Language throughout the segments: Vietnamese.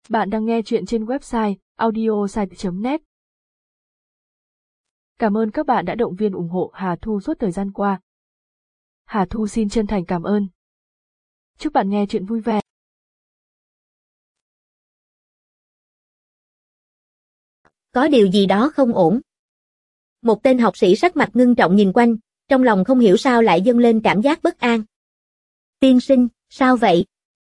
Bạn đang nghe chuyện trên website audiosite.net. Cảm ơn các bạn đã động viên ủng hộ Hà Thu suốt thời gian qua. Hà Thu xin chân thành cảm ơn. Chúc bạn nghe chuyện vui vẻ. Có điều gì đó không ổn. Một tên học sĩ sắc mặt ngưng trọng nhìn quanh, trong lòng không hiểu sao lại dâng lên cảm giác bất an. Tiên sinh, sao vậy?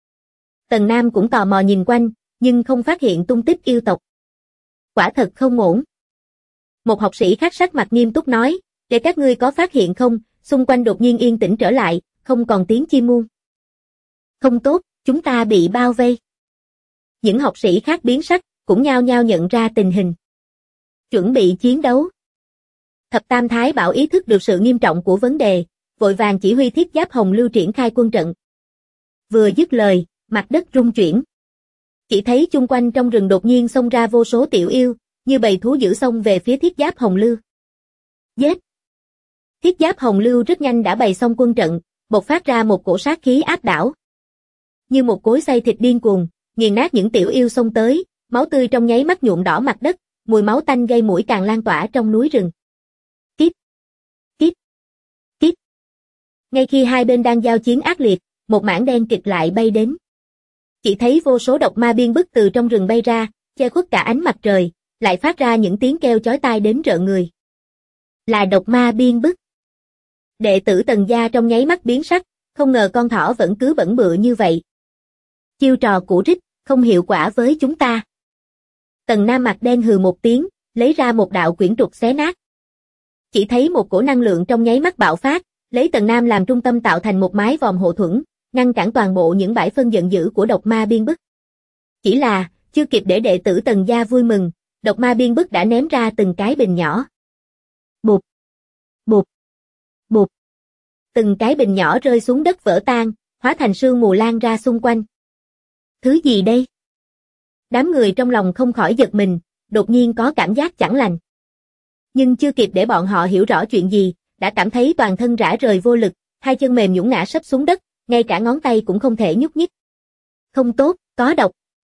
Tần Nam cũng tò mò nhìn quanh, nhưng không phát hiện tung tích yêu tộc. Quả thật không ổn. Một học sĩ khác sắc mặt nghiêm túc nói, để các ngươi có phát hiện không, xung quanh đột nhiên yên tĩnh trở lại, không còn tiếng chim muông. Không tốt, chúng ta bị bao vây. Những học sĩ khác biến sắc, cũng nhao nhao nhận ra tình hình. Chuẩn bị chiến đấu. Thập Tam Thái Bảo ý thức được sự nghiêm trọng của vấn đề, vội vàng chỉ huy Thiết Giáp Hồng Lưu triển khai quân trận. Vừa dứt lời, mặt đất rung chuyển. Chỉ thấy chung quanh trong rừng đột nhiên xông ra vô số tiểu yêu, như bầy thú dữ xông về phía Thiết Giáp Hồng Lưu. Giết! Thiết Giáp Hồng Lưu rất nhanh đã bày xong quân trận, bộc phát ra một cổ sát khí áp đảo. Như một cối xay thịt điên cuồng, nghiền nát những tiểu yêu xông tới, máu tươi trong nháy mắt nhuộm đỏ mặt đất, mùi máu tanh gây mũi càng lan tỏa trong núi rừng. Kíp! Kíp! Kíp! Ngay khi hai bên đang giao chiến ác liệt, một mảng đen kịt lại bay đến. Chỉ thấy vô số độc ma biên bức từ trong rừng bay ra, che khuất cả ánh mặt trời, lại phát ra những tiếng kêu chói tai đến rợn người. Là độc ma biên bức. Đệ tử Tần gia trong nháy mắt biến sắc, không ngờ con thỏ vẫn cứ bẩn bựa như vậy. Chiêu trò cũ rích, không hiệu quả với chúng ta. Tần Nam mặt đen hừ một tiếng, lấy ra một đạo quyển trục xé nát. Chỉ thấy một cổ năng lượng trong nháy mắt bạo phát, lấy Tần Nam làm trung tâm tạo thành một mái vòm hộ thuẫn, ngăn cản toàn bộ những bãi phân giận dữ của độc ma biên bức. Chỉ là, chưa kịp để đệ tử Tần gia vui mừng, độc ma biên bức đã ném ra từng cái bình nhỏ. Bụp, bụp, bụp. Từng cái bình nhỏ rơi xuống đất vỡ tan, hóa thành sương mù lan ra xung quanh. Thứ gì đây? Đám người trong lòng không khỏi giật mình, đột nhiên có cảm giác chẳng lành. Nhưng chưa kịp để bọn họ hiểu rõ chuyện gì, đã cảm thấy toàn thân rã rời vô lực, hai chân mềm nhũn ngã sấp xuống đất, ngay cả ngón tay cũng không thể nhúc nhích. Không tốt, có độc.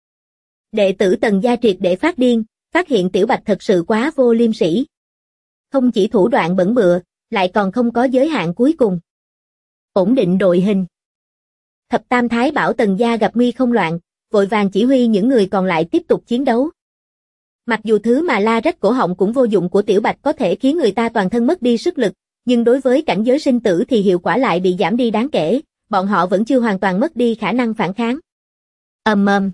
Đệ tử Tần gia triệt để phát điên, phát hiện Tiểu Bạch thật sự quá vô liêm sỉ. Không chỉ thủ đoạn bẩn bựa, lại còn không có giới hạn cuối cùng. Ổn định đội hình. Thập Tam Thái Bảo Tần gia gặp nguy không loạn, vội vàng chỉ huy những người còn lại tiếp tục chiến đấu. Mặc dù thứ mà la rách cổ họng cũng vô dụng của Tiểu Bạch có thể khiến người ta toàn thân mất đi sức lực, nhưng đối với cảnh giới sinh tử thì hiệu quả lại bị giảm đi đáng kể, bọn họ vẫn chưa hoàn toàn mất đi khả năng phản kháng. Ầm ầm.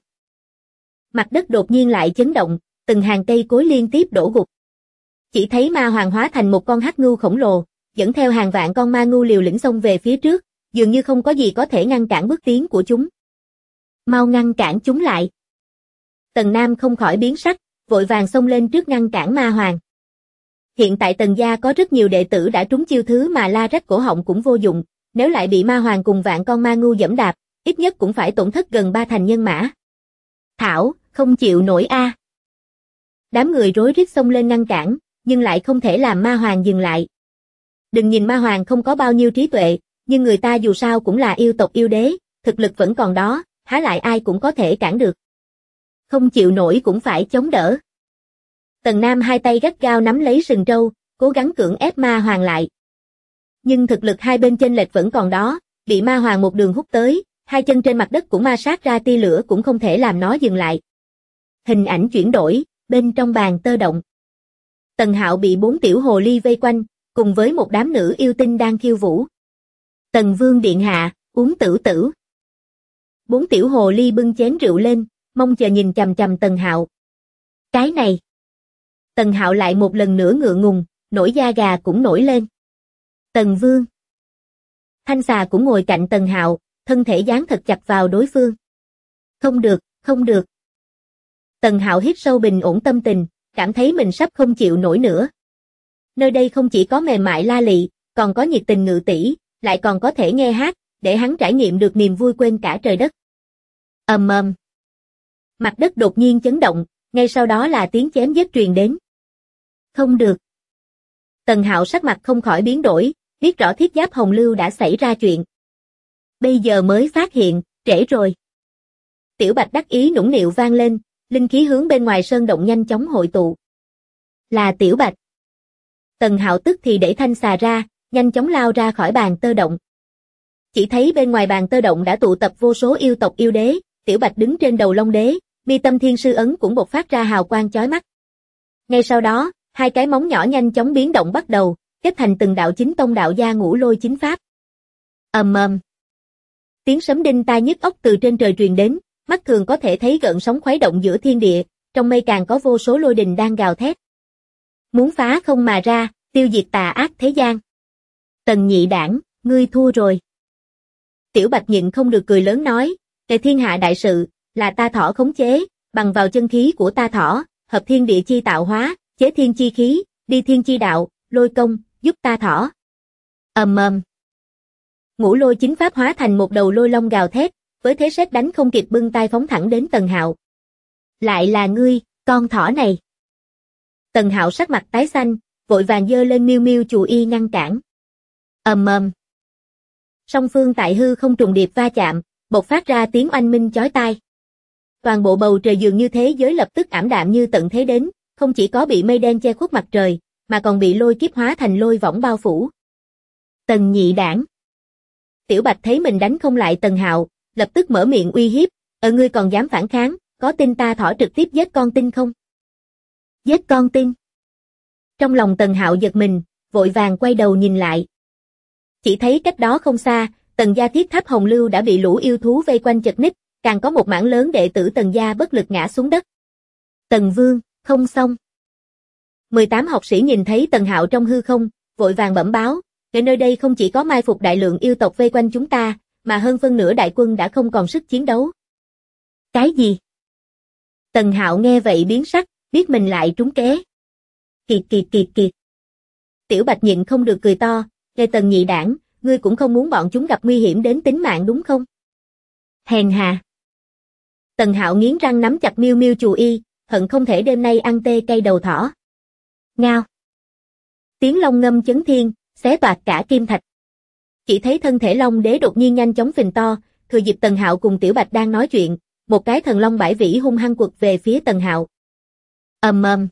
Mặt đất đột nhiên lại chấn động, từng hàng cây cối liên tiếp đổ gục. Chỉ thấy ma hoàng hóa thành một con hắc ngưu khổng lồ, dẫn theo hàng vạn con ma ngưu liều lĩnh xông về phía trước, dường như không có gì có thể ngăn cản bước tiến của chúng. Mau ngăn cản chúng lại. Tần Nam không khỏi biến sắc, vội vàng xông lên trước ngăn cản ma hoàng. Hiện tại Tần gia có rất nhiều đệ tử đã trúng chiêu thứ mà la rách cổ họng cũng vô dụng, nếu lại bị ma hoàng cùng vạn con ma ngưu giẫm đạp, ít nhất cũng phải tổn thất gần 3 thành nhân mã. Thảo, không chịu nổi a. Đám người rối rít xông lên ngăn cản, nhưng lại không thể làm ma hoàng dừng lại. Đừng nhìn ma hoàng không có bao nhiêu trí tuệ, nhưng người ta dù sao cũng là yêu tộc yêu đế, thực lực vẫn còn đó, há lại ai cũng có thể cản được. Không chịu nổi cũng phải chống đỡ. Tần Nam hai tay gắt gao nắm lấy sừng trâu, cố gắng cưỡng ép ma hoàng lại. Nhưng thực lực hai bên chênh lệch vẫn còn đó, bị ma hoàng một đường hút tới, hai chân trên mặt đất cũng ma sát ra tia lửa cũng không thể làm nó dừng lại. Hình ảnh chuyển đổi, bên trong bàn tơ động. Tần Hạo bị 4 tiểu hồ ly vây quanh, cùng với một đám nữ yêu tinh đang khiêu vũ. Tần Vương điện hạ, uống tử tử. 4 tiểu hồ ly bưng chén rượu lên, mong chờ nhìn chằm chằm Tần Hạo. Cái này. Tần Hạo lại một lần nữa ngượng ngùng, nổi da gà cũng nổi lên. Tần Vương. Thanh xà cũng ngồi cạnh Tần Hạo, thân thể dán thật chặt vào đối phương. Không được, không được. Tần Hạo hít sâu bình ổn tâm tình, cảm thấy mình sắp không chịu nổi nữa. Nơi đây không chỉ có mềm mại la lị, còn có nhiệt tình ngự tỷ, lại còn có thể nghe hát, để hắn trải nghiệm được niềm vui quên cả trời đất. Ầm ầm. Mặt đất đột nhiên chấn động, ngay sau đó là tiếng chém giết truyền đến. Không được. Tần Hạo sắc mặt không khỏi biến đổi, biết rõ Thiết Giáp Hồng Lưu đã xảy ra chuyện. Bây giờ mới phát hiện, trễ rồi. Tiểu Bạch đắc ý nũng nịu vang lên, linh khí hướng bên ngoài sơn động nhanh chóng hội tụ. Là Tiểu Bạch. Tần Hạo tức thì đẩy thanh xà ra, nhanh chóng lao ra khỏi bàn tơ động. Chỉ thấy bên ngoài bàn tơ động đã tụ tập vô số yêu tộc yêu đế, Tiểu Bạch đứng trên đầu Long Đế, mi tâm thiên sư ấn cũng bộc phát ra hào quang chói mắt. Ngay sau đó, hai cái móng nhỏ nhanh chóng biến động bắt đầu, kết thành từng đạo chính tông đạo gia ngũ lôi chính pháp. Ầm ầm. Tiếng sấm đinh tai nhức óc từ trên trời truyền đến, mắt thường có thể thấy gợn sóng khuấy động giữa thiên địa, trong mây càng có vô số lôi đình đang gào thét. Muốn phá không mà ra, tiêu diệt tà ác thế gian. Tần Nhị Đảng, ngươi thua rồi. Tiểu Bạch nhịn không được cười lớn nói, "Kệ thiên hạ đại sự, là ta thỏ khống chế, bằng vào chân khí của ta thỏ, hợp thiên địa chi tạo hóa, chế thiên chi khí, đi thiên chi đạo, lôi công, giúp ta thỏ." Ầm ầm. Ngũ lôi chính pháp hóa thành một đầu lôi long gào thét, với thế sét đánh không kịp bưng tay phóng thẳng đến Tần Hạo. "Lại là ngươi, con thỏ này." Tần Hạo sắc mặt tái xanh, vội vàng giơ lên miêu miêu chù y ngăn cản. Ầm ầm. Song phương tại hư không trùng điệp va chạm, bộc phát ra tiếng oanh minh chói tai. Toàn bộ bầu trời dường như thế giới lập tức ảm đạm như tận thế đến, không chỉ có bị mây đen che khuất mặt trời, mà còn bị lôi kiếp hóa thành lôi võng bao phủ. Tần Nhị Đảng. Tiểu Bạch thấy mình đánh không lại Tần Hạo, lập tức mở miệng uy hiếp, ngươi còn dám phản kháng, có tin ta thỏ trực tiếp giết con tin không?" Giết con tin. Trong lòng Tần Hạo giật mình, vội vàng quay đầu nhìn lại. Chỉ thấy cách đó không xa, Tần gia thiết tháp hồng lưu đã bị lũ yêu thú vây quanh chật ních, càng có một mảng lớn đệ tử Tần gia bất lực ngã xuống đất. Tần Vương, không xong. 18 học sĩ nhìn thấy Tần Hạo trong hư không, vội vàng bẩm báo, "Ở nơi đây không chỉ có mai phục đại lượng yêu tộc vây quanh chúng ta, mà hơn phân nửa đại quân đã không còn sức chiến đấu." Cái gì? Tần Hạo nghe vậy biến sắc, biết mình lại trúng kế. Kiệt kiệt kiệt kiệt. Tiểu Bạch nhịn không được cười to, "Nghe Tần Nhị Đảng, ngươi cũng không muốn bọn chúng gặp nguy hiểm đến tính mạng đúng không?" Hèn hà. Tần Hạo nghiến răng nắm chặt miêu miêu chù y, hận không thể đêm nay ăn tê cây đầu thỏ. Ngao. Tiếng long ngâm chấn thiên, xé toạc cả kim thạch. Chỉ thấy thân thể Long Đế đột nhiên nhanh chóng phình to, thừa dịp Tần Hạo cùng Tiểu Bạch đang nói chuyện, một cái thần long bãi vĩ hung hăng quật về phía Tần Hạo. Ầm ầm.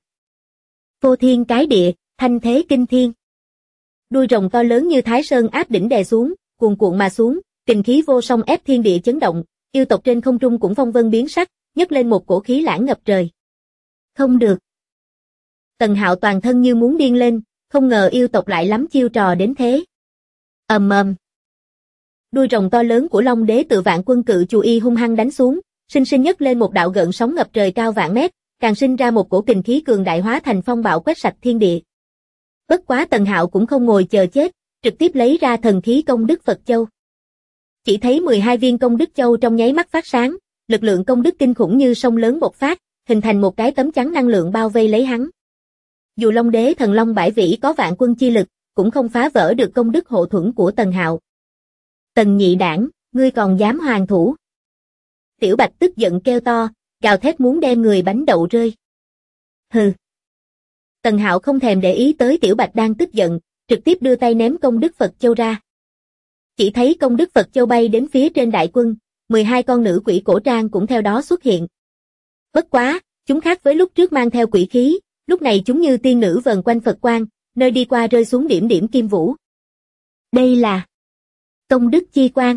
Vô thiên cái địa, thanh thế kinh thiên. Đuôi rồng to lớn như Thái Sơn áp đỉnh đè xuống, cuồn cuộn mà xuống, kình khí vô song ép thiên địa chấn động, yêu tộc trên không trung cũng phong vân biến sắc, nhấc lên một cổ khí lãng ngập trời. Không được. Tần Hạo toàn thân như muốn điên lên, không ngờ yêu tộc lại lắm chiêu trò đến thế. Ầm ầm. Đuôi rồng to lớn của Long Đế tự vạn quân cự chù y hung hăng đánh xuống, sinh sinh nhấc lên một đạo gợn sóng ngập trời cao vạn mét, càng sinh ra một cổ kình khí cường đại hóa thành phong bạo quét sạch thiên địa. Bất quá Tần Hạo cũng không ngồi chờ chết, trực tiếp lấy ra thần khí công đức Phật Châu. Chỉ thấy 12 viên công đức châu trong nháy mắt phát sáng, lực lượng công đức kinh khủng như sông lớn bộc phát, hình thành một cái tấm chắn năng lượng bao vây lấy hắn. Dù Long Đế thần long bãi vĩ có vạn quân chi lực, cũng không phá vỡ được công đức hộ thuẫn của Tần Hạo. Tần Nhị Đảng, ngươi còn dám hoàn thủ? Tiểu Bạch tức giận kêu to, gào thét muốn đem người bánh đậu rơi. Hừ. Tần Hạo không thèm để ý tới Tiểu Bạch đang tức giận, trực tiếp đưa tay ném công đức Phật Châu ra. Chỉ thấy công đức Phật Châu bay đến phía trên đại quân, 12 con nữ quỷ cổ trang cũng theo đó xuất hiện. Bất quá, chúng khác với lúc trước mang theo quỷ khí, lúc này chúng như tiên nữ vần quanh Phật quang, nơi đi qua rơi xuống điểm điểm kim vũ. Đây là công đức chi quang.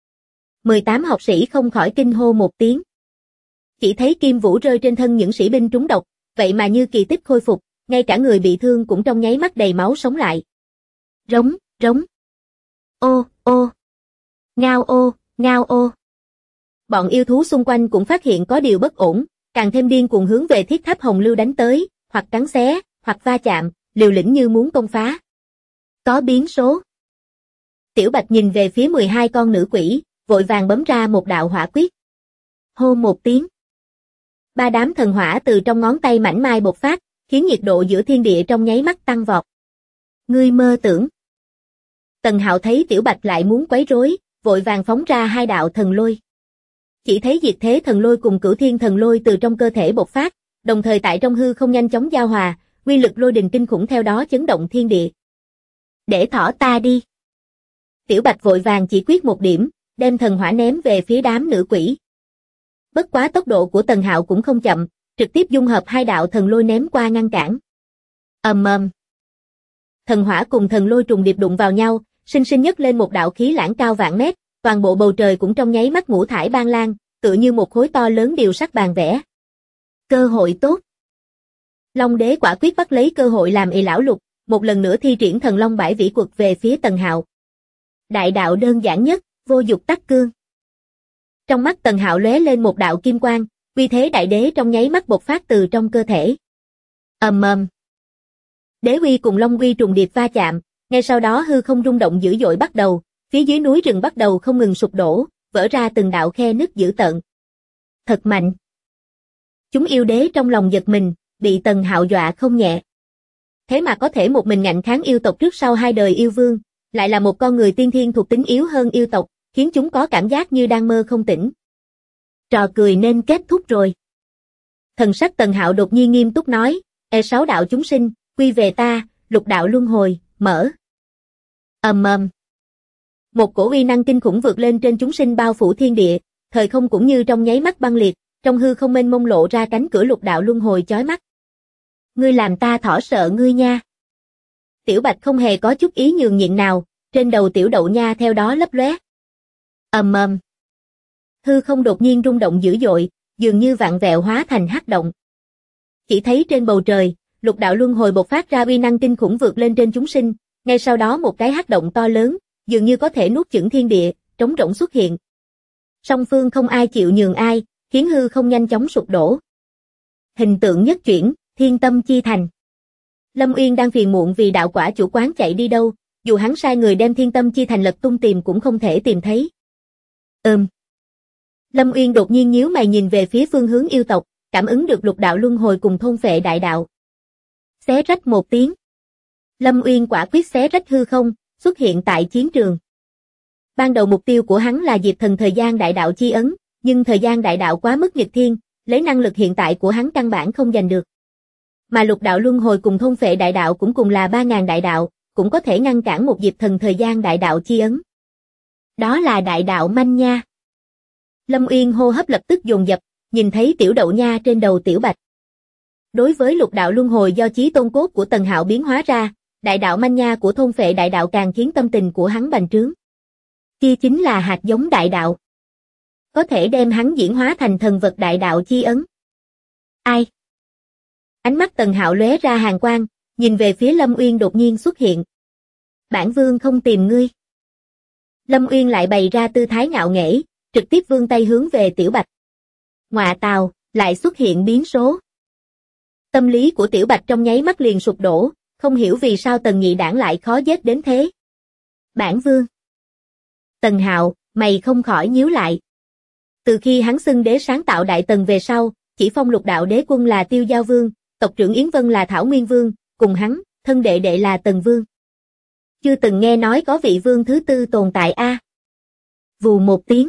18 học sĩ không khỏi kinh hô một tiếng. Chỉ thấy kim vũ rơi trên thân những sĩ binh trúng độc, vậy mà như kỳ tích khôi phục, ngay cả người bị thương cũng trong nháy mắt đầy máu sống lại. Rống, rống. Ô, ô. Ngao ô, ngao ô. Bọn yêu thú xung quanh cũng phát hiện có điều bất ổn, càng thêm điên cuồng hướng về thiết tháp hồng lưu đánh tới, hoặc cắn xé, hoặc va chạm, liều lĩnh như muốn công phá. Có biến số. Tiểu Bạch nhìn về phía 12 con nữ quỷ, vội vàng bấm ra một đạo hỏa quyết. Hô một tiếng. 3 đám thần hỏa từ trong ngón tay mảnh mai bộc phát, khiến nhiệt độ giữa thiên địa trong nháy mắt tăng vọt. Ngươi mơ tưởng. Tần Hạo thấy Tiểu Bạch lại muốn quấy rối, vội vàng phóng ra 2 đạo thần lôi. Chỉ thấy diệt thế thần lôi cùng cửu thiên thần lôi từ trong cơ thể bộc phát, đồng thời tại trong hư không nhanh chóng giao hòa, nguyên lực lôi đình kinh khủng theo đó chấn động thiên địa. Để thỏ ta đi. Tiểu Bạch vội vàng chỉ quyết một điểm, đem thần hỏa ném về phía đám nữ quỷ. Bất quá tốc độ của Tần Hạo cũng không chậm, trực tiếp dung hợp hai đạo thần lôi ném qua ngăn cản. Ầm ầm. Thần hỏa cùng thần lôi trùng điệp đụng vào nhau, sinh sinh nhấc lên một đạo khí lãng cao vạn mét, toàn bộ bầu trời cũng trong nháy mắt ngũ thải ban lan, tựa như một khối to lớn điều sắc bàn vẽ. Cơ hội tốt. Long đế quả quyết bắt lấy cơ hội làm ì lão lục, một lần nữa thi triển thần long bãi vĩ quật về phía Tần Hạo. Đại đạo đơn giản nhất, vô dục tắc cương. Trong mắt Tần Hạo lóe lên một đạo kim quang, uy thế đại đế trong nháy mắt bộc phát từ trong cơ thể. Ầm ầm. Đế uy cùng long uy trùng điệp va chạm, ngay sau đó hư không rung động dữ dội bắt đầu, phía dưới núi rừng bắt đầu không ngừng sụp đổ, vỡ ra từng đạo khe nứt dữ tợn. Thật mạnh. Chúng yêu đế trong lòng giật mình, bị Tần Hạo dọa không nhẹ. Thế mà có thể một mình ngạnh kháng yêu tộc trước sau hai đời yêu vương, lại là một con người tiên thiên thuộc tính yếu hơn yêu tộc, khiến chúng có cảm giác như đang mơ không tỉnh. Trò cười nên kết thúc rồi. Thần sắc Tần Hạo đột nhiên nghiêm túc nói, sáu đạo chúng sinh, quy về ta, lục đạo luân hồi, mở. Ầm ầm. Một cổ uy năng kinh khủng vượt lên trên chúng sinh bao phủ thiên địa, thời không cũng như trong nháy mắt băng liệt, trong hư không mênh mông lộ ra cánh cửa lục đạo luân hồi chói mắt. Ngươi làm ta thỏ sợ ngươi nha. Tiểu Bạch không hề có chút ý nhường nhịn nào, trên đầu tiểu đậu nha theo đó lấp lóe. Ầm ầm. Hư không đột nhiên rung động dữ dội, dường như vặn vẹo hóa thành hắc động. Chỉ thấy trên bầu trời, lục đạo luân hồi bộc phát ra uy năng kinh khủng vượt lên trên chúng sinh, ngay sau đó một cái hắc động to lớn, dường như có thể nuốt chửng thiên địa, trống rỗng xuất hiện. Song phương không ai chịu nhường ai, khiến hư không nhanh chóng sụp đổ. Hình tượng nhất chuyển, thiên tâm chi thành. Lâm Uyên đang phiền muộn vì đạo quả chủ quán chạy đi đâu, dù hắn sai người đem thiên tâm chi thành lật tung tìm cũng không thể tìm thấy. Lâm Uyên đột nhiên nhíu mày nhìn về phía phương hướng yêu tộc, cảm ứng được lục đạo luân hồi cùng thôn phệ đại đạo. Xé rách một tiếng. Lâm Uyên quả quyết xé rách hư không, xuất hiện tại chiến trường. Ban đầu mục tiêu của hắn là diệt thần thời gian đại đạo chi ấn, nhưng thời gian đại đạo quá mức nghịch thiên, lấy năng lực hiện tại của hắn căn bản không giành được. Mà lục đạo luân hồi cùng thôn phệ đại đạo cũng cùng là 3.000 đại đạo, cũng có thể ngăn cản một diệt thần thời gian đại đạo chi ấn. Đó là đại đạo manh nha. Lâm Uyên hô hấp lập tức dồn dập, nhìn thấy tiểu đậu nha trên đầu tiểu Bạch. Đối với lục đạo luân hồi do chí tôn cốt của Tần Hạo biến hóa ra, đại đạo manh nha của thôn phệ đại đạo càng khiến tâm tình của hắn bành trướng. Kia chính là hạt giống đại đạo. Có thể đem hắn diễn hóa thành thần vật đại đạo chi ấn. Ai? Ánh mắt Tần Hạo lóe ra hàn quang, nhìn về phía Lâm Uyên đột nhiên xuất hiện. Bản vương không tìm ngươi. Lâm Uyên lại bày ra tư thái ngạo nghễ, trực tiếp vươn tay hướng về tiểu Bạch. Ngọa tào, lại xuất hiện biến số. Tâm lý của tiểu Bạch trong nháy mắt liền sụp đổ, không hiểu vì sao Tần Nhị Đảng lại khó giết đến thế. Bản vương. Tần Hạo, mày không khỏi nhíu lại. Từ khi hắn xưng đế sáng tạo Đại Tần về sau, chỉ phong lục đạo đế quân là Tiêu Giao Vương, tộc trưởng Yến Vân là Thảo Nguyên Vương, cùng hắn, thân đệ đệ là Tần Vương. Chưa từng nghe nói có vị vương thứ tư tồn tại a. Vù một tiếng.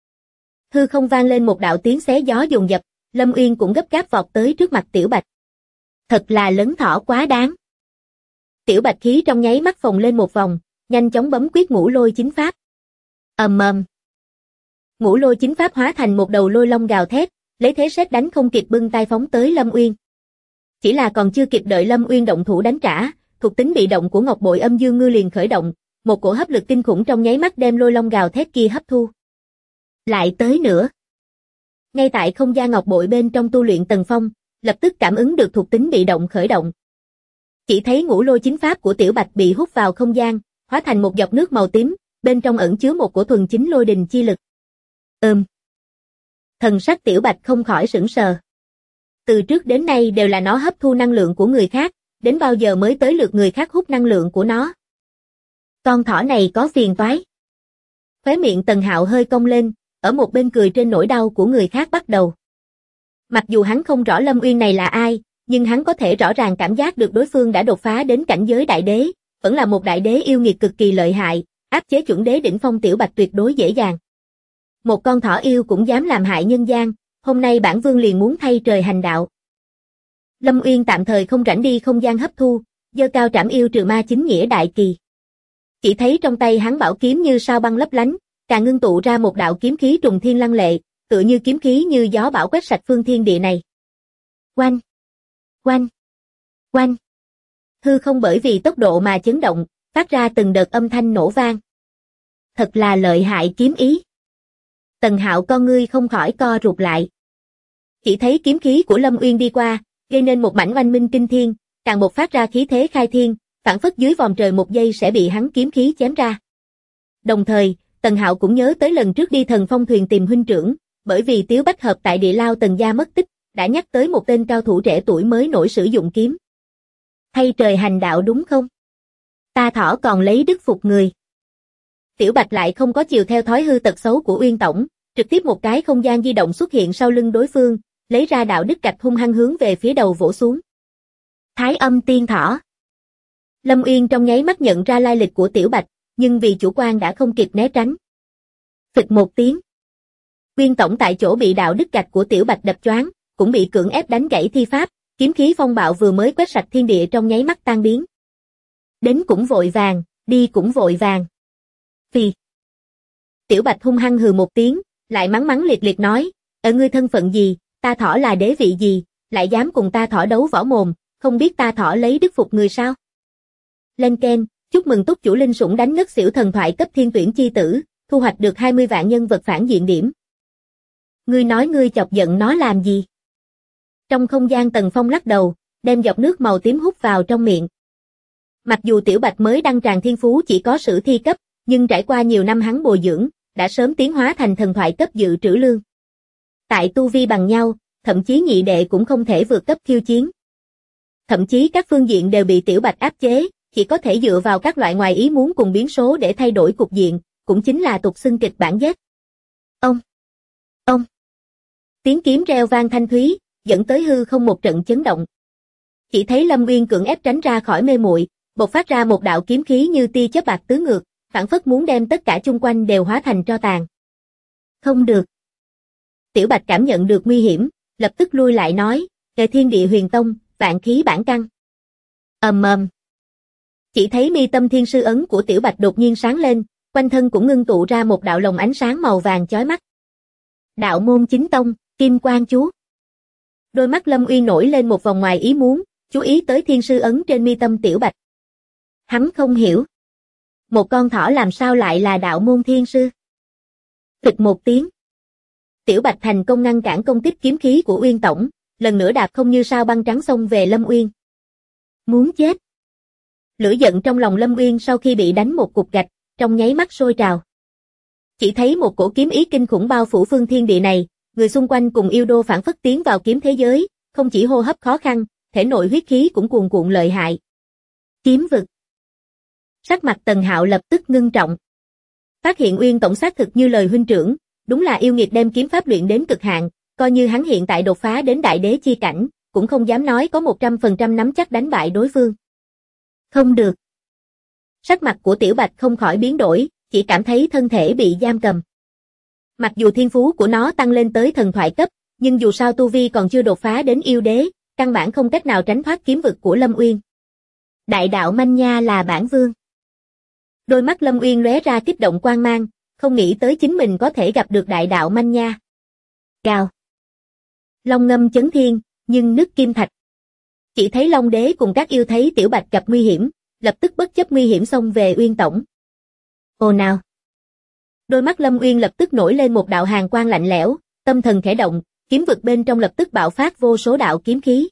Hư không vang lên một đạo tiếng xé gió dồn dập, Lâm Uyên cũng gấp gáp vọt tới trước mặt tiểu Bạch. Thật là lấn thỏ quá đáng. Tiểu Bạch khí trong nháy mắt phồng lên một vòng, nhanh chóng bấm quyết ngũ lôi chính pháp. Ầm ầm. Ngũ lôi chính pháp hóa thành một đầu lôi long gào thét, lấy thế sét đánh không kịp bưng tay phóng tới Lâm Uyên. Chỉ là còn chưa kịp đợi Lâm Uyên động thủ đánh trả, thuộc tính bị động của Ngọc Bội Âm Dương Ngư liền khởi động, một cổ hấp lực kinh khủng trong nháy mắt đem lôi long gào thét kia hấp thu. Lại tới nữa. Ngay tại không gian ngọc bội bên trong tu luyện Tần Phong, lập tức cảm ứng được thuộc tính bị động khởi động. Chỉ thấy ngũ lôi chính pháp của tiểu Bạch bị hút vào không gian, hóa thành một giọt nước màu tím, bên trong ẩn chứa một cổ thuần chính lôi đình chi lực. Thần sắc tiểu Bạch không khỏi sững sờ. Từ trước đến nay đều là nó hấp thu năng lượng của người khác, đến bao giờ mới tới lượt người khác hút năng lượng của nó. Con thỏ này có phiền toái. Khóe miệng Tần Hạo hơi cong lên, ở một bên cười trên nỗi đau của người khác bắt đầu. Mặc dù hắn không rõ Lâm Uyên này là ai, nhưng hắn có thể rõ ràng cảm giác được đối phương đã đột phá đến cảnh giới đại đế, vẫn là một đại đế yêu nghiệt cực kỳ lợi hại, áp chế chuẩn đế đỉnh phong tiểu Bạch tuyệt đối dễ dàng. Một con thỏ yêu cũng dám làm hại nhân gian, hôm nay bản vương liền muốn thay trời hành đạo. Lâm Uyên tạm thời không rảnh đi không gian hấp thu, giơ cao trảm yêu trừ ma chính nghĩa đại kỳ. Chỉ thấy trong tay hắn bảo kiếm như sao băng lấp lánh, càng ngưng tụ ra một đạo kiếm khí trùng thiên lăng lệ, tựa như kiếm khí như gió bão quét sạch phương thiên địa này. Oanh! Oanh! Oanh! Hư không bởi vì tốc độ mà chấn động, phát ra từng đợt âm thanh nổ vang. Thật là lợi hại kiếm ý. Tần Hạo con ngươi không khỏi co rụt lại. Chỉ thấy kiếm khí của Lâm Uyên đi qua, gây nên một mảnh oanh minh kinh thiên, càng bộc phát ra khí thế khai thiên, phảng phất dưới vòm trời một giây sẽ bị hắn kiếm khí chém ra. Đồng thời, Tần Hạo cũng nhớ tới lần trước đi Thần Phong thuyền tìm huynh trưởng, bởi vì Tiếu Bách Hợp tại địa lao Tần gia mất tích, đã nhắc tới một tên cao thủ trẻ tuổi mới nổi sử dụng kiếm. Thay trời hành đạo đúng không? Ta thỏ còn lấy đức phục người. Tiểu Bạch lại không có chiều theo thói hư tật xấu của Uyên Tổng, trực tiếp một cái không gian di động xuất hiện sau lưng đối phương, lấy ra đạo đức gạch hung hăng hướng về phía đầu vỗ xuống. Thái Âm Tiên Thỏ. Lâm Uyên trong nháy mắt nhận ra lai lịch của Tiểu Bạch, nhưng vì chủ quan đã không kịp né tránh. Phịch một tiếng. Uyên Tổng tại chỗ bị đạo đức gạch của Tiểu Bạch đập choáng, cũng bị cưỡng ép đánh gãy thi pháp, kiếm khí phong bạo vừa mới quét sạch thiên địa trong nháy mắt tan biến. Đến cũng vội vàng, đi cũng vội vàng. Phì. Tiểu Bạch hung hăng hừ một tiếng, lại mắng mắng liệt liệt nói, ở ngươi thân phận gì, ta thỏ là đế vị gì, lại dám cùng ta thỏ đấu võ mồm, không biết ta thỏ lấy đức phục người sao? Lên keng, chúc mừng túc chủ linh sủng đánh ngất xỉu thần thoại cấp thiên tuyển chi tử, thu hoạch được 20 vạn nhân vật phản diện điểm. Ngươi nói ngươi chọc giận nó làm gì? Trong không gian Tần Phong lắc đầu, đem giọt nước màu tím hút vào trong miệng. Mặc dù Tiểu Bạch mới đăng tràng thiên phú chỉ có sử thi cấp, nhưng trải qua nhiều năm hắn bồi dưỡng, đã sớm tiến hóa thành thần thoại cấp dự trữ lương. Tại tu vi bằng nhau, thậm chí nhị đệ cũng không thể vượt cấp khiêu chiến. Thậm chí các phương diện đều bị Tiểu Bạch áp chế, chỉ có thể dựa vào các loại ngoài ý muốn cùng biến số để thay đổi cục diện, cũng chính là tục xưng kịch bản giết. Ông! Tiếng kiếm reo vang thanh thúy, dẫn tới hư không một trận chấn động. Chỉ thấy Lâm Uyên cưỡng ép tránh ra khỏi mê muội, bộc phát ra một đạo kiếm khí như tia chớp bạc tứ ngược, phảng phất muốn đem tất cả chung quanh đều hóa thành tro tàn. Không được. Tiểu Bạch cảm nhận được nguy hiểm, lập tức lui lại nói, "Kề Thiên Địa Huyền Tông, vạn khí bản căn." Ầm ầm. Chỉ thấy mi tâm thiên sư ấn của Tiểu Bạch đột nhiên sáng lên, quanh thân cũng ngưng tụ ra một đạo lồng ánh sáng màu vàng chói mắt. Đạo môn chính tông, Kim Quang chú. Đôi mắt Lâm Uyên nổi lên một vòng ngoài ý muốn, chú ý tới thiên sư ấn trên mi tâm Tiểu Bạch. Hắn không hiểu. Một con thỏ làm sao lại là đạo môn thiên sư? Phịch một tiếng. Tiểu Bạch thành công ngăn cản công kích kiếm khí của Uyên Tổng, lần nữa đạp không như sao băng trắng xông về Lâm Uyên. Muốn chết. Lửa giận trong lòng Lâm Uyên sau khi bị đánh một cục gạch, trong nháy mắt sôi trào. Chỉ thấy một cổ kiếm ý kinh khủng bao phủ phương thiên địa này, người xung quanh cùng yêu đô phản phất tiến vào kiếm thế giới, không chỉ hô hấp khó khăn, thể nội huyết khí cũng cuồn cuộn lợi hại. Kiếm vực. Sắc mặt Tần Hạo lập tức ngưng trọng. Phát hiện Uyên Tổng xác thực như lời huynh trưởng, đúng là yêu nghiệt đem kiếm pháp luyện đến cực hạn, coi như hắn hiện tại đột phá đến đại đế chi cảnh, cũng không dám nói có 100% nắm chắc đánh bại đối phương. Không được. Sắc mặt của Tiểu Bạch không khỏi biến đổi, chỉ cảm thấy thân thể bị giam cầm. Mặc dù thiên phú của nó tăng lên tới thần thoại cấp, nhưng dù sao tu vi còn chưa đột phá đến yêu đế, căn bản không cách nào tránh thoát kiếm vực của Lâm Uyên. Đại đạo manh nha là bản vương. Đôi mắt Lâm Uyên lóe ra kích động quang mang, không nghĩ tới chính mình có thể gặp được đại đạo manh nha. Gào. Long ngâm chấn thiên, nhưng nứt kim thạch. Chỉ thấy Long Đế cùng các yêu thấy Tiểu Bạch gặp nguy hiểm, lập tức bất chấp nguy hiểm xông về Uyên Tổng. Ồ nào. Đôi mắt Lâm Uyên lập tức nổi lên một đạo hàn quang lạnh lẽo, tâm thần khẽ động, kiếm vực bên trong lập tức bạo phát vô số đạo kiếm khí.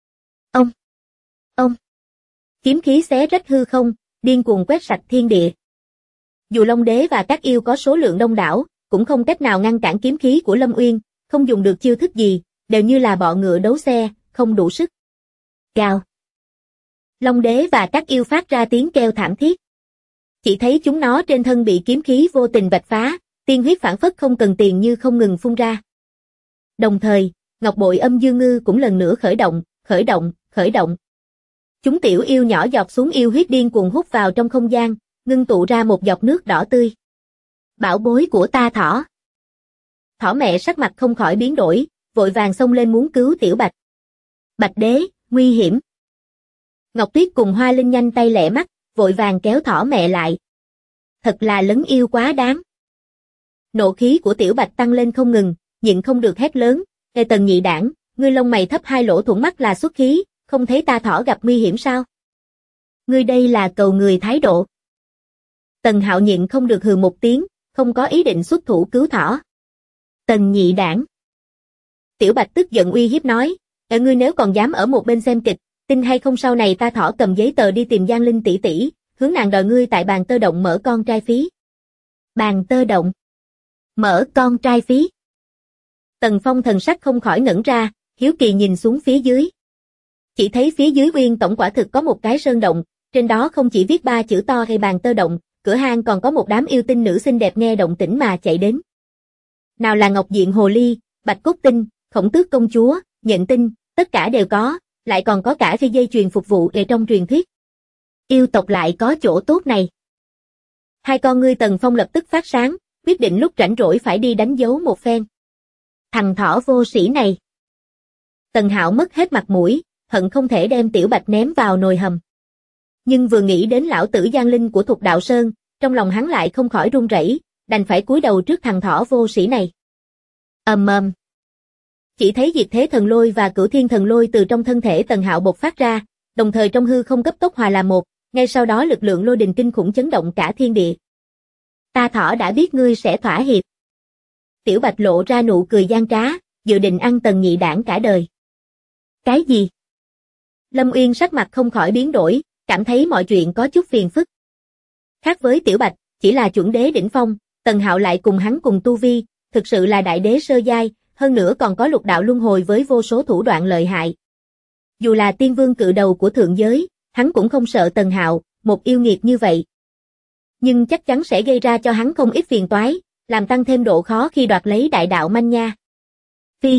Ông. Kiếm khí xé rách hư không, điên cuồng quét sạch thiên địa. Dù Long Đế và các yêu có số lượng đông đảo, cũng không cách nào ngăn cản kiếm khí của Lâm Uyên, không dùng được chiêu thức gì, đều như là bọ ngựa đấu xe, không đủ sức. Gào. Long Đế và các yêu phát ra tiếng kêu thảm thiết. Chỉ thấy chúng nó trên thân bị kiếm khí vô tình vạch phá, tiên huyết phảng phất không cần tiền như không ngừng phun ra. Đồng thời, Ngọc Bội Âm Dương Ngư cũng lần nữa khởi động. Chúng tiểu yêu nhỏ giọt xuống yêu huyết điên cuồng hút vào trong không gian, ngưng tụ ra một giọt nước đỏ tươi. Bảo bối của ta thỏ. Thỏ mẹ sắc mặt không khỏi biến đổi, vội vàng xông lên muốn cứu Tiểu Bạch. Bạch Đế, nguy hiểm. Ngọc Tuyết cùng Hoa Linh nhanh tay lẹ mắt, vội vàng kéo thỏ mẹ lại. Thật là lấn yêu quá đáng. Nộ khí của Tiểu Bạch tăng lên không ngừng, nhịn không được hét lớn, "Ê Tần nhị đảng, ngươi lông mày thấp hai lỗ thủng mắt là xuất khí, không thấy ta thỏ gặp nguy hiểm sao? Ngươi đây là cầu người thái độ." Tần Hạo nhịn không được hừ một tiếng, không có ý định xuất thủ cứu thỏ. "Tần nhị đảng." Tiểu Bạch tức giận uy hiếp nói, Ngươi nếu còn dám ở một bên xem kịch, tin hay không sau này ta thỏ cầm giấy tờ đi tìm Giang Linh tỷ tỷ, hướng nàng đòi ngươi tại bàn tơ động mở con trai phí." Bàn tơ động? Mở con trai phí? Tần Phong thần sắc không khỏi ngẩn ra, hiếu kỳ nhìn xuống phía dưới. Chỉ thấy phía dưới uyên tổng quả thực có một cái sơn động, trên đó không chỉ viết 3 chữ to hay bàn tơ động, cửa hang còn có một đám yêu tinh nữ xinh đẹp nghe động tĩnh mà chạy đến. Nào là Ngọc Diện Hồ Ly, Bạch Cốt Tinh, Khổng Tước Công Chúa, Nhện Tinh, tất cả đều có, lại còn có cả phi dây chuyền phục vụ ở trong truyền thuyết. Yêu tộc lại có chỗ tốt này. Hai con ngươi Tần Phong lập tức phát sáng, quyết định lúc rảnh rỗi phải đi đánh dấu một phen. Thằng thỏ vô sĩ này. Tần Hạo mất hết mặt mũi, hận không thể đem Tiểu Bạch ném vào nồi hầm. Nhưng vừa nghĩ đến lão tử Giang Linh của Thục Đạo Sơn, trong lòng hắn lại không khỏi run rẩy, đành phải cúi đầu trước thằng thỏ vô sĩ này. Ầm ầm. Chỉ thấy Diệt Thế Thần Lôi và Cửu Thiên Thần Lôi từ trong thân thể Tần Hạo bộc phát ra, đồng thời trong hư không cấp tốc hòa làm một, ngay sau đó lực lượng lôi đình kinh khủng chấn động cả thiên địa. Ta thỏ đã biết ngươi sẽ thỏa hiệp. Tiểu Bạch lộ ra nụ cười gian trá, dự định ăn Tần nhị đảng cả đời. Cái gì? Lâm Uyên sắc mặt không khỏi biến đổi, cảm thấy mọi chuyện có chút phiền phức. Khác với Tiểu Bạch, chỉ là chuẩn đế đỉnh phong, Tần Hạo lại cùng hắn cùng tu vi, thực sự là đại đế sơ giai, hơn nữa còn có lục đạo luân hồi với vô số thủ đoạn lợi hại. Dù là tiên vương cự đầu của thượng giới, hắn cũng không sợ Tần Hạo, một yêu nghiệt như vậy. Nhưng chắc chắn sẽ gây ra cho hắn không ít phiền toái, làm tăng thêm độ khó khi đoạt lấy đại đạo manh nha. Phi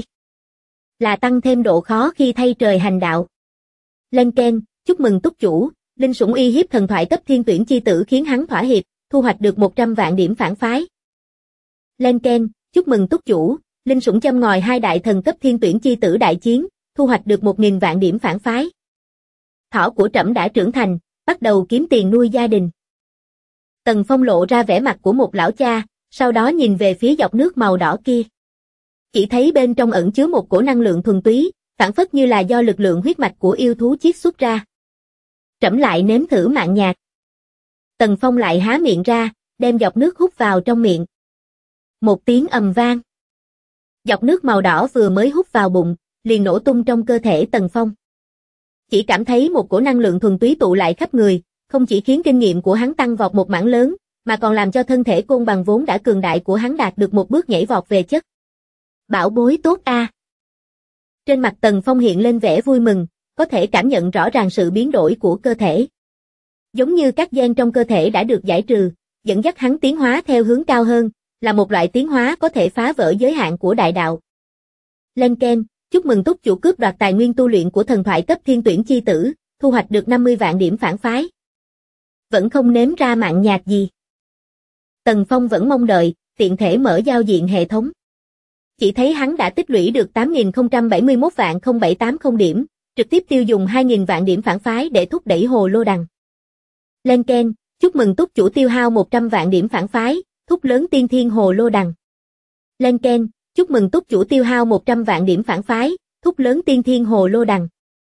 là tăng thêm độ khó khi thay trời hành đạo. Lên keng, chúc mừng túc chủ, linh sủng uy hiếp thần thoại cấp thiên tuyển chi tử khiến hắn thỏa hiệp, thu hoạch được 100 vạn điểm phản phái. Lên keng, chúc mừng túc chủ, linh sủng châm ngòi 2 đại thần cấp thiên tuyển chi tử đại chiến, thu hoạch được 1000 vạn điểm phản phái. Thỏ của trẫm đã trưởng thành, bắt đầu kiếm tiền nuôi gia đình. Tần Phong lộ ra vẻ mặt của một lão cha, sau đó nhìn về phía dọc nước màu đỏ kia. Chỉ thấy bên trong ẩn chứa một cổ năng lượng thuần túy, phản phất như là do lực lượng huyết mạch của yêu thú chiết xuất ra. Trẫm lại nếm thử mạn nhạt. Tần Phong lại há miệng ra, đem dọc nước hút vào trong miệng. Một tiếng ầm vang. Dọc nước màu đỏ vừa mới hút vào bụng, liền nổ tung trong cơ thể Tần Phong. Chỉ cảm thấy một cổ năng lượng thuần túy tụ lại khắp người, không chỉ khiến kinh nghiệm của hắn tăng vọt một mảng lớn, mà còn làm cho thân thể côn bằng vốn đã cường đại của hắn đạt được một bước nhảy vọt về chất. Bảo bối tốt a. Trên mặt Tần Phong hiện lên vẻ vui mừng, có thể cảm nhận rõ ràng sự biến đổi của cơ thể. Giống như các gen trong cơ thể đã được giải trừ, dẫn dắt hắn tiến hóa theo hướng cao hơn, là một loại tiến hóa có thể phá vỡ giới hạn của đại đạo. Lên keng, chúc mừng túc chủ cướp đoạt tài nguyên tu luyện của thần thoại cấp thiên tuyển chi tử, thu hoạch được 50 vạn điểm phản phái. Vẫn không nếm ra mạn nhạt gì. Tần Phong vẫn mong đợi, tiện thể mở giao diện hệ thống. Chỉ thấy hắn đã tích lũy được 8071 vạn 0780 điểm, trực tiếp tiêu dùng 2000 vạn điểm phản phái để thúc đẩy hồ lô đằng. Lên keng, chúc mừng túc chủ tiêu hao 100 vạn điểm phản phái, thúc lớn tiên thiên hồ lô đằng. Lên keng, chúc mừng túc chủ tiêu hao 100 vạn điểm phản phái, thúc lớn tiên thiên hồ lô đằng.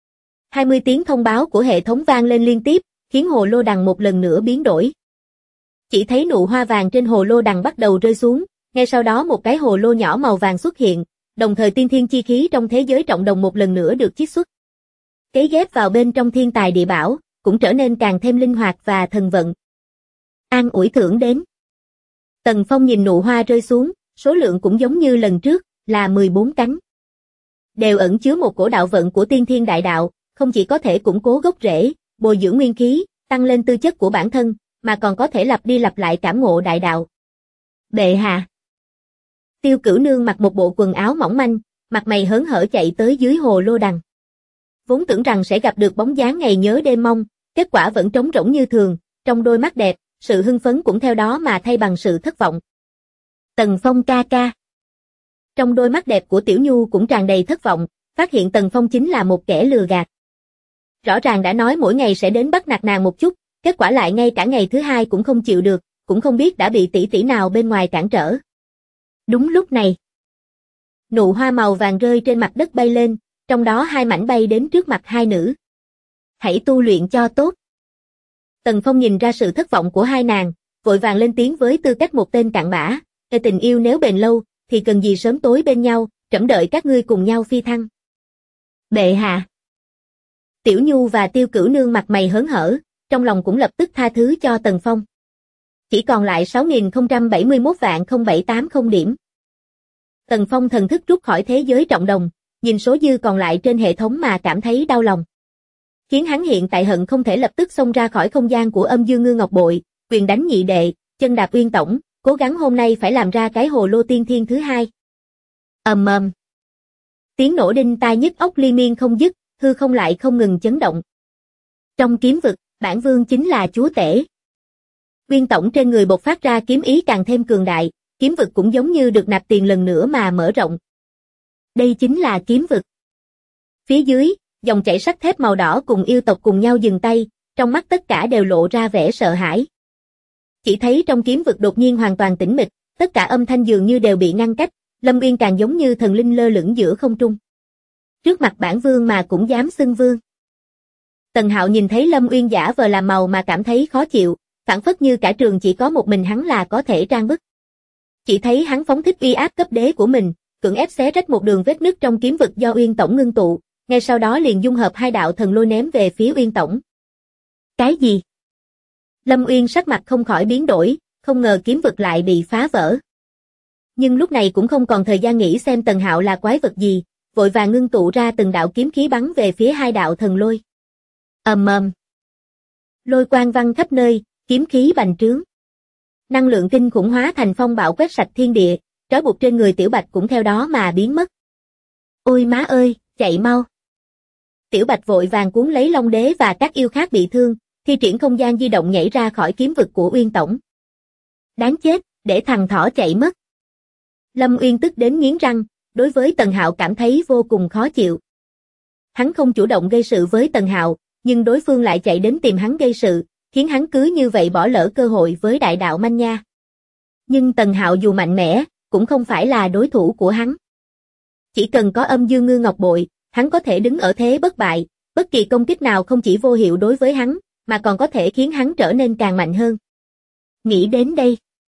20 tiếng thông báo của hệ thống vang lên liên tiếp, khiến hồ lô đằng một lần nữa biến đổi. Chỉ thấy nụ hoa vàng trên hồ lô đằng bắt đầu rơi xuống, ngay sau đó một cái hồ lô nhỏ màu vàng xuất hiện, đồng thời tiên thiên chi khí trong thế giới trọng đồng một lần nữa được chiết xuất. Cấy ghép vào bên trong thiên tài địa bảo, cũng trở nên càng thêm linh hoạt và thần vận. An ủi thưởng đến. Tần Phong nhìn nụ hoa rơi xuống, số lượng cũng giống như lần trước, là 14 cánh. Đều ẩn chứa một cổ đạo vận của tiên thiên đại đạo, không chỉ có thể củng cố gốc rễ, bồi dưỡng nguyên khí, tăng lên tư chất của bản thân, mà còn có thể lặp đi lặp lại cảm ngộ đại đạo. Bệ hạ. Tiêu Cửu Nương mặc một bộ quần áo mỏng manh, mặt mày hớn hở chạy tới dưới hồ lô đằng. Vốn tưởng rằng sẽ gặp được bóng dáng ngày nhớ đêm mong, kết quả vẫn trống rỗng như thường, trong đôi mắt đẹp, sự hưng phấn cũng theo đó mà thay bằng sự thất vọng. Tần Phong ca ca. Trong đôi mắt đẹp của Tiểu Nhu cũng tràn đầy thất vọng, phát hiện Tần Phong chính là một kẻ lừa gạt. Rõ ràng đã nói mỗi ngày sẽ đến bắt nạt nàng một chút, kết quả lại ngay cả ngày thứ hai cũng không chịu được, cũng không biết đã bị tỷ tỷ nào bên ngoài cản trở. Đúng lúc này, Nụ hoa màu vàng rơi trên mặt đất bay lên, trong đó 2 mảnh bay đến trước mặt hai nữ. Hãy tu luyện cho tốt. Tần Phong nhìn ra sự thất vọng của hai nàng, vội vàng lên tiếng với tư cách một tên cặn bã, tình yêu nếu bền lâu, thì cần gì sớm tối bên nhau, trẫm đợi các ngươi cùng nhau phi thăng. Bệ hạ. Tiểu Nhu và Tiêu Cửu Nương mặt mày hớn hở, trong lòng cũng lập tức tha thứ cho Tần Phong. Chỉ còn lại 6.071.0780 điểm. Tần Phong thần thức rút khỏi thế giới trọng đồng, nhìn số dư còn lại trên hệ thống mà cảm thấy đau lòng. Khiến hắn hiện tại hận không thể lập tức xông ra khỏi không gian của Âm Dương Ngư Ngọc Bội, quyền đánh nhị đệ, chân đạp Uyên Tổng, cố gắng hôm nay phải làm ra cái hồ lô tiên thiên thứ hai. Ầm ầm. Tiếng nổ đinh tai nhức óc liên miên không dứt, hư không lại không ngừng chấn động. Trong kiếm vực, bản vương chính là chúa tể. Uyên Tổng trên người bộc phát ra kiếm ý càng thêm cường đại, kiếm vực cũng giống như được nạp tiền lần nữa mà mở rộng. Đây chính là kiếm vực. Phía dưới, dòng chảy sắt thép màu đỏ cùng yêu tộc cùng nhau dừng tay, trong mắt tất cả đều lộ ra vẻ sợ hãi. Chỉ thấy trong kiếm vực đột nhiên hoàn toàn tĩnh mịch, tất cả âm thanh dường như đều bị ngăn cách, Lâm Uyên càng giống như thần linh lơ lửng giữa không trung. Trước mặt bản vương mà cũng dám xưng vương. Tần Hạo nhìn thấy Lâm Uyên giả vờ làm màu mà cảm thấy khó chịu, phảng phất như cả trường chỉ có một mình hắn là có thể trang bức. Chỉ thấy hắn phóng thích uy áp cấp đế của mình, cưỡng ép xé rách một đường vết nứt trong kiếm vực do Uyên Tổng ngưng tụ, ngay sau đó liền dung hợp 2 đạo thần lôi ném về phía Uyên Tổng. Cái gì? Lâm Uyên sắc mặt không khỏi biến đổi, không ngờ kiếm vực lại bị phá vỡ. Nhưng lúc này cũng không còn thời gian nghĩ xem Tần Hạo là quái vật gì, vội vàng ngưng tụ ra từng đạo kiếm khí bắn về phía 2 đạo thần lôi. Ầm ầm. Lôi quang văng khắp nơi, kiếm khí bành trướng. Năng lượng kinh khủng hóa thành phong bạo quét sạch thiên địa, trói buộc trên người Tiểu Bạch cũng theo đó mà biến mất. Ôi má ơi, chạy mau. Tiểu Bạch vội vàng cuốn lấy Long Đế và các yêu khác bị thương, thi triển không gian di động nhảy ra khỏi kiếm vực của Uyên Tổng. Đáng chết, để thằng thỏ chạy mất. Lâm Uyên tức đến nghiến răng, đối với Tần Hạo cảm thấy vô cùng khó chịu. Hắn không chủ động gây sự với Tần Hạo, nhưng đối phương lại chạy đến tìm hắn gây sự, khiến hắn cứ như vậy bỏ lỡ cơ hội với đại đạo manh nha. Nhưng Tần Hạo dù mạnh mẽ, cũng không phải là đối thủ của hắn. Chỉ cần có Âm Dương Ngư Ngọc Bội, hắn có thể đứng ở thế bất bại, bất kỳ công kích nào không chỉ vô hiệu đối với hắn, mà còn có thể khiến hắn trở nên càng mạnh hơn. Nghĩ đến đây,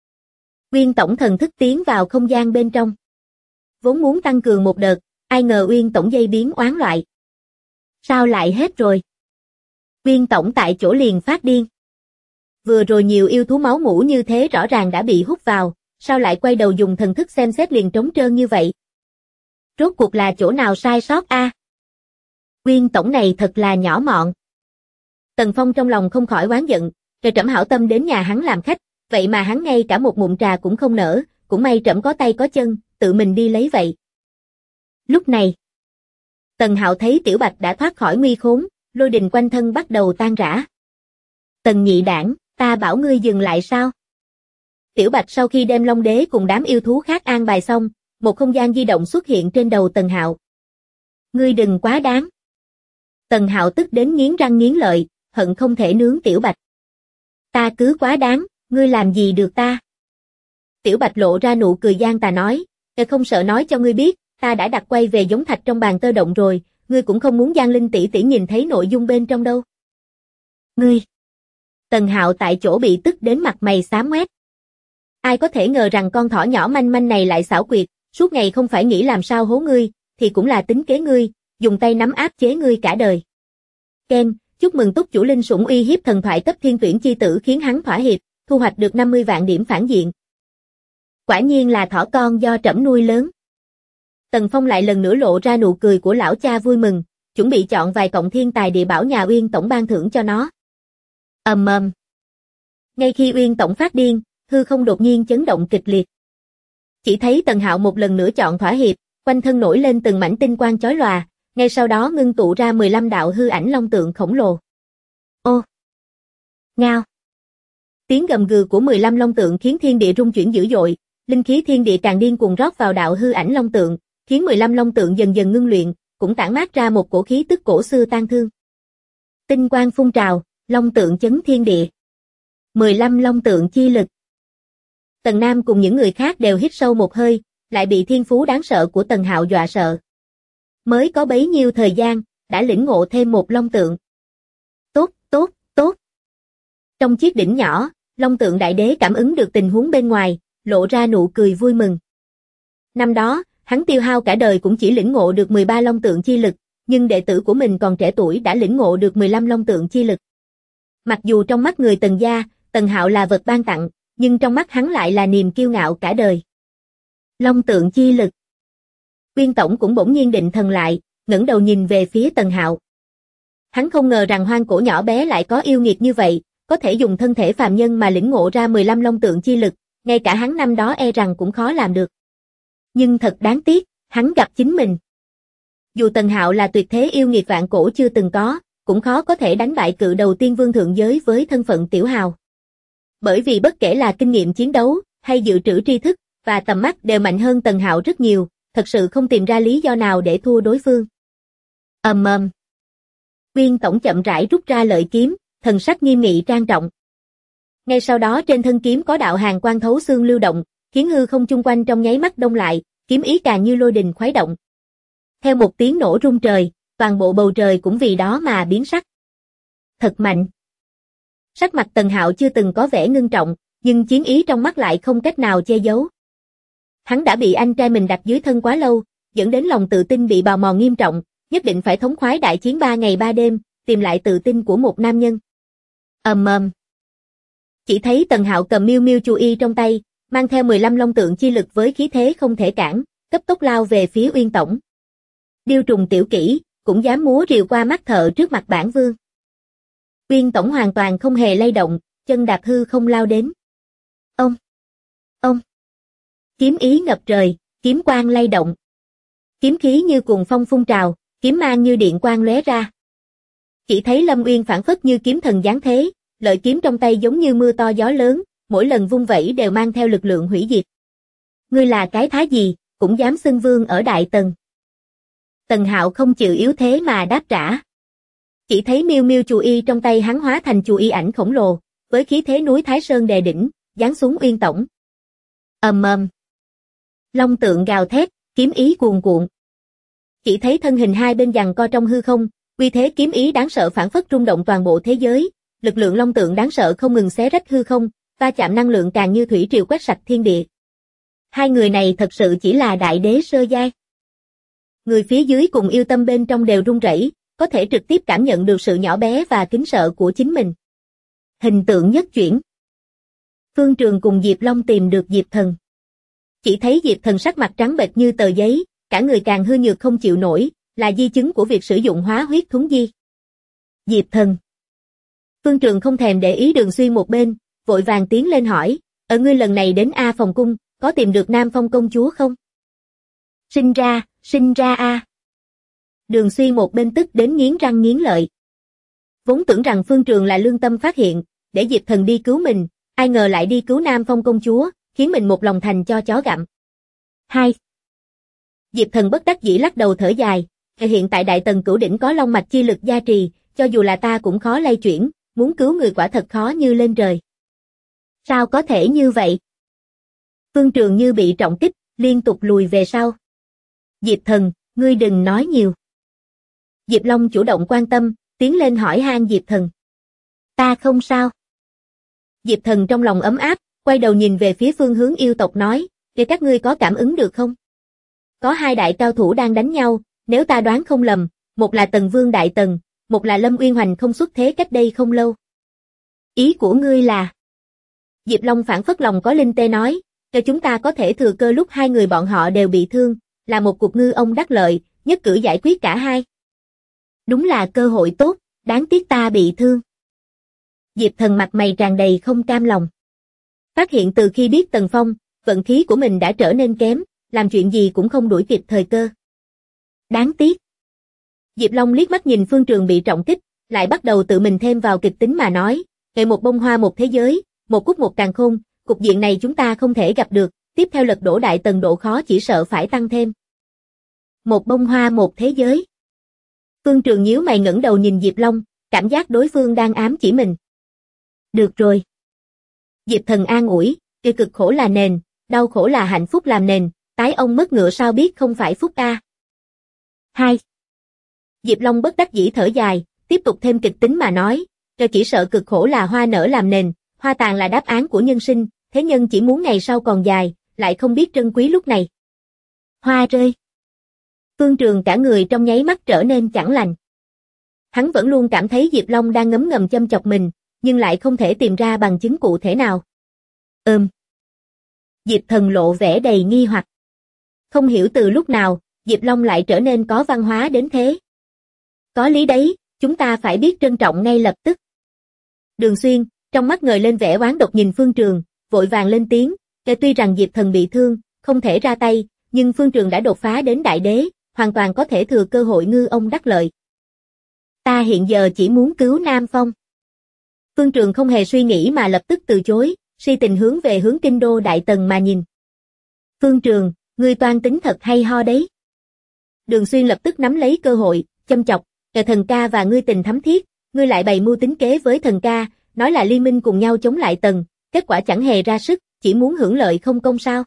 Uyên Tổng thần thức tiến vào không gian bên trong. Vốn muốn tăng cường một đợt, ai ngờ Uyên Tổng dây biến oán loại. Sao lại hết rồi? Uyên Tổng tại chỗ liền phát điên. Vừa rồi nhiều yêu thú máu mủ như thế rõ ràng đã bị hút vào, sao lại quay đầu dùng thần thức xem xét liền trống trơn như vậy? Rốt cuộc là chỗ nào sai sót a? Uyên Tổng này thật là nhỏ mọn. Tần Phong trong lòng không khỏi oán giận, trời trẫm hảo tâm đến nhà hắn làm khách, vậy mà hắn ngay cả một ngụm trà cũng không nỡ, cũng may trẫm có tay có chân, tự mình đi lấy vậy. Lúc này, Tần Hạo thấy Tiểu Bạch đã thoát khỏi nguy khốn, lôi đình quanh thân bắt đầu tan rã. Tần nhị đảng, ta bảo ngươi dừng lại sao? Tiểu Bạch sau khi đem Long Đế cùng đám yêu thú khác an bài xong, một không gian di động xuất hiện trên đầu Tần Hạo. Ngươi đừng quá đáng. Tần Hạo tức đến nghiến răng nghiến lợi, hận không thể nướng Tiểu Bạch. Ta cứ quá đáng, ngươi làm gì được ta? Tiểu Bạch lộ ra nụ cười gian tà nói, không sợ nói cho ngươi biết, ta đã đặt quay về giống thạch trong bàn tơ động rồi, ngươi cũng không muốn Giang Linh tỷ tỷ nhìn thấy nội dung bên trong đâu. Ngươi! Tần Hạo tại chỗ bị tức đến mặt mày xám ngoét. Ai có thể ngờ rằng con thỏ nhỏ manh manh này lại xảo quyệt, suốt ngày không phải nghĩ làm sao hố ngươi, thì cũng là tính kế ngươi, dùng tay nắm áp chế ngươi cả đời. Ken, chúc mừng túc chủ linh sủng uy hiếp thần thoại cấp thiên tuyển chi tử khiến hắn thỏa hiệp, thu hoạch được 50 vạn điểm phản diện. Quả nhiên là thỏ con do trẫm nuôi lớn. Tần Phong lại lần nữa lộ ra nụ cười của lão cha vui mừng, chuẩn bị chọn vài cọng thiên tài địa bảo nhà Uyên Tổng ban thưởng cho nó. Ầm ầm. Ngay khi Uyên Tổng phát điên, hư không đột nhiên chấn động kịch liệt. Chỉ thấy Tần Hạo một lần nữa chọn thỏa hiệp, quanh thân nổi lên từng mảnh tinh quang chói lòa, ngay sau đó ngưng tụ ra 15 đạo hư ảnh long tượng khổng lồ. Ô! Ngao! Tiếng gầm gừ của 15 long tượng khiến thiên địa rung chuyển dữ dội, linh khí thiên địa càng điên cuồng rót vào đạo hư ảnh long tượng, khiến 15 long tượng dần dần ngưng luyện, cũng tản mát ra một cổ khí tức cổ xưa tan thương. Tinh quang phun trào, long tượng chấn thiên địa. 15 long tượng chi lực. Tần Nam cùng những người khác đều hít sâu một hơi, lại bị thiên phú đáng sợ của Tần Hạo dọa sợ. Mới có bấy nhiêu thời gian, đã lĩnh ngộ thêm một long tượng. Tốt, tốt, tốt. Trong chiếc đỉnh nhỏ, long tượng đại đế cảm ứng được tình huống bên ngoài, lộ ra nụ cười vui mừng. Năm đó, hắn tiêu hao cả đời cũng chỉ lĩnh ngộ được 13 long tượng chi lực, nhưng đệ tử của mình còn trẻ tuổi đã lĩnh ngộ được 15 long tượng chi lực. Mặc dù trong mắt người Tần gia, Tần Hạo là vật ban tặng, nhưng trong mắt hắn lại là niềm kiêu ngạo cả đời. Long tượng chi lực. Uyên Tổng cũng bỗng nhiên định thần lại, ngẩng đầu nhìn về phía Tần Hạo. Hắn không ngờ rằng hoang cổ nhỏ bé lại có yêu nghiệt như vậy, có thể dùng thân thể phàm nhân mà lĩnh ngộ ra 15 long tượng chi lực, ngay cả hắn năm đó e rằng cũng khó làm được. Nhưng thật đáng tiếc, hắn gặp chính mình. Dù Tần Hạo là tuyệt thế yêu nghiệt vạn cổ chưa từng có, cũng khó có thể đánh bại cự đầu tiên vương thượng giới với thân phận tiểu hào. Bởi vì bất kể là kinh nghiệm chiến đấu, hay dự trữ tri thức, và tầm mắt đều mạnh hơn Tần Hạo rất nhiều, thật sự không tìm ra lý do nào để thua đối phương. Uyên Tổng chậm rãi rút ra lợi kiếm, thần sắc nghiêm nghị trang trọng. Ngay sau đó trên thân kiếm có đạo hàn quang thấu xương lưu động, khiến hư không chung quanh trong nháy mắt đông lại, kiếm ý càng như lôi đình khuấy động. Theo một tiếng nổ rung trời, toàn bộ bầu trời cũng vì đó mà biến sắc. Thật mạnh. Sắc mặt Tần Hạo chưa từng có vẻ ngưng trọng, nhưng chiến ý trong mắt lại không cách nào che giấu. Hắn đã bị anh trai mình đặt dưới thân quá lâu, dẫn đến lòng tự tin bị bào mòn nghiêm trọng, nhất định phải thống khoái đại chiến 3 ngày 3 đêm, tìm lại tự tin của một nam nhân. Chỉ thấy Tần Hạo cầm miêu miêu chu y trong tay, mang theo 15 long tượng chi lực với khí thế không thể cản, cấp tốc lao về phía Uyên Tổng. Điêu trùng tiểu kỹ, cũng dám múa rìu qua mắt thợ trước mặt bản vương. Uyên Tổng hoàn toàn không hề lay động, chân đạp hư không lao đến. Ông. Kiếm ý ngập trời, kiếm quang lay động. Kiếm khí như cuồng phong phun trào, kiếm mang như điện quang lóe ra. Chỉ thấy Lâm Uyên phảng phất như kiếm thần giáng thế, lợi kiếm trong tay giống như mưa to gió lớn, mỗi lần vung vẩy đều mang theo lực lượng hủy diệt. Ngươi là cái thá gì, cũng dám xưng vương ở Đại Tần. Tần Hạo không chịu yếu thế mà đáp trả. Chỉ thấy miêu miêu chù y trong tay hắn hóa thành chù y ảnh khổng lồ, với khí thế núi Thái Sơn đè đỉnh, giáng xuống Uyên Tổng. Long tượng gào thét, kiếm ý cuồn cuộn. Chỉ thấy thân hình hai bên giằng co trong hư không, uy thế kiếm ý đáng sợ phảng phất rung động toàn bộ thế giới, lực lượng long tượng đáng sợ không ngừng xé rách hư không, va chạm năng lượng càng như thủy triều quét sạch thiên địa. Hai người này thật sự chỉ là đại đế sơ giai. Người phía dưới cùng yêu tâm bên trong đều run rẩy, có thể trực tiếp cảm nhận được sự nhỏ bé và kính sợ của chính mình. Hình tượng nhất chuyển. Phương Trường cùng Diệp Long tìm được Diệp Thần. Chỉ thấy Diệp Thần sắc mặt trắng bệch như tờ giấy, cả người càng hư nhược không chịu nổi, là di chứng của việc sử dụng hóa huyết thuấn di. Diệp Thần. Phương Trường không thèm để ý Đường Xuyên một bên, vội vàng tiến lên hỏi, ở ngươi lần này đến A Phòng Cung, có tìm được Nam Phong công chúa không? Sinh ra a. Đường Xuyên một bên tức đến nghiến răng nghiến lợi. Vốn tưởng rằng Phương Trường là lương tâm phát hiện, để Diệp Thần đi cứu mình, ai ngờ lại đi cứu Nam Phong công chúa, khiến mình một lòng thành cho chó gặm. 2. Diệp Thần bất đắc dĩ lắc đầu thở dài, hiện tại Đại Tần Cửu Đỉnh có long mạch chi lực gia trì, cho dù là ta cũng khó lay chuyển, muốn cứu người quả thật khó như lên trời. Sao có thể như vậy? Phương Trường như bị trọng kích, liên tục lùi về sau. Diệp Thần, ngươi đừng nói nhiều. Diệp Long chủ động quan tâm, tiến lên hỏi han Diệp Thần. Ta không sao. Diệp Thần trong lòng ấm áp, quay đầu nhìn về phía phương hướng yêu tộc nói, để các ngươi có cảm ứng được không? Có hai đại cao thủ đang đánh nhau, nếu ta đoán không lầm, một là Tần Vương Đại Tần, một là Lâm Uyên Hoành không xuất thế cách đây không lâu. Ý của ngươi là? Diệp Long phản phất lòng có linh tê nói, cho chúng ta có thể thừa cơ lúc hai người bọn họ đều bị thương, là một cuộc ngư ông đắc lợi, nhất cử giải quyết cả hai. Đúng là cơ hội tốt, đáng tiếc ta bị thương. Diệp Thần mặt mày tràn đầy không cam lòng. Phát hiện từ khi biết Tần Phong, vận khí của mình đã trở nên kém, làm chuyện gì cũng không đuổi kịp thời cơ. Đáng tiếc. Diệp Long liếc mắt nhìn Phương Trường bị trọng kích, lại bắt đầu tự mình thêm vào kịch tính mà nói, ngày một bông hoa một thế giới, một cúc một càn khôn, cục diện này chúng ta không thể gặp được, tiếp theo lật đổ Đại Tần độ khó chỉ sợ phải tăng thêm. Một bông hoa một thế giới. Phương Trường nhíu mày ngẩng đầu nhìn Diệp Long, cảm giác đối phương đang ám chỉ mình. Được rồi. Diệp Thần an ủi, cực khổ là nền, đau khổ là hạnh phúc làm nền, Tái ông mất ngựa sao biết không phải phúc a. 2. Diệp Long bất đắc dĩ thở dài, tiếp tục thêm kịch tính mà nói, rồi chỉ sợ cực khổ là hoa nở làm nền, hoa tàn là đáp án của nhân sinh, thế nhân chỉ muốn ngày sau còn dài, lại không biết trân quý lúc này. Hoa rơi. Phương Trường cả người trong nháy mắt trở nên chẳng lành. Hắn vẫn luôn cảm thấy Diệp Long đang ngấm ngầm châm chọc mình, nhưng lại không thể tìm ra bằng chứng cụ thể nào. Diệp Thần lộ vẻ đầy nghi hoặc. Không hiểu từ lúc nào, Diệp Long lại trở nên có văn hóa đến thế. Có lý đấy, chúng ta phải biết trân trọng ngay lập tức. Đường Xuyên, trong mắt ngời lên vẻ oán độc nhìn Phương Trường, vội vàng lên tiếng, tuy rằng Diệp Thần bị thương, không thể ra tay, nhưng Phương Trường đã đột phá đến đại đế, hoàn toàn có thể thừa cơ hội ngư ông đắc lợi. Ta hiện giờ chỉ muốn cứu Nam Phong. Phương Trường không hề suy nghĩ mà lập tức từ chối, si tình hướng về hướng kinh đô Đại Tần mà nhìn. Phương Trường, ngươi toan tính thật hay ho đấy. Đường Xuyên lập tức nắm lấy cơ hội, châm chọc, thần ca và ngươi tình thắm thiết, ngươi lại bày mưu tính kế với thần ca, nói là liên minh cùng nhau chống lại Tần, kết quả chẳng hề ra sức, chỉ muốn hưởng lợi không công sao.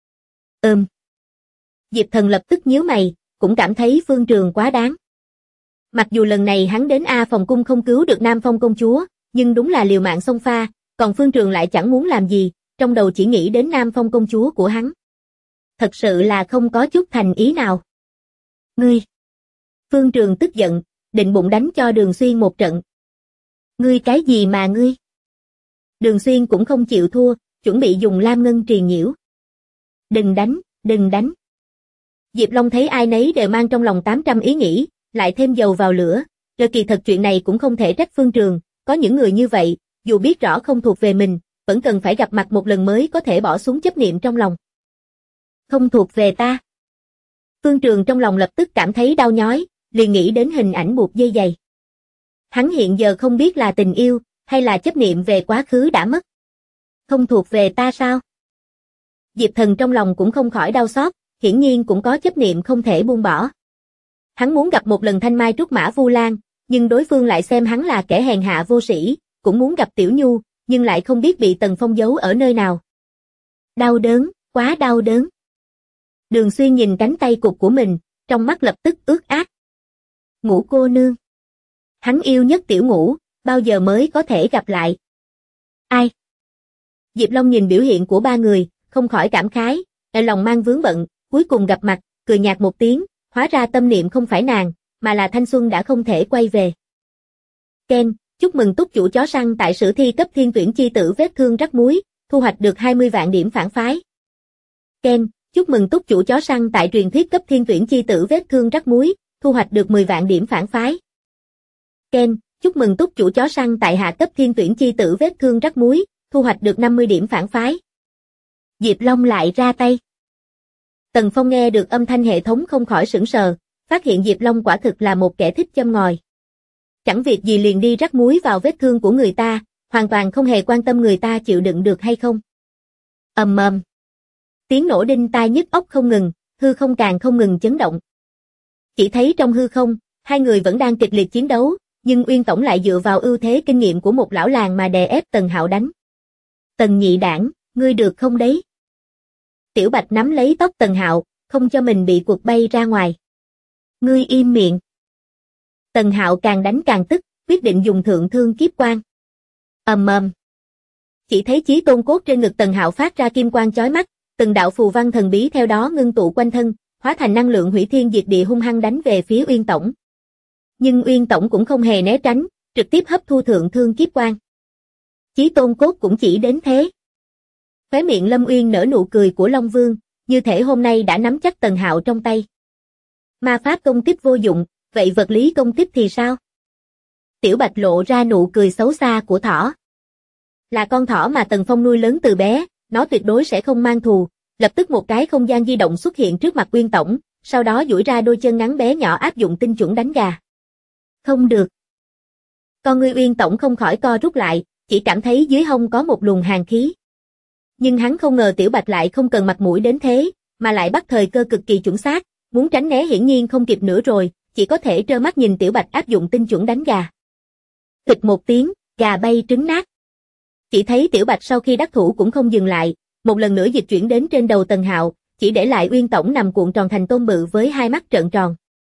Diệp Thần lập tức nhíu mày, cũng cảm thấy Phương Trường quá đáng. Mặc dù lần này hắn đến A Phòng Cung không cứu được Nam Phong công chúa, nhưng đúng là liều mạng xông pha, còn Phương Trường lại chẳng muốn làm gì, trong đầu chỉ nghĩ đến Nam Phong công chúa của hắn. Thật sự là không có chút thành ý nào. Ngươi! Phương Trường tức giận, định bụng đánh cho Đường Xuyên một trận. Ngươi cái gì mà ngươi? Đường Xuyên cũng không chịu thua, chuẩn bị dùng lam ngân truyền nhiễu. Đừng đánh, đừng đánh. Diệp Long thấy ai nấy đều mang trong lòng 800 ý nghĩ, lại thêm dầu vào lửa, rồi kỳ thật chuyện này cũng không thể trách Phương Trường, có những người như vậy, dù biết rõ không thuộc về mình, vẫn cần phải gặp mặt một lần mới có thể bỏ xuống chấp niệm trong lòng. Không thuộc về ta. Phương Trường trong lòng lập tức cảm thấy đau nhói, liền nghĩ đến hình ảnh buộc dây giày. Hắn hiện giờ không biết là tình yêu, hay là chấp niệm về quá khứ đã mất. Không thuộc về ta sao? Diệp Thần trong lòng cũng không khỏi đau xót, hiển nhiên cũng có chấp niệm không thể buông bỏ. Hắn muốn gặp một lần Thanh Mai Trúc Mã Vu Lan, nhưng đối phương lại xem hắn là kẻ hèn hạ vô sĩ, cũng muốn gặp Tiểu Nhu, nhưng lại không biết bị Tần Phong giấu ở nơi nào. Đau đớn, quá đau đớn. Đường Xuyên nhìn cánh tay cụt của mình, trong mắt lập tức ướt át. Ngũ cô nương. Hắn yêu nhất Tiểu Ngũ, bao giờ mới có thể gặp lại? Ai? Diệp Long nhìn biểu hiện của ba người, không khỏi cảm khái, lòng mang vướng bận, cuối cùng gặp mặt, cười nhạt một tiếng, hóa ra tâm niệm không phải nàng, mà là thanh xuân đã không thể quay về. Ken, chúc mừng túc chủ chó săn tại sử thi cấp thiên tuyển chi tử vết thương rắc muối, thu hoạch được 20 vạn điểm phản phái. Ken, chúc mừng túc chủ chó săn tại truyền thuyết cấp thiên tuyển chi tử vết thương rắc muối, thu hoạch được 10 vạn điểm phản phái. Ken, chúc mừng túc chủ chó săn tại hạ cấp thiên tuyển chi tử vết thương rắc muối, thu hoạch được 50 điểm phản phái. Diệp Long lại ra tay. Tần Phong nghe được âm thanh hệ thống không khỏi sửng sờ, phát hiện Diệp Long quả thực là một kẻ thích châm ngòi. Chẳng việc gì liền đi rắc muối vào vết thương của người ta, hoàn toàn không hề quan tâm người ta chịu đựng được hay không. Ầm ầm. Tiếng nổ đinh tai nhức óc không ngừng, hư không càng không ngừng chấn động. Chỉ thấy trong hư không, hai người vẫn đang kịch liệt chiến đấu, nhưng Uyên Tổng lại dựa vào ưu thế kinh nghiệm của một lão làng mà đè ép Tần Hạo đánh. Tần nhị đảng, ngươi được không đấy? Tiểu Bạch nắm lấy tóc Tần Hạo, không cho mình bị quật bay ra ngoài. Ngươi im miệng. Tần Hạo càng đánh càng tức, quyết định dùng thượng thương kiếp quang. Ầm ầm. Chỉ thấy chí tôn cốt trên ngực Tần Hạo phát ra kim quang chói mắt, từng đạo phù văn thần bí theo đó ngưng tụ quanh thân, hóa thành năng lượng hủy thiên diệt địa hung hăng đánh về phía Uyên Tổng. Nhưng Uyên Tổng cũng không hề né tránh, trực tiếp hấp thu thượng thương kiếp quang. Chí tôn cốt cũng chỉ đến thế. Khóe miệng Lâm Uyên nở nụ cười của Long Vương, như thể hôm nay đã nắm chắc Tần Hạo trong tay. Ma pháp công kích vô dụng, vậy vật lý công kích thì sao? Tiểu Bạch lộ ra nụ cười xấu xa của thỏ. Là con thỏ mà Tần Phong nuôi lớn từ bé, nó tuyệt đối sẽ không mang thù. Lập tức một cái không gian di động xuất hiện trước mặt Uyên Tổng, sau đó duỗi ra đôi chân ngắn bé nhỏ áp dụng tinh chuẩn đánh gà. Không được. Con ngươi Uyên Tổng không khỏi co rút lại, chỉ cảm thấy dưới hông có một luồng hàn khí. Nhưng hắn không ngờ Tiểu Bạch lại không cần mặt mũi đến thế, mà lại bắt thời cơ cực kỳ chuẩn xác, muốn tránh né hiển nhiên không kịp nữa rồi, chỉ có thể trơ mắt nhìn Tiểu Bạch áp dụng tinh chuẩn đánh gà. Thịch một tiếng, gà bay trứng nát. Chỉ thấy Tiểu Bạch sau khi đắc thủ cũng không dừng lại, một lần nữa dịch chuyển đến trên đầu Tần Hạo, chỉ để lại Uyên Tổng nằm cuộn tròn thành tôm bự với hai mắt trợn tròn.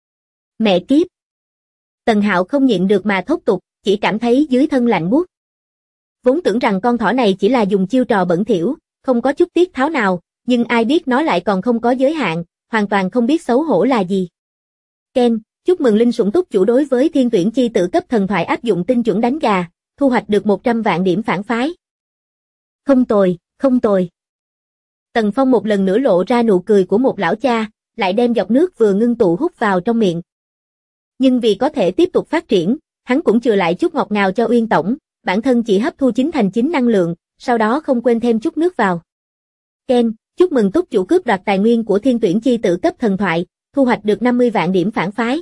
Mẹ kiếp! Tần Hạo không nhịn được mà thốt tục, chỉ cảm thấy dưới thân lạnh buốt. Vốn tưởng rằng con thỏ này chỉ là dùng chiêu trò bẩn thỉu, không có chút tiết tháo nào, nhưng ai biết nó lại còn không có giới hạn, hoàn toàn không biết xấu hổ là gì. Ken, chúc mừng Linh Sủng Túc chủ đối với Thiên Tuyển Chi Tử cấp thần thoại áp dụng tinh chuẩn đánh gà, thu hoạch được 100 vạn điểm phản phái. Không tồi, không tồi. Tần Phong một lần nữa lộ ra nụ cười của một lão cha, lại đem giọt nước vừa ngưng tụ hút vào trong miệng. Nhưng vì có thể tiếp tục phát triển, hắn cũng chừa lại chút ngọt ngào cho Uyên Tổng, bản thân chỉ hấp thu 9/9 năng lượng, sau đó không quên thêm chút nước vào. Ken, chúc mừng Túc chủ cướp đoạt tài nguyên của Thiên Tuyển Chi Tử cấp thần thoại, thu hoạch được 50 vạn điểm phản phái.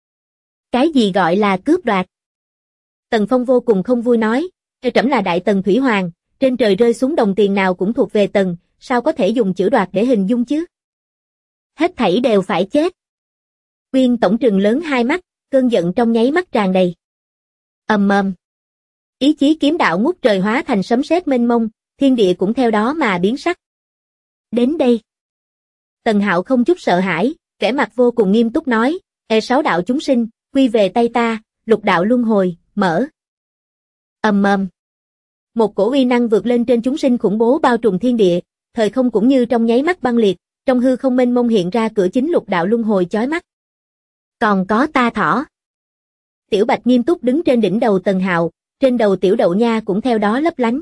Cái gì gọi là cướp đoạt? Tần Phong vô cùng không vui nói, trẫm là Đại Tần Thủy Hoàng, trên trời rơi xuống đồng tiền nào cũng thuộc về Tần, sao có thể dùng chữ đoạt để hình dung chứ? Hết thảy đều phải chết. Uyên Tổng trừng lớn hai mắt, cơn giận trong nháy mắt tràn đầy. Ầm ầm. Ý chí kiếm đạo ngút trời hóa thành sấm sét mênh mông, thiên địa cũng theo đó mà biến sắc. Đến đây. Tần Hạo không chút sợ hãi, vẻ mặt vô cùng nghiêm túc nói, sáu đạo chúng sinh, quy về tay ta, lục đạo luân hồi, mở. Ầm ầm. Một cổ uy năng vượt lên trên chúng sinh khủng bố bao trùm thiên địa, thời không cũng như trong nháy mắt băng liệt, trong hư không mênh mông hiện ra cửa chính lục đạo luân hồi chói mắt. Còn có ta thỏ. Tiểu Bạch nghiêm túc đứng trên đỉnh đầu Tần Hạo, trên đầu Tiểu Đậu Nha cũng theo đó lấp lánh.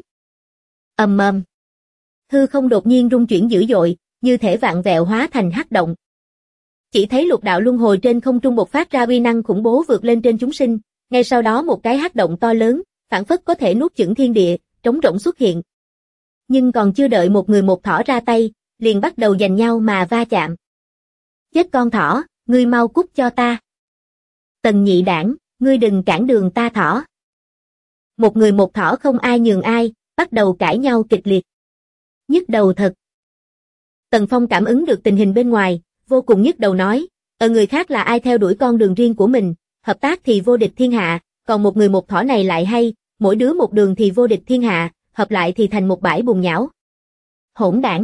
Ầm ầm. Hư không đột nhiên rung chuyển dữ dội, như thể vạn vẹo hóa thành hắc động. Chỉ thấy lục đạo luân hồi trên không trung bộc phát ra uy năng khủng bố vượt lên trên chúng sinh, ngay sau đó một cái hắc động to lớn, phảng phất có thể nuốt chửng thiên địa, trống rỗng xuất hiện. Nhưng còn chưa đợi một người một thỏ ra tay, liền bắt đầu giành nhau mà va chạm. Chết con thỏ, ngươi mau cút cho ta. Tần nhị đảng, ngươi đừng cản đường ta thỏ. Một người một thỏ không ai nhường ai, bắt đầu cãi nhau kịch liệt. Nhức đầu thật. Tần Phong cảm ứng được tình hình bên ngoài, vô cùng nhức đầu nói, người khác là ai theo đuổi con đường riêng của mình, hợp tác thì vô địch thiên hạ, còn một người một thỏ này lại hay, mỗi đứa một đường thì vô địch thiên hạ, hợp lại thì thành một bãi bùn nhão. Hỗn đảng.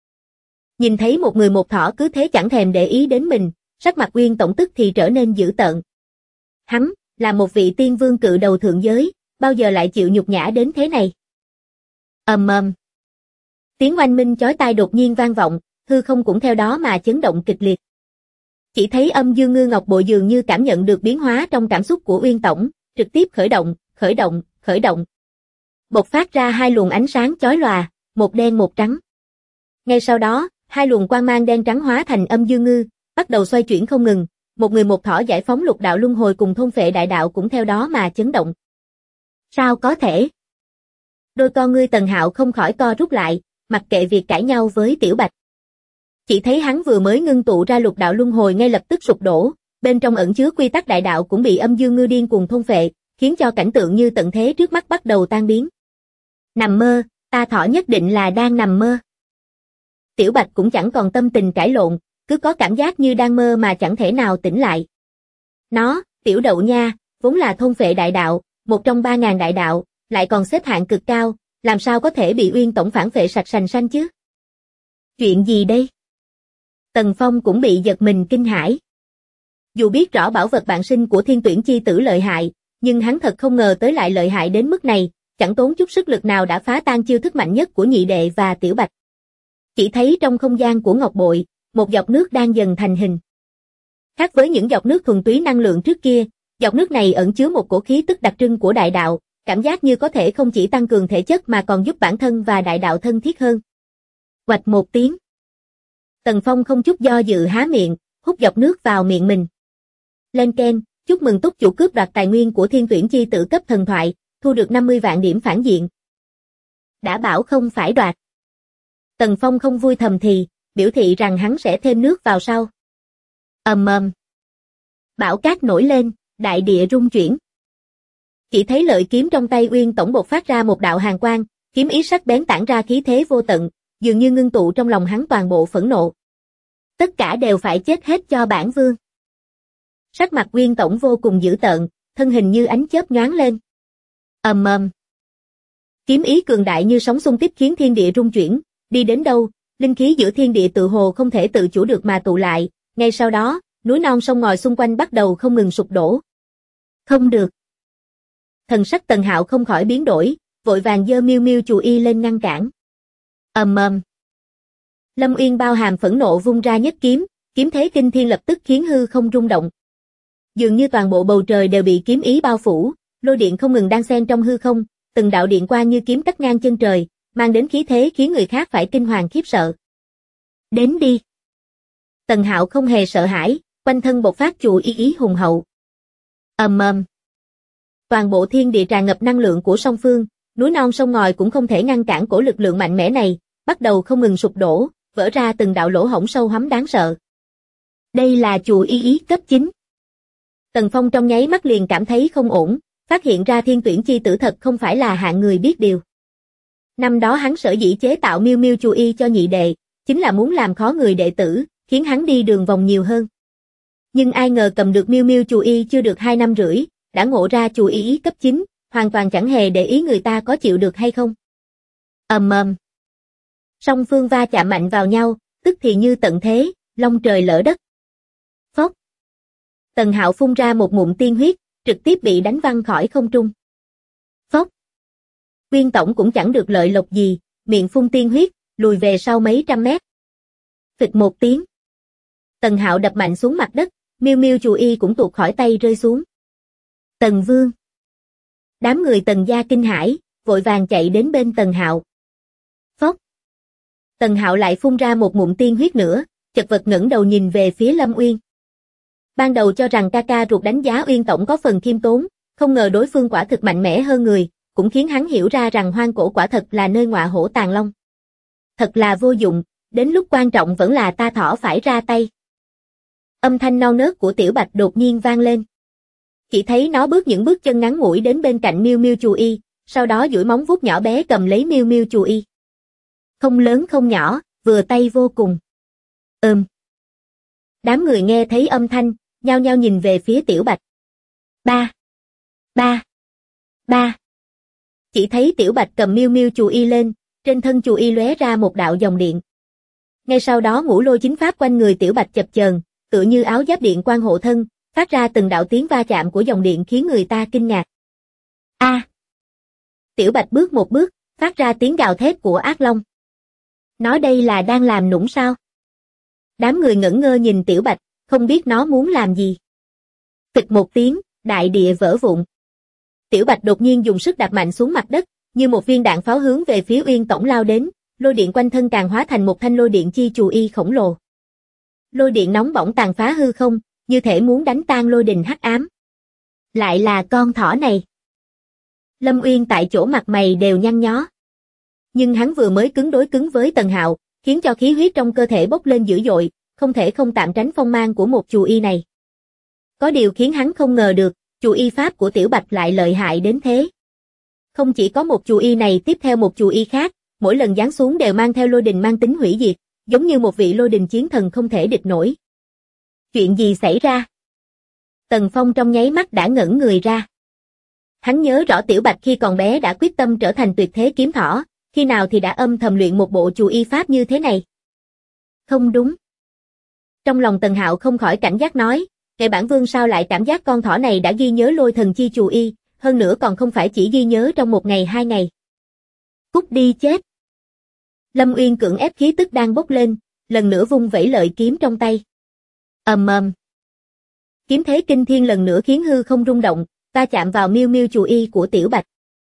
Nhìn thấy một người một thỏ cứ thế chẳng thèm để ý đến mình, sắc mặt Uyên Tổng tức thì trở nên dữ tợn. Hắn, là một vị tiên vương cự đầu thượng giới, bao giờ lại chịu nhục nhã đến thế này. Ầm ầm. Tiếng oanh minh chói tai đột nhiên vang vọng, hư không cũng theo đó mà chấn động kịch liệt. Chỉ thấy Âm Dương Ngư Ngọc Bội dường như cảm nhận được biến hóa trong cảm xúc của Uyên Tổng, trực tiếp khởi động. Bộc phát ra hai luồng ánh sáng chói lòa, một đen một trắng. Ngay sau đó, hai luồng quang mang đen trắng hóa thành Âm Dương Ngư, bắt đầu xoay chuyển không ngừng, một người một thỏ giải phóng lục đạo luân hồi cùng thôn phệ đại đạo cũng theo đó mà chấn động. Sao có thể? Đôi con ngươi Tần Hạo không khỏi co rút lại, mặc kệ việc cãi nhau với Tiểu Bạch. Chỉ thấy hắn vừa mới ngưng tụ ra lục đạo luân hồi ngay lập tức sụp đổ, bên trong ẩn chứa quy tắc đại đạo cũng bị Âm Dương Ngư điên cuồng thôn phệ, khiến cho cảnh tượng như tận thế trước mắt bắt đầu tan biến. Nằm mơ, ta thỏ nhất định là đang nằm mơ. Tiểu Bạch cũng chẳng còn tâm tình cãi lộn, cứ có cảm giác như đang mơ mà chẳng thể nào tỉnh lại. Nó, Tiểu Đậu Nha, vốn là thôn phệ đại đạo, một trong 3.000 đại đạo, lại còn xếp hạng cực cao, làm sao có thể bị Uyên Tổng phản phệ sạch sành xanh chứ? Chuyện gì đây? Tần Phong cũng bị giật mình kinh hãi. Dù biết rõ bảo vật bạn sinh của Thiên Tuyển Chi Tử lợi hại, nhưng hắn thật không ngờ tới lại lợi hại đến mức này, chẳng tốn chút sức lực nào đã phá tan chiêu thức mạnh nhất của nhị đệ và Tiểu Bạch. Chỉ thấy trong không gian của ngọc bội, một giọt nước đang dần thành hình. Khác với những giọt nước thuần túy năng lượng trước kia, giọt nước này ẩn chứa một cổ khí tức đặc trưng của đại đạo, cảm giác như có thể không chỉ tăng cường thể chất mà còn giúp bản thân và đại đạo thân thiết hơn. Oạch một tiếng. Tần Phong không chút do dự há miệng, hút giọt nước vào miệng mình. Lên Ken, chúc mừng Túc chủ cướp đoạt tài nguyên của Thiên Tuyển Chi Tử cấp thần thoại, thu được 50 vạn điểm phản diện. Đã bảo không phải đoạt. Tần Phong không vui thầm thì, biểu thị rằng hắn sẽ thêm nước vào sau. Ầm ầm. Bão cát nổi lên, đại địa rung chuyển. Chỉ thấy lợi kiếm trong tay Uyên Tổng bộc phát ra một đạo hàn quang, kiếm ý sắc bén tản ra khí thế vô tận, dường như ngưng tụ trong lòng hắn toàn bộ phẫn nộ. Tất cả đều phải chết hết cho bản vương. Sắc mặt Uyên Tổng vô cùng dữ tợn, thân hình như ánh chớp nhoáng lên. Ầm ầm. Kiếm ý cường đại như sóng xung kích khiến thiên địa rung chuyển, đi đến đâu, Linh khí giữa thiên địa tự hồ không thể tự chủ được mà tụ lại, ngay sau đó, núi non sông ngòi xung quanh bắt đầu không ngừng sụp đổ. Không được. Thần sắc Tần Hạo không khỏi biến đổi, vội vàng giơ miêu miêu chù y lên ngăn cản. Ầm ầm. Lâm Uyên bao hàm phẫn nộ vung ra nhất kiếm, kiếm thế kinh thiên lập tức khiến hư không rung động. Dường như toàn bộ bầu trời đều bị kiếm ý bao phủ, lôi điện không ngừng đan xen trong hư không, từng đạo điện quang như kiếm cắt ngang chân trời, mang đến khí thế khiến người khác phải kinh hoàng khiếp sợ. Đến đi. Tần Hạo không hề sợ hãi, quanh thân bộc phát chù ý hùng hậu. Ầm ầm. Toàn bộ thiên địa tràn ngập năng lượng của song phương, núi non sông ngòi cũng không thể ngăn cản cổ lực lượng mạnh mẽ này, bắt đầu không ngừng sụp đổ, vỡ ra từng đạo lỗ hổng sâu hắm đáng sợ. Đây là chù ý cấp 9. Tần Phong trong nháy mắt liền cảm thấy không ổn, phát hiện ra thiên tuyển chi tử thật không phải là hạng người biết điều. Năm đó hắn sở dĩ chế tạo miêu miêu chù y cho nhị đệ, chính là muốn làm khó người đệ tử, khiến hắn đi đường vòng nhiều hơn. Nhưng ai ngờ cầm được miêu miêu chù y chưa được 2 năm rưỡi, đã ngộ ra chù ý cấp 9, hoàn toàn chẳng hề để ý người ta có chịu được hay không. Ầm ầm. Song phương va chạm mạnh vào nhau, tức thì như tận thế, long trời lỡ đất. Phốc. Tần Hạo phun ra một ngụm tiên huyết, trực tiếp bị đánh văng khỏi không trung. Phốc. Uyên Tổng cũng chẳng được lợi lộc gì, miệng phun tiên huyết, lùi về sau mấy trăm mét. Phịch một tiếng. Tần Hạo đập mạnh xuống mặt đất, miêu miêu chù y cũng tuột khỏi tay rơi xuống. Tần Vương. Đám người Tần gia kinh hãi, vội vàng chạy đến bên Tần Hạo. Phốc. Tần Hạo lại phun ra một ngụm tiên huyết nữa, chật vật ngẩng đầu nhìn về phía Lâm Uyên. Ban đầu cho rằng ca ca ruột đánh giá Uyên Tổng có phần khiêm tốn, không ngờ đối phương quả thực mạnh mẽ hơn người, cũng khiến hắn hiểu ra rằng hoang cổ quả thật là nơi ngọa hổ tàng long. Thật là vô dụng, đến lúc quan trọng vẫn là ta thỏ phải ra tay. Âm thanh non nớt của Tiểu Bạch đột nhiên vang lên. Chỉ thấy nó bước những bước chân ngắn ngủi đến bên cạnh miêu miêu chù y, sau đó duỗi móng vuốt nhỏ bé cầm lấy miêu miêu chù y. Không lớn không nhỏ, vừa tay vô cùng. Đám người nghe thấy âm thanh, nhao nhao nhìn về phía Tiểu Bạch. Ba. Chỉ thấy Tiểu Bạch cầm miêu miêu chù y lên, trên thân chù y lóe ra một đạo dòng điện. Ngay sau đó ngũ lôi chính pháp quanh người Tiểu Bạch chập chờn, tựa như áo giáp điện quang hộ thân, phát ra từng đạo tiếng va chạm của dòng điện khiến người ta kinh ngạc. Tiểu Bạch bước một bước, phát ra tiếng gào thét của ác long. Nó đây là đang làm nũng sao? Đám người ngẩn ngơ nhìn Tiểu Bạch, không biết nó muốn làm gì. Phịch một tiếng, đại địa vỡ vụn. Tiểu Bạch đột nhiên dùng sức đạp mạnh xuống mặt đất, như một viên đạn pháo hướng về phía Uyên Tổng lao đến, lôi điện quanh thân càng hóa thành một thanh lôi điện chi chù y khổng lồ. Lôi điện nóng bỏng tàn phá hư không, như thể muốn đánh tan lôi đình hắc ám. Lại là con thỏ này. Lâm Uyên tại chỗ mặt mày đều nhăn nhó. Nhưng hắn vừa mới cứng đối cứng với Tần Hạo, khiến cho khí huyết trong cơ thể bốc lên dữ dội, không thể không tạm tránh phong mang của một chù y này. Có điều khiến hắn không ngờ được, chù y pháp của Tiểu Bạch lại lợi hại đến thế. Không chỉ có một chù y này tiếp theo một chù y khác, mỗi lần giáng xuống đều mang theo lôi đình mang tính hủy diệt, giống như một vị lôi đình chiến thần không thể địch nổi. Chuyện gì xảy ra? Tần Phong trong nháy mắt đã ngẩn người ra. Hắn nhớ rõ Tiểu Bạch khi còn bé đã quyết tâm trở thành tuyệt thế kiếm thỏ, khi nào thì đã âm thầm luyện một bộ chù y pháp như thế này. Không đúng. Trong lòng Tần Hạo không khỏi cảnh giác nói, Ngài bản vương sao lại cảm giác con thỏ này đã ghi nhớ lôi thần chi chù y, hơn nữa còn không phải chỉ ghi nhớ trong 1 ngày 2 ngày. Cút đi chết. Lâm Uyên cưỡng ép khí tức đang bốc lên, lần nữa vung vẩy lợi kiếm trong tay. Ầm ầm. Kiếm thế kinh thiên lần nữa khiến hư không rung động, va chạm vào miêu miêu chù y của Tiểu Bạch.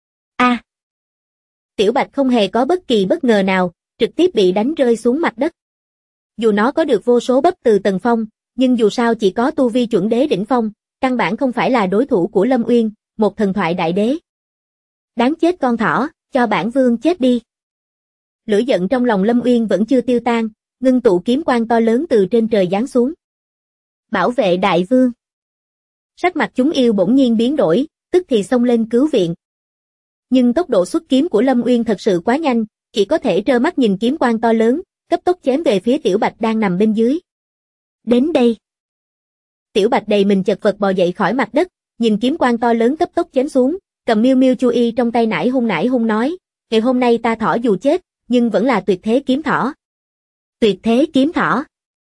Tiểu Bạch không hề có bất kỳ bất ngờ nào, trực tiếp bị đánh rơi xuống mặt đất. Dù nó có được vô số bấp từ Tần Phong, nhưng dù sao chỉ có tu vi chuẩn đế đỉnh phong, căn bản không phải là đối thủ của Lâm Uyên, một thần thoại đại đế. Đáng chết con thỏ, cho bản vương chết đi. Lửa giận trong lòng Lâm Uyên vẫn chưa tiêu tan, ngưng tụ kiếm quang to lớn từ trên trời giáng xuống. Bảo vệ đại vương. Sắc mặt chúng yêu bỗng nhiên biến đổi, tức thì xông lên cứu viện. Nhưng tốc độ xuất kiếm của Lâm Uyên thật sự quá nhanh, chỉ có thể trơ mắt nhìn kiếm quang to lớn, cấp tốc chém về phía Tiểu Bạch đang nằm bên dưới. Đến đây. Tiểu Bạch đầy mình chật vật bò dậy khỏi mặt đất, nhìn kiếm quang to lớn cấp tốc chém xuống, cầm miêu miêu chu y trong tay nải hung nói, ngày hôm nay ta thỏ dù chết, nhưng vẫn là tuyệt thế kiếm thỏ. Tuyệt thế kiếm thỏ.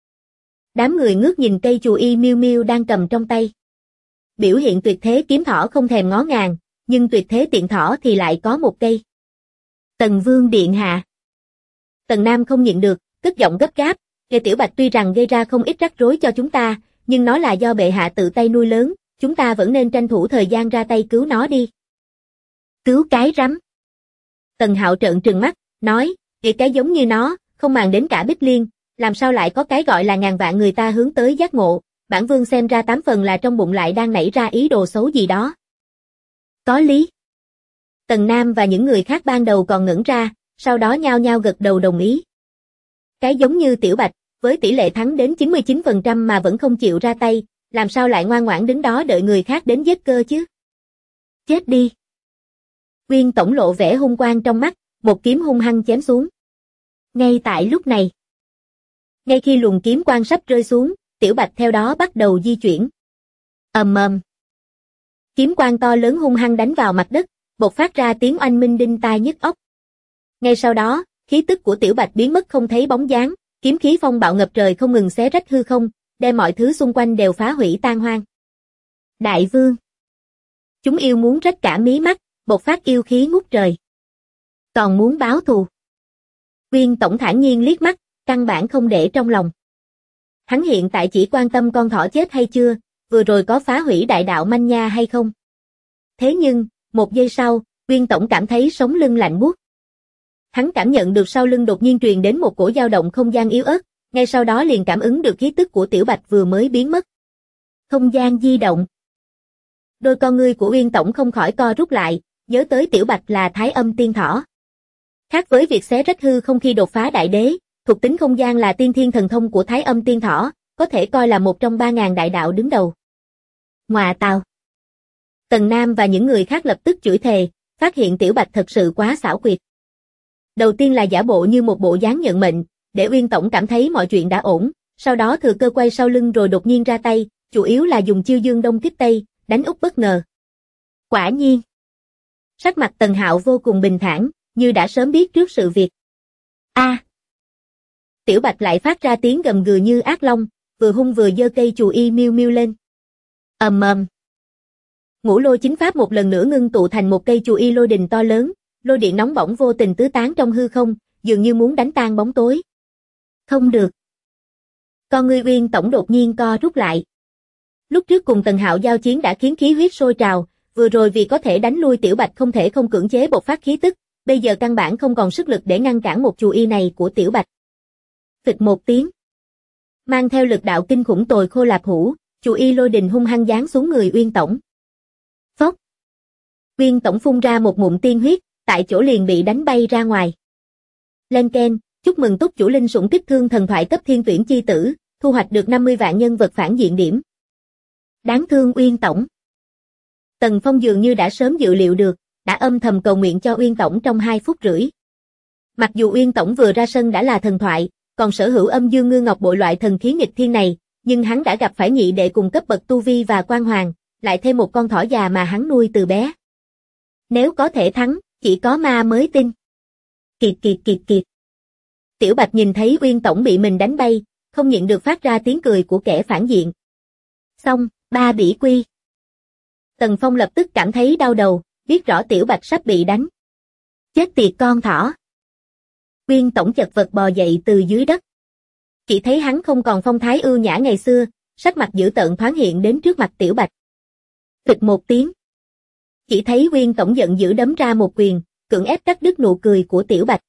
Đám người ngước nhìn cây chù y miêu miêu đang cầm trong tay. Biểu hiện tuyệt thế kiếm thỏ không thèm ngó ngàng, nhưng tuyệt thế tiện thỏ thì lại có một cây. Tần Vương điện hạ. Tần Nam không nhịn được, cất giọng gấp gáp, Nghề Tiểu Bạch tuy rằng gây ra không ít rắc rối cho chúng ta, nhưng nó là do bệ hạ tự tay nuôi lớn, chúng ta vẫn nên tranh thủ thời gian ra tay cứu nó đi. Cứu cái rắm. Tần Hạo trợn trừng mắt, nói, cái giống như nó, không màng đến cả Bích Liên, làm sao lại có cái gọi là ngàn vạn người ta hướng tới giác ngộ, bản vương xem ra 8 phần là trong bụng lại đang nảy ra ý đồ xấu gì đó. Có lý. Tần Nam và những người khác ban đầu còn ngẩn ra, sau đó nhao nhao gật đầu đồng ý. Cái giống như Tiểu Bạch, với tỷ lệ thắng đến 99% mà vẫn không chịu ra tay, làm sao lại ngoan ngoãn đứng đó đợi người khác đến giết cơ chứ? Chết đi. Uyên Tổng lộ vẻ hung quang trong mắt, một kiếm hung hăng chém xuống. Ngay tại lúc này, ngay khi luồng kiếm quang sắp rơi xuống, Tiểu Bạch theo đó bắt đầu di chuyển. Ầm ầm. Kiếm quang to lớn hung hăng đánh vào mặt đất, bộc phát ra tiếng oanh minh đinh tai nhức óc. Ngay sau đó, khí tức của Tiểu Bạch biến mất không thấy bóng dáng, kiếm khí phong bạo ngập trời không ngừng xé rách hư không, đem mọi thứ xung quanh đều phá hủy tan hoang. Đại vương. Chúng yêu muốn rách cả mí mắt, bộc phát yêu khí ngút trời. Còn muốn báo thù. Uyên Tổng thản nhiên liếc mắt, căn bản không để trong lòng. Hắn hiện tại chỉ quan tâm con thỏ chết hay chưa, vừa rồi có phá hủy đại đạo manh nha hay không. Thế nhưng, một giây sau, Uyên Tổng cảm thấy sống lưng lạnh buốt. Hắn cảm nhận được sau lưng đột nhiên truyền đến một cổ dao động không gian yếu ớt, ngay sau đó liền cảm ứng được khí tức của Tiểu Bạch vừa mới biến mất. Không gian di động. Đôi con ngươi của Uyên Tổng không khỏi co rút lại, nhớ tới Tiểu Bạch là Thái Âm Tiên Thỏ. Khác với việc xé rách hư không khi đột phá đại đế, thuộc tính không gian là tiên thiên thần thông của Thái Âm Tiên Thỏ, có thể coi là một trong 3000 đại đạo đứng đầu. Ngoà tào. Tần Nam và những người khác lập tức chửi thề, phát hiện Tiểu Bạch thật sự quá xảo quyệt. Đầu tiên là giả bộ như một bộ dáng nhận mệnh, để Uyên Tổng cảm thấy mọi chuyện đã ổn, sau đó thừa cơ quay sau lưng rồi đột nhiên ra tay, chủ yếu là dùng chiêu dương đông kích tây, đánh úp bất ngờ. Quả nhiên. Sắc mặt Tần Hạo vô cùng bình thản, như đã sớm biết trước sự việc. Tiểu Bạch lại phát ra tiếng gầm gừ như ác long, vừa hung vừa giơ cây chù y miêu miêu lên. Ầm ầm. Ngũ lôi chính pháp một lần nữa ngưng tụ thành một cây chù y lôi đình to lớn, lôi điện nóng bỏng vô tình tứ tán trong hư không, dường như muốn đánh tan bóng tối. Không được. Con ngươi Uyên Tổng đột nhiên co rút lại. Lúc trước cùng Tần Hạo giao chiến đã khiến khí huyết sôi trào, vừa rồi vì có thể đánh lui Tiểu Bạch không thể không cưỡng chế bộc phát khí tức, bây giờ căn bản không còn sức lực để ngăn cản một chù y này của Tiểu Bạch. Phịch một tiếng. Mang theo lực đạo kinh khủng tồi khô lạp hủ, chù y lôi đình hung hăng giáng xuống người Uyên Tổng. Phốc. Uyên Tổng phun ra một ngụm tiên huyết, tại chỗ liền bị đánh bay ra ngoài. Lên keng, chúc mừng túc chủ linh sủng kích thương thần thoại cấp thiên tuyển chi tử, thu hoạch được 50 vạn nhân vật phản diện điểm. Đáng thương Uyên Tổng. Tần Phong dường như đã sớm dự liệu được, đã âm thầm cầu nguyện cho Uyên Tổng trong 2 phút rưỡi. Mặc dù Uyên Tổng vừa ra sân đã là thần thoại, còn sở hữu âm dương ngư ngọc bội loại thần khí nghịch thiên này, nhưng hắn đã gặp phải nhị đệ cùng cấp bậc tu vi và quan hoàng, lại thêm một con thỏ già mà hắn nuôi từ bé. Nếu có thể thắng, chỉ có ma mới tin. Kiệt. Tiểu Bạch nhìn thấy Uyên Tổng bị mình đánh bay, không nhịn được phát ra tiếng cười của kẻ phản diện. Xong, 3 bỉ quy. Tần Phong lập tức cảm thấy đau đầu, biết rõ Tiểu Bạch sắp bị đánh. Chết tiệt con thỏ. Uyên Tổng chật vật bò dậy từ dưới đất. Chỉ thấy hắn không còn phong thái ưu nhã ngày xưa, sắc mặt dữ tợn thoáng hiện đến trước mặt Tiểu Bạch. Phịch một tiếng. Chỉ thấy Uyên Tổng giận dữ đấm ra một quyền, cưỡng ép cắt đứt nụ cười của Tiểu Bạch.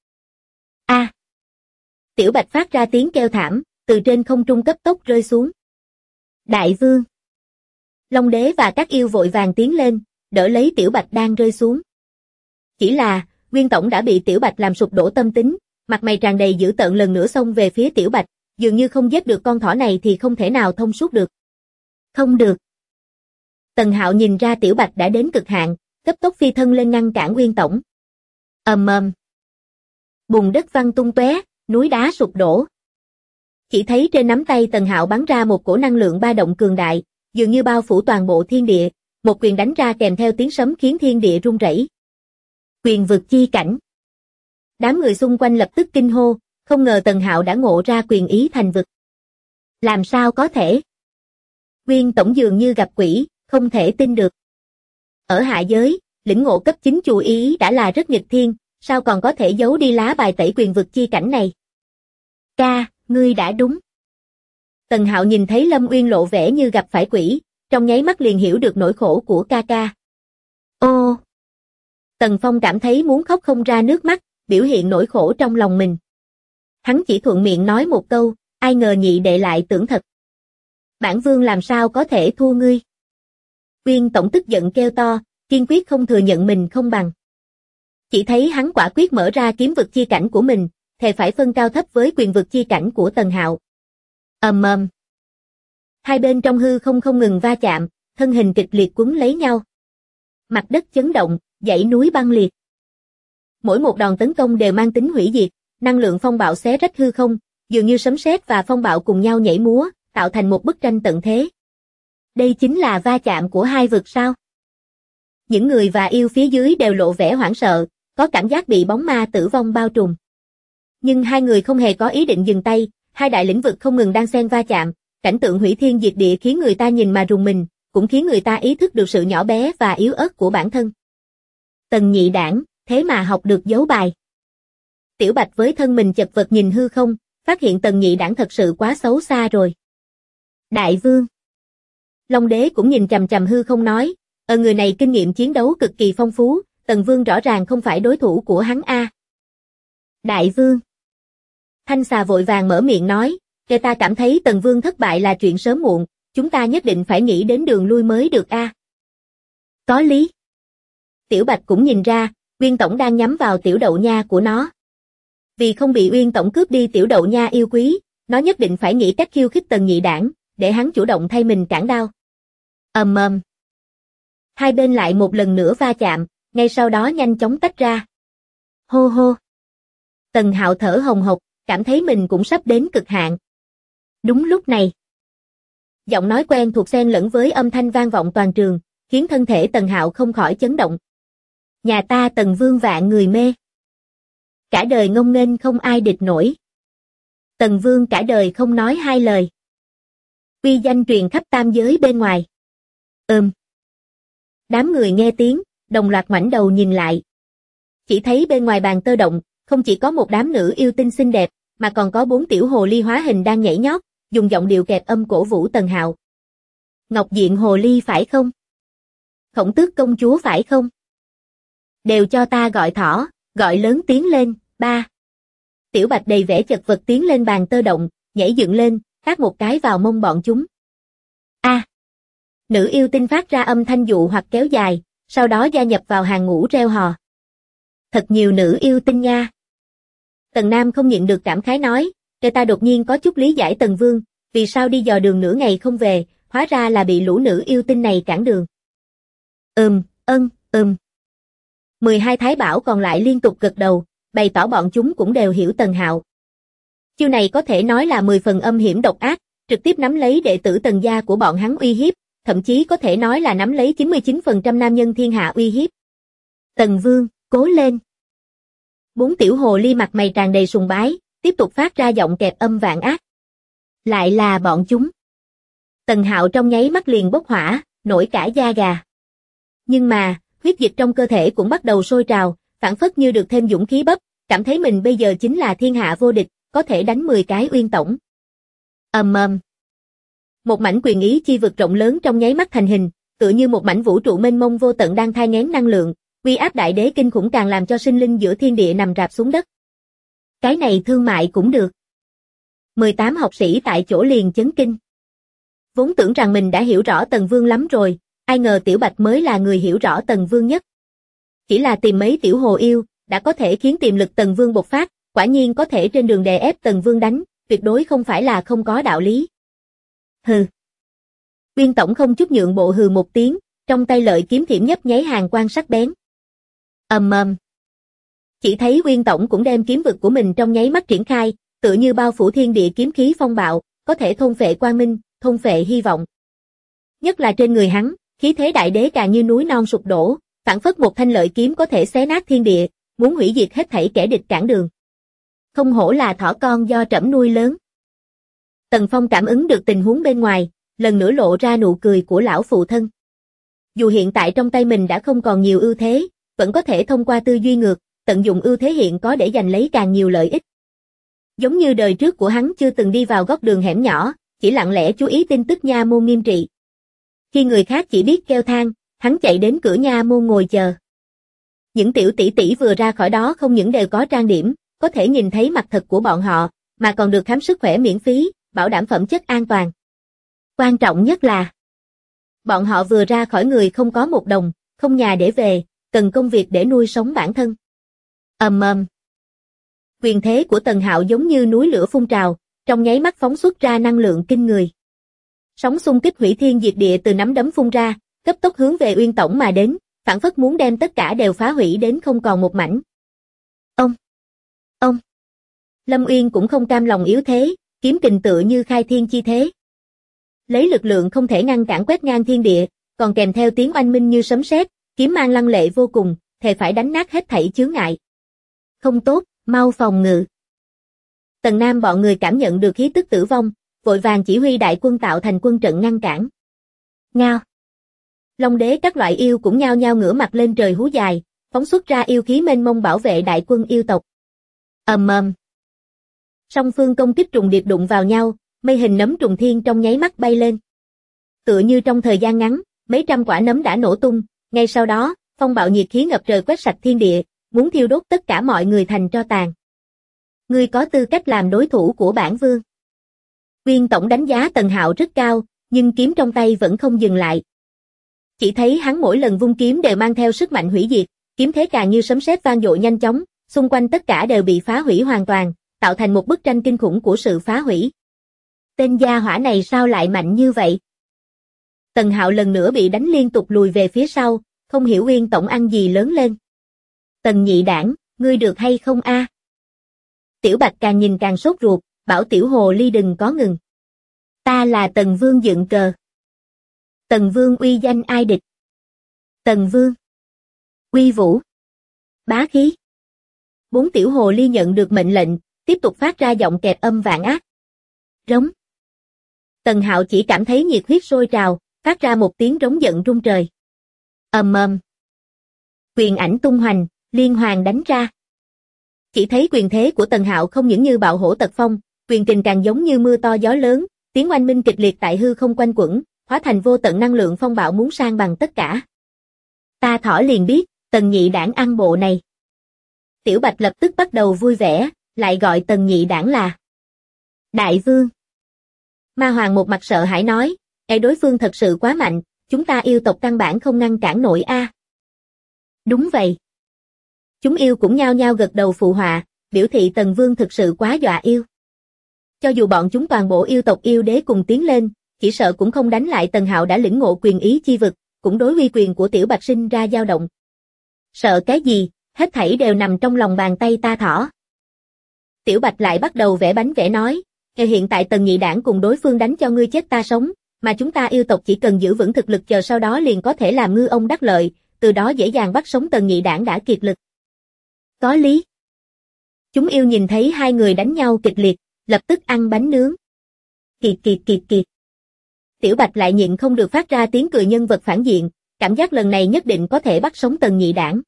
Tiểu Bạch phát ra tiếng kêu thảm, từ trên không trung cấp tốc rơi xuống. Đại vương. Long đế và các yêu vội vàng tiến lên, đỡ lấy Tiểu Bạch đang rơi xuống. Chỉ là, Uyên Tổng đã bị Tiểu Bạch làm sụp đổ tâm tính, mặt mày tràn đầy dữ tợn lần nữa xông về phía Tiểu Bạch, dường như không giết được con thỏ này thì không thể nào thông suốt được. Không được. Tần Hạo nhìn ra Tiểu Bạch đã đến cực hạn, cấp tốc phi thân lên ngăn cản Uyên Tổng. Ầm ầm. Bùn đất văng tung tóe, núi đá sụp đổ. Chỉ thấy trên nắm tay Tần Hạo bắn ra một cổ năng lượng ba động cường đại, dường như bao phủ toàn bộ thiên địa, một quyền đánh ra kèm theo tiếng sấm khiến thiên địa rung rẩy. Quyền vực chi cảnh. Đám người xung quanh lập tức kinh hô, không ngờ Tần Hạo đã ngộ ra quyền ý thành vực. Làm sao có thể? Nguyên tổng dường như gặp quỷ, không thể tin được. Ở hạ giới, lĩnh ngộ cấp 9 chú ý đã là rất nghịch thiên, sao còn có thể giấu đi lá bài tẩy quyền vực chi cảnh này? Ca, ngươi đã đúng. Tần Hạo nhìn thấy Lâm Uyên lộ vẻ như gặp phải quỷ, trong nháy mắt liền hiểu được nỗi khổ của ca ca. Ô! Tần Phong cảm thấy muốn khóc không ra nước mắt, biểu hiện nỗi khổ trong lòng mình. Hắn chỉ thuận miệng nói một câu, ai ngờ nhị đệ lại tưởng thật. Bản vương làm sao có thể thua ngươi? Uyên tổng tức giận kêu to, kiên quyết không thừa nhận mình không bằng. Chỉ thấy hắn quả quyết mở ra kiếm vực chi cảnh của mình, thề phải phân cao thấp với quyền vực chi cảnh của Tần Hạo. Ầm ầm. Hai bên trong hư không ngừng va chạm, thân hình kịch liệt quấn lấy nhau. Mặt đất chấn động, dãy núi băng liệt. Mỗi một đòn tấn công đều mang tính hủy diệt, năng lượng phong bạo xé rách hư không, dường như sấm sét và phong bạo cùng nhau nhảy múa, tạo thành một bức tranh tận thế. Đây chính là va chạm của hai vực sao? Những người và yêu phía dưới đều lộ vẻ hoảng sợ, có cảm giác bị bóng ma tử vong bao trùm. Nhưng hai người không hề có ý định dừng tay, hai đại lĩnh vực không ngừng đan xen va chạm, cảnh tượng hủy thiên diệt địa khiến người ta nhìn mà rùng mình, cũng khiến người ta ý thức được sự nhỏ bé và yếu ớt của bản thân. Tần nhị đảng, thế mà học được giấu bài. Tiểu Bạch với thân mình chật vật nhìn hư không, phát hiện Tần nhị đảng thật sự quá xấu xa rồi. Đại vương. Long đế cũng nhìn chằm chằm hư không nói, người này kinh nghiệm chiến đấu cực kỳ phong phú, Tần vương rõ ràng không phải đối thủ của hắn a. Đại vương. Thanh xà vội vàng mở miệng nói, ta cảm thấy Tần vương thất bại là chuyện sớm muộn, chúng ta nhất định phải nghĩ đến đường lui mới được a. Có lý. Tiểu Bạch cũng nhìn ra, Uyên tổng đang nhắm vào tiểu đậu nha của nó. Vì không bị Uyên tổng cướp đi tiểu đậu nha yêu quý, nó nhất định phải nghĩ cách khiêu khích Tần nhị đảng, để hắn chủ động thay mình cản đao. Ầm ầm. Hai bên lại một lần nữa va chạm, ngay sau đó nhanh chóng tách ra. Hô hô. Tần Hạo thở hồng hộc, cảm thấy mình cũng sắp đến cực hạn. Đúng lúc này, giọng nói quen thuộc xen lẫn với âm thanh vang vọng toàn trường, khiến thân thể Tần Hạo không khỏi chấn động. Nhà ta Tần vương vạn người mê. Cả đời ngông nghênh không ai địch nổi. Tần vương cả đời không nói hai lời. Uy danh truyền khắp tam giới bên ngoài. Đám người nghe tiếng, đồng loạt ngoảnh đầu nhìn lại. Chỉ thấy bên ngoài bàn tơ động, không chỉ có một đám nữ yêu tinh xinh đẹp, mà còn có 4 tiểu hồ ly hóa hình đang nhảy nhót, dùng giọng điệu kẹp âm cổ vũ Tần Hạo. Ngọc Diện hồ ly phải không? Khổng Tước công chúa phải không? Đều cho ta gọi thỏ, gọi lớn tiếng lên, ba. Tiểu Bạch đầy vẻ chật vật tiến lên bàn tơ động, nhảy dựng lên, tát một cái vào mông bọn chúng. A. Nữ yêu tinh phát ra âm thanh dụ hoặc kéo dài, sau đó gia nhập vào hàng ngũ reo hò. Thật nhiều nữ yêu tinh nha. Tần Nam không nhịn được cảm khái nói, ta đột nhiên có chút lý giải Tần Vương, vì sao đi dò đường nửa ngày không về, hóa ra là bị lũ nữ yêu tinh này cản đường. 12 thái bảo còn lại liên tục gật đầu, bày tỏ bọn chúng cũng đều hiểu Tần Hạo. Chiêu này có thể nói là 10 phần âm hiểm độc ác, trực tiếp nắm lấy đệ tử Tần gia của bọn hắn uy hiếp, thậm chí có thể nói là nắm lấy 99% nam nhân thiên hạ uy hiếp. Tần Vương, cố lên. 4 tiểu hồ ly mặt mày tràn đầy sùng bái, tiếp tục phát ra giọng kẹp âm vạn ác. Lại là bọn chúng. Tần Hạo trong nháy mắt liền bốc hỏa, nổi cả da gà. Nhưng mà, huyết dịch trong cơ thể cũng bắt đầu sôi trào, phảng phất như được thêm dũng khí bắp, cảm thấy mình bây giờ chính là thiên hạ vô địch, có thể đánh 10 cái Uyên tổng. Một mảnh quyền ý chi vực rộng lớn trong nháy mắt thành hình, tựa như một mảnh vũ trụ mênh mông vô tận đang thai nghén năng lượng, uy áp đại đế kinh khủng càng làm cho sinh linh giữa thiên địa nằm rạp xuống đất. Cái này thương mại cũng được. 18 học sĩ tại chỗ liền chấn kinh. Vốn tưởng rằng mình đã hiểu rõ Tần Vương lắm rồi, ai ngờ Tiểu Bạch mới là người hiểu rõ Tần Vương nhất. Chỉ là tìm mấy tiểu hồ yêu, đã có thể khiến tiềm lực Tần Vương bộc phát, quả nhiên có thể trên đường đè ép Tần Vương đánh, tuyệt đối không phải là không có đạo lý. Hừ. Uyên tổng không chút nhượng bộ hừ một tiếng, trong tay lợi kiếm thiểm nhấp nháy hàng quang sắc bén. Chỉ thấy Uyên tổng cũng đem kiếm vực của mình trong nháy mắt triển khai, tựa như bao phủ thiên địa kiếm khí phong bạo, có thể thôn phệ quang minh, thôn phệ hy vọng. Nhất là trên người hắn, khí thế đại đế càng như núi non sụp đổ, phảng phất một thanh lợi kiếm có thể xé nát thiên địa, muốn hủy diệt hết thảy kẻ địch cản đường. Không hổ là thỏ con do trẫm nuôi lớn. Tần Phong cảm ứng được tình huống bên ngoài, lần nữa lộ ra nụ cười của lão phụ thân. Dù hiện tại trong tay mình đã không còn nhiều ưu thế, vẫn có thể thông qua tư duy ngược, tận dụng ưu thế hiện có để giành lấy càng nhiều lợi ích. Giống như đời trước của hắn chưa từng đi vào góc đường hẻm nhỏ, chỉ lặng lẽ chú ý tin tức nha môn nghiêm trị. Khi người khác chỉ biết kêu than, hắn chạy đến cửa nha môn ngồi chờ. Những tiểu tỷ tỷ vừa ra khỏi đó không những đều có trang điểm, có thể nhìn thấy mặt thật của bọn họ, mà còn được khám sức khỏe miễn phí, bảo đảm phẩm chất an toàn. Quan trọng nhất là, bọn họ vừa ra khỏi người không có một đồng, không nhà để về, cần công việc để nuôi sống bản thân. Quyền thế của Tần Hạo giống như núi lửa phun trào, trong nháy mắt phóng xuất ra năng lượng kinh người. Sóng xung kích hủy thiên diệt địa từ nắm đấm phun ra, cấp tốc hướng về Uyên Tổng mà đến, phảng phất muốn đem tất cả đều phá hủy đến không còn một mảnh. Ông! Lâm Uyên cũng không cam lòng yếu thế, kiếm kình tựa như khai thiên chi thế. Lấy lực lượng không thể ngăn cản quét ngang thiên địa, còn kèm theo tiếng oanh minh như sấm sét, kiếm mang lăng lệ vô cùng, thề phải đánh nát hết thảy chướng ngại. Không tốt, mau phòng ngự. Tần Nam bọn người cảm nhận được khí tức tử vong, vội vàng chỉ huy đại quân tạo thành quân trận ngăn cản. Ngao. Long đế các loại yêu cũng nhao nhao ngửa mặt lên trời hú dài, phóng xuất ra yêu khí mênh mông bảo vệ đại quân yêu tộc. Song phương công kích trùng điệp đụng vào nhau, mây hình nấm trùng thiên trong nháy mắt bay lên. Tựa như trong thời gian ngắn, mấy trăm quả nấm đã nổ tung, ngay sau đó, phong bạo nhiệt khí ngập trời quét sạch thiên địa, muốn thiêu đốt tất cả mọi người thành tro tàn. Ngươi có tư cách làm đối thủ của bản vương. Uyên Tổng đánh giá Tần Hạo rất cao, nhưng kiếm trong tay vẫn không dừng lại. Chỉ thấy hắn mỗi lần vung kiếm đều mang theo sức mạnh hủy diệt, kiếm thế càng như sấm sét vang dội nhanh chóng, xung quanh tất cả đều bị phá hủy hoàn toàn, tạo thành một bức tranh kinh khủng của sự phá hủy. Tên gia hỏa này sao lại mạnh như vậy? Tần Hạo lần nữa bị đánh liên tục lùi về phía sau, không hiểu Uyên Tổng ăn gì lớn lên. Tần nhị đảng, ngươi được hay không a? Tiểu Bạch càng nhìn càng sốt ruột, bảo Tiểu Hồ Ly đừng có ngừng. Ta là Tần Vương dựng cờ. Tần Vương uy danh ai địch? Tần Vương. Uy vũ. Bá khí. 4 Tiểu Hồ Ly nhận được mệnh lệnh, tiếp tục phát ra giọng kẹp âm vạn ác. Rống. Tần Hạo chỉ cảm thấy nhiệt huyết sôi trào, phát ra một tiếng rống giận rung trời. Quyền ảnh tung hoành, liên hoàn đánh ra. Chỉ thấy quyền thế của Tần Hạo không những như bạo hổ tật phong, quyền kình càng giống như mưa to gió lớn, tiếng oanh minh kịch liệt tại hư không quanh quẩn, hóa thành vô tận năng lượng phong bạo muốn san bằng tất cả. Ta thỏ liền biết, Tần nhị đảng ăn bộ này. Tiểu Bạch lập tức bắt đầu vui vẻ, lại gọi Tần nhị đảng là Đại Vương. Ma Hoàng một mặt sợ hãi nói, đối phương thật sự quá mạnh, chúng ta yêu tộc căn bản không ngăn cản nổi a. Đúng vậy. Chúng yêu cũng nhao nhao gật đầu phụ họa, biểu thị Tần Vương thực sự quá dọa yêu. Cho dù bọn chúng toàn bộ yêu tộc yêu đế cùng tiến lên, chỉ sợ cũng không đánh lại Tần Hạo đã lĩnh ngộ quyền ý chi vực, cũng đối uy quyền của Tiểu Bạch sinh ra dao động. Sợ cái gì, hết thảy đều nằm trong lòng bàn tay ta thỏ. Tiểu Bạch lại bắt đầu vẽ bánh vẽ nói, hiện tại Tần nhị đảng cùng đối phương đánh cho ngươi chết ta sống, mà chúng ta yêu tộc chỉ cần giữ vững thực lực chờ sau đó liền có thể làm ngư ông đắc lợi, từ đó dễ dàng bắt sống Tần nhị đảng đã kiệt lực. Có lý. Chúng yêu nhìn thấy hai người đánh nhau kịch liệt, lập tức ăn bánh nướng. Kiệt. Tiểu Bạch lại nhịn không được phát ra tiếng cười nhân vật phản diện, cảm giác lần này nhất định có thể bắt sống Tần nhị đảng.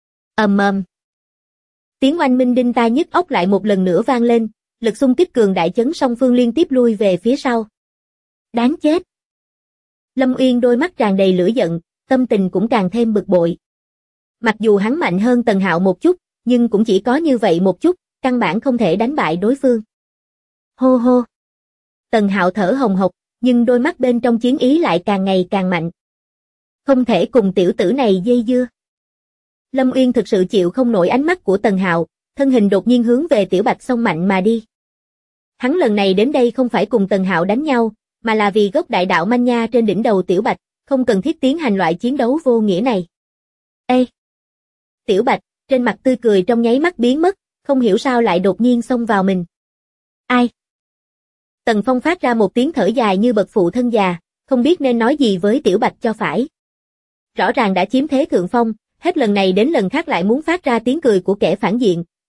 Tiếng oanh minh đinh tai nhức óc lại một lần nữa vang lên, lực xung kích cường đại chấn song phương liên tiếp lui về phía sau. Đáng chết. Lâm Uyên đôi mắt tràn đầy lửa giận, tâm tình cũng càng thêm bực bội. Mặc dù hắn mạnh hơn Tần Hạo một chút, nhưng cũng chỉ có như vậy một chút, căn bản không thể đánh bại đối phương. Hô hô. Tần Hạo thở hồng hộc, nhưng đôi mắt bên trong chiến ý lại càng ngày càng mạnh. Không thể cùng tiểu tử này dây dưa. Lâm Uyên thực sự chịu không nổi ánh mắt của Tần Hạo, thân hình đột nhiên hướng về Tiểu Bạch xông mạnh mà đi. Hắn lần này đến đây không phải cùng Tần Hạo đánh nhau, mà là vì gốc đại đạo manh nha trên đỉnh đầu Tiểu Bạch, không cần thiết tiến hành loại chiến đấu vô nghĩa này. Ê! Tiểu Bạch, trên mặt tươi cười trong nháy mắt biến mất, không hiểu sao lại đột nhiên xông vào mình. Ai? Tần Phong phát ra một tiếng thở dài như bậc phụ thân già, không biết nên nói gì với Tiểu Bạch cho phải. Rõ ràng đã chiếm thế thượng phong, hết lần này đến lần khác lại muốn phát ra tiếng cười của kẻ phản diện,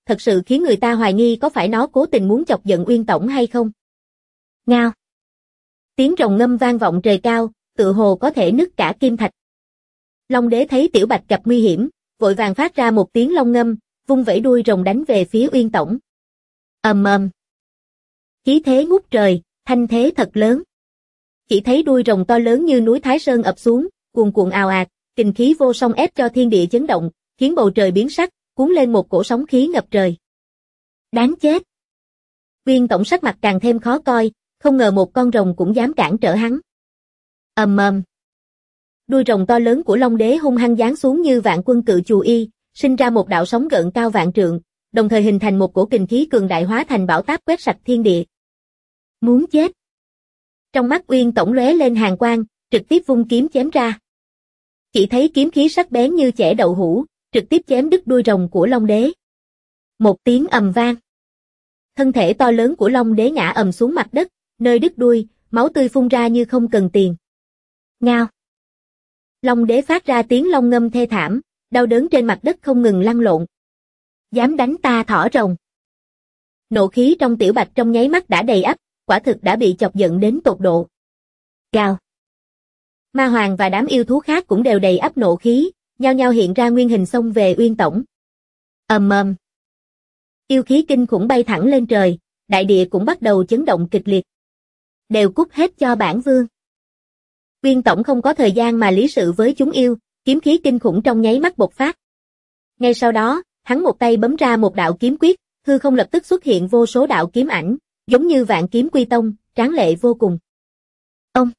thật sự khiến người ta hoài nghi có phải nó cố tình muốn chọc giận Uyên tổng hay không. Ngao. Tiếng rồng ngâm vang vọng trời cao, tựa hồ có thể nứt cả kim thạch. Long đế thấy Tiểu Bạch gặp nguy hiểm, vội vàng phát ra một tiếng long ngâm, vung vẩy đuôi rồng đánh về phía Uyên tổng. Ầm ầm. Khí thế ngút trời, thanh thế thật lớn. Chỉ thấy đuôi rồng to lớn như núi Thái Sơn ập xuống, cuồn cuộn ào ạt, kình khí vô song ép cho thiên địa chấn động, khiến bầu trời biến sắc, cuốn lên một cổ sóng khí ngập trời. Đáng chết. Uyên tổng sắc mặt càng thêm khó coi, không ngờ một con rồng cũng dám cản trở hắn. Ầm ầm. Đuôi rồng to lớn của Long đế hung hăng giáng xuống như vạn quân cự chù y, sinh ra một đạo sóng gợn cao vạn trượng, đồng thời hình thành một cổ kình khí cường đại hóa thành bão táp quét sạch thiên địa. Muốn chết. Trong mắt Uyên tổng lóe lên hàn quang, trực tiếp vung kiếm chém ra. Chỉ thấy kiếm khí sắc bén như chẻ đậu hũ, trực tiếp chém đứt đuôi rồng của Long đế. Một tiếng ầm vang. Thân thể to lớn của Long đế ngã ầm xuống mặt đất, nơi đứt đuôi, máu tươi phun ra như không cần tiền. Ngao. Long đế phát ra tiếng long ngâm thê thảm, đau đớn trên mặt đất không ngừng lăn lộn. Dám đánh ta thỏ rồng. Nộ khí trong Tiểu Bạch trong nháy mắt đã đầy ắp, quả thực đã bị chọc giận đến tột độ. Gào. Ma Hoàng và đám yêu thú khác cũng đều đầy ắp nộ khí, nhao nhao hiện ra nguyên hình xông về Uyên tổng. Ầm ầm. Yêu khí kinh khủng bay thẳng lên trời, đại địa cũng bắt đầu chấn động kịch liệt. Đều cút hết cho bản vương. Uyên tổng không có thời gian mà lý sự với chúng yêu, kiếm khí kinh khủng trong nháy mắt bộc phát. Ngay sau đó, hắn một tay bấm ra một đạo kiếm quyết, hư không lập tức xuất hiện vô số đạo kiếm ảnh, giống như vạn kiếm quy tông, tráng lệ vô cùng. Ông.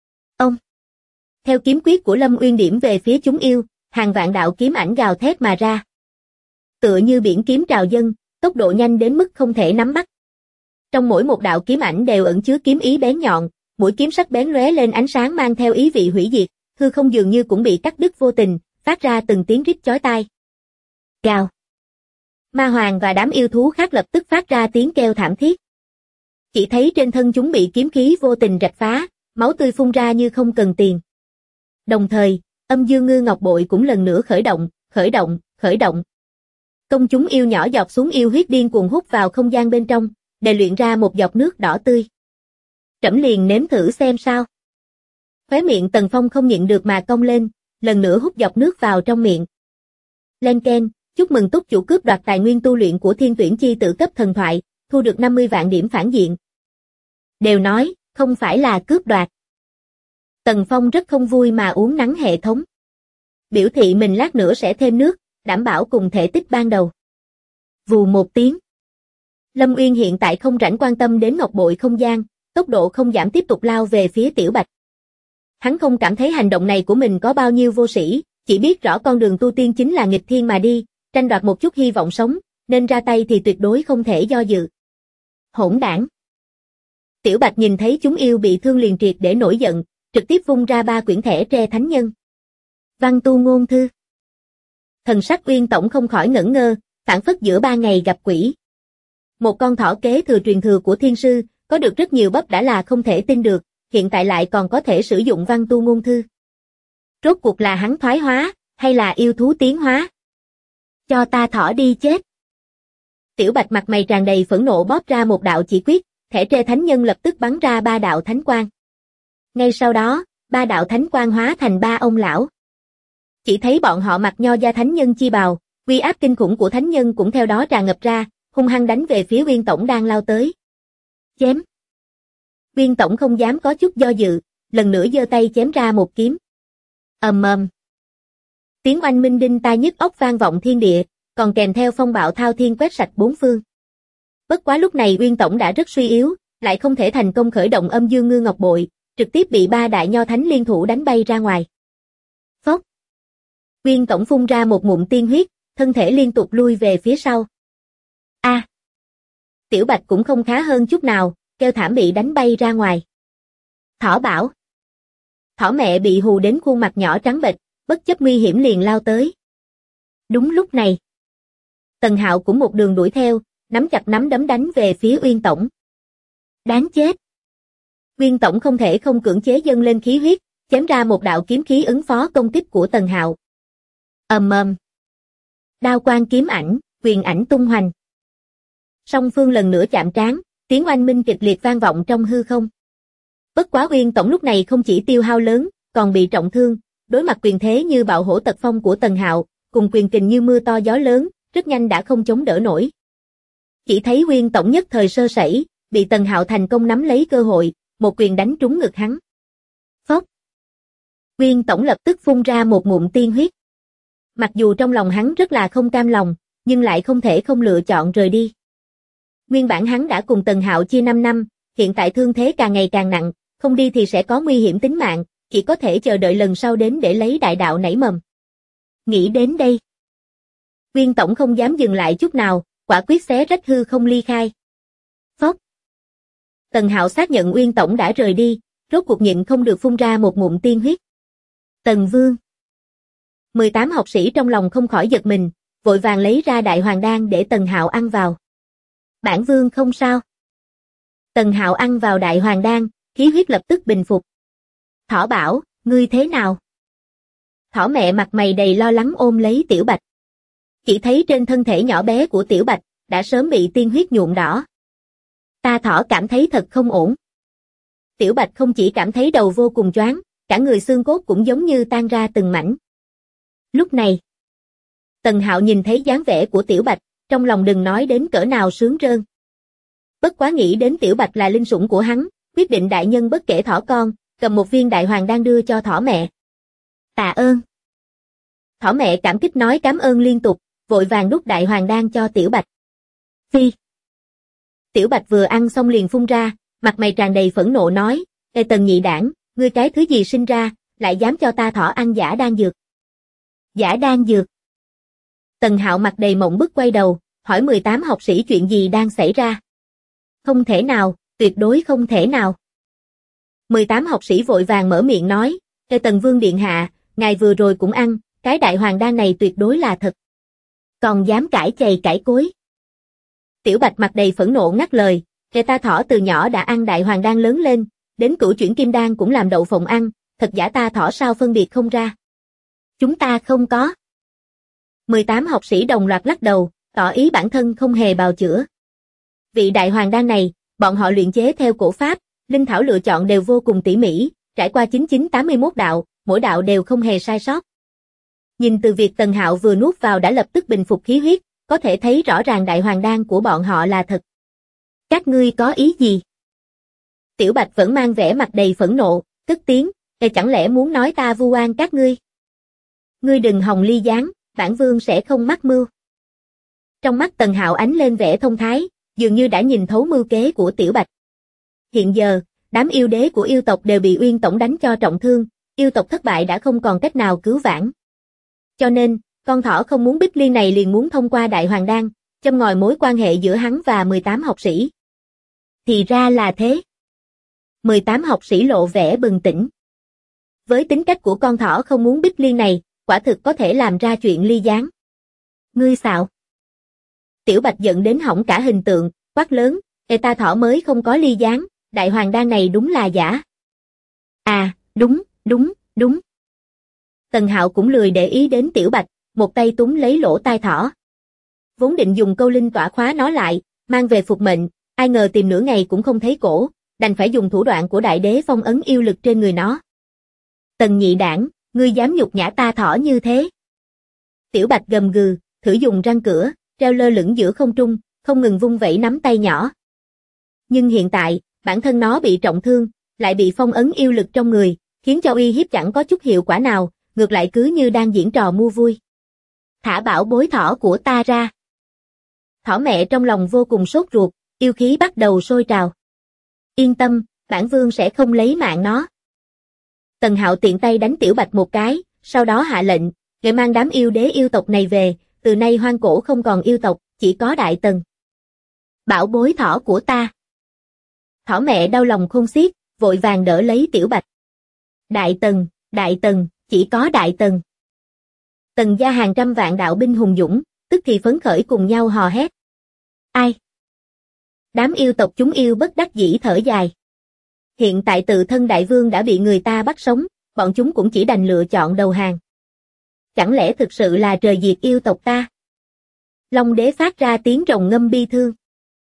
Theo kiếm quyết của Lâm Uyên điểm về phía chúng yêu, hàng vạn đạo kiếm ảnh gào thét mà ra. Tựa như biển kiếm trào dâng, tốc độ nhanh đến mức không thể nắm bắt. Trong mỗi một đạo kiếm ảnh đều ẩn chứa kiếm ý bén nhọn, mũi kiếm sắc bén lóe lên ánh sáng mang theo ý vị hủy diệt, hư không dường như cũng bị cắt đứt vô tình, phát ra từng tiếng rít chói tai. Gào. Ma Hoàng và đám yêu thú khác lập tức phát ra tiếng kêu thảm thiết. Chỉ thấy trên thân chúng bị kiếm khí vô tình rạch phá, máu tươi phun ra như không cần tiền. Đồng thời, Âm Dương Ngư Ngọc Bội cũng lần nữa khởi động. Công chúng yêu nhỏ giọt xuống yêu huyết điên cuồng hút vào không gian bên trong, để luyện ra một giọt nước đỏ tươi. Trẫm liền nếm thử xem sao. Khóe miệng Tần Phong không nhịn được mà cong lên, lần nữa hút giọt nước vào trong miệng. Len keng, chúc mừng túc chủ cướp đoạt tài nguyên tu luyện của Thiên Tuyển Chi Tử cấp thần thoại, thu được 50 vạn điểm phản diện. Đều nói, không phải là cướp đoạt. Tần Phong rất không vui mà uống nắng hệ thống. Biểu thị mình lát nữa sẽ thêm nước, đảm bảo cùng thể tích ban đầu. Vù một tiếng. Lâm Uyên hiện tại không rảnh quan tâm đến ngọc bội không gian, tốc độ không giảm tiếp tục lao về phía Tiểu Bạch. Hắn không cảm thấy hành động này của mình có bao nhiêu vô sĩ, chỉ biết rõ con đường tu tiên chính là nghịch thiên mà đi, tranh đoạt một chút hy vọng sống, nên ra tay thì tuyệt đối không thể do dự. Hỗn đảng. Tiểu Bạch nhìn thấy chúng yêu bị thương liền triệt để nổi giận, trực tiếp vung ra 3 quyển thẻ tre thánh nhân. Văn tu ngôn thư. Thần sắc Uyên tổng không khỏi ngẩn ngơ, phảng phất giữa 3 ngày gặp quỷ. Một con thỏ kế thừa truyền thừa của thiên sư, có được rất nhiều bắp đã là không thể tin được, hiện tại lại còn có thể sử dụng văn tu ngôn thư. Rốt cuộc là hắn thoái hóa, hay là yêu thú tiến hóa? Cho ta thỏ đi chết. Tiểu Bạch mặt mày tràn đầy phẫn nộ bóp ra một đạo chỉ quyết, thẻ tre thánh nhân lập tức bắn ra 3 đạo thánh quang. Ngay sau đó, 3 đạo thánh quang hóa thành 3 ông lão. Chỉ thấy bọn họ mặc nho gia thánh nhân chi bào, uy áp kinh khủng của thánh nhân cũng theo đó tràn ngập ra, hung hăng đánh về phía Uyên tổng đang lao tới. Chém. Uyên tổng không dám có chút do dự, lần nữa giơ tay chém ra một kiếm. Ầm ầm. Tiếng oanh minh đinh tai nhức óc vang vọng thiên địa, còn kèm theo phong bạo thao thiên quét sạch bốn phương. Bất quá lúc này Uyên tổng đã rất suy yếu, lại không thể thành công khởi động Âm Dương Ngư Ngọc Bội, trực tiếp bị 3 đại nho thánh liên thủ đánh bay ra ngoài. Phốc. Uyên tổng phun ra một ngụm tiên huyết, thân thể liên tục lui về phía sau. A. Tiểu Bạch cũng không khá hơn chút nào, kêu thảm bị đánh bay ra ngoài. Thỏ bảo. Thỏ mẹ bị hù đến khuôn mặt nhỏ trắng bệch, bất chấp nguy hiểm liền lao tới. Đúng lúc này, Tần Hạo cũng một đường đuổi theo, nắm chặt nắm đấm đánh về phía Uyên tổng. Đáng chết. Uyên tổng không thể không cưỡng chế dâng lên khí huyết, chém ra một đạo kiếm khí ứng phó công kích của Tần Hạo. Ầm ầm. Đao quang kiếm ảnh, quyền ảnh tung hoành, Song phương lần nữa chạm trán, tiếng oanh minh kịch liệt vang vọng trong hư không. Bất quá Uyên Tổng lúc này không chỉ tiêu hao lớn, còn bị trọng thương, đối mặt quyền thế như bạo hổ tật phong của Tần Hạo, cùng quyền kình như mưa to gió lớn, rất nhanh đã không chống đỡ nổi. Chỉ thấy Uyên Tổng nhất thời sơ sẩy, bị Tần Hạo thành công nắm lấy cơ hội, một quyền đánh trúng ngực hắn. Phốc. Uyên Tổng lập tức phun ra một ngụm tiên huyết. Mặc dù trong lòng hắn rất là không cam lòng, nhưng lại không thể không lựa chọn rời đi. Nguyên bản hắn đã cùng Tần Hạo chia 5 năm, hiện tại thương thế càng ngày càng nặng, không đi thì sẽ có nguy hiểm tính mạng, chỉ có thể chờ đợi lần sau đến để lấy đại đạo nảy mầm. Nghĩ đến đây, Uyên Tổng không dám dừng lại chút nào, quả quyết xé rách hư không ly khai. Phốc. Tần Hạo xác nhận Uyên Tổng đã rời đi, rốt cuộc nhịn không được phun ra một ngụm tiên huyết. Tần Vương. 18 học sĩ trong lòng không khỏi giật mình, vội vàng lấy ra đại hoàng đan để Tần Hạo ăn vào. Bản Vương không sao. Tần Hạo ăn vào đại hoàng đan, khí huyết lập tức bình phục. Thỏ bảo, ngươi thế nào? Thỏ mẹ mặt mày đầy lo lắng ôm lấy Tiểu Bạch. Chỉ thấy trên thân thể nhỏ bé của Tiểu Bạch, đã sớm bị tiên huyết nhuộm đỏ. Ta Thỏ cảm thấy thật không ổn. Tiểu Bạch không chỉ cảm thấy đầu vô cùng choáng, cả người xương cốt cũng giống như tan ra từng mảnh. Lúc này, Tần Hạo nhìn thấy dáng vẻ của Tiểu Bạch, trong lòng đừng nói đến cỡ nào sướng rơn. Bất quá nghĩ đến Tiểu Bạch là linh sủng của hắn, quyết định đại nhân bất kể Thỏ con, cầm một viên đại hoàng đan đưa cho Thỏ mẹ. Tạ ơn. Thỏ mẹ cảm kích nói cảm ơn liên tục, vội vàng đút đại hoàng đan cho Tiểu Bạch. Phi. Tiểu Bạch vừa ăn xong liền phun ra, mặt mày tràn đầy phẫn nộ nói, Ê Tần nhị đảng, ngươi cái thứ gì sinh ra, lại dám cho ta Thỏ ăn giả đan dược. Giả đan dược. Tần Hạo mặt đầy mộng bức quay đầu, hỏi 18 học sĩ chuyện gì đang xảy ra. Không thể nào, tuyệt đối không thể nào. 18 học sĩ vội vàng mở miệng nói, Ê Tần Vương Điện Hạ, ngài vừa rồi cũng ăn, cái đại hoàng đan này tuyệt đối là thật. Còn dám cãi chày cãi cối. Tiểu Bạch mặt đầy phẫn nộ ngắt lời, Ê ta Thỏ từ nhỏ đã ăn đại hoàng đan lớn lên, đến cửu chuyển kim đan cũng làm đậu phộng ăn, thật giả ta Thỏ sao phân biệt không ra. Chúng ta không có. 18 học sĩ đồng loạt lắc đầu, tỏ ý bản thân không hề bào chữa. Vị đại hoàng đan này, bọn họ luyện chế theo cổ pháp, linh thảo lựa chọn đều vô cùng tỉ mỉ, trải qua 9981 đạo, mỗi đạo đều không hề sai sót. Nhìn từ việc Tần Hạo vừa nuốt vào đã lập tức bình phục khí huyết, có thể thấy rõ ràng đại hoàng đan của bọn họ là thật. Các ngươi có ý gì? Tiểu Bạch vẫn mang vẻ mặt đầy phẫn nộ, cất tiếng, chẳng lẽ muốn nói ta vu oan các ngươi? Ngươi đừng hòng ly gián, bản vương sẽ không mắc mưu. Trong mắt Tần Hạo ánh lên vẻ thông thái, dường như đã nhìn thấu mưu kế của Tiểu Bạch. Hiện giờ, đám yêu đế của yêu tộc đều bị Uyên Tổng đánh cho trọng thương, yêu tộc thất bại đã không còn cách nào cứu vãn. Cho nên, con thỏ không muốn Bích Liên này liền muốn thông qua đại hoàng đan, châm ngòi mối quan hệ giữa hắn và 18 học sĩ. Thì ra là thế. 18 học sĩ lộ vẻ bừng tỉnh. Với tính cách của con thỏ không muốn Bích Liên này, quả thực có thể làm ra chuyện ly gián. Ngươi xạo. Tiểu Bạch giận đến hỏng cả hình tượng, quát lớn, Ê ta Thỏ mới không có ly gián, đại hoàng đan này đúng là giả. À, đúng. Tần Hạo cũng lười để ý đến Tiểu Bạch, một tay túm lấy lỗ tai thỏ. Vốn định dùng câu linh tỏa khóa nó lại, mang về phục mệnh, ai ngờ tìm nửa ngày cũng không thấy cổ, đành phải dùng thủ đoạn của đại đế phong ấn yêu lực trên người nó. Tần nhị đảng, ngươi dám nhục nhã ta Thỏ như thế? Tiểu Bạch gầm gừ, thử dùng răng cửa, treo lơ lửng giữa không trung, không ngừng vung vẩy nắm tay nhỏ. Nhưng hiện tại, bản thân nó bị trọng thương, lại bị phong ấn yêu lực trong người, khiến cho uy hiếp chẳng có chút hiệu quả nào, ngược lại cứ như đang diễn trò mua vui. Thả bảo bối thỏ của ta ra. Thỏ mẹ trong lòng vô cùng sốt ruột, yêu khí bắt đầu sôi trào. Yên tâm, bản vương sẽ không lấy mạng nó. Tần Hạo tiện tay đánh Tiểu Bạch một cái, sau đó hạ lệnh, để mang đám yêu đế yêu tộc này về, từ nay hoang cổ không còn yêu tộc, chỉ có Đại Tần. Bảo bối thỏ của ta. Thỏ mẹ đau lòng khôn xiết, vội vàng đỡ lấy Tiểu Bạch. Đại Tần, chỉ có Đại Tần. Tần gia hàng trăm vạn đạo binh hùng dũng, tức thì phấn khởi cùng nhau hò hét. Ai? Đám yêu tộc chúng yêu bất đắc dĩ thở dài. Hiện tại tự thân đại vương đã bị người ta bắt sống, bọn chúng cũng chỉ đành lựa chọn đầu hàng. Chẳng lẽ thực sự là trời diệt yêu tộc ta? Long đế phát ra tiếng rồng ngâm bi thương.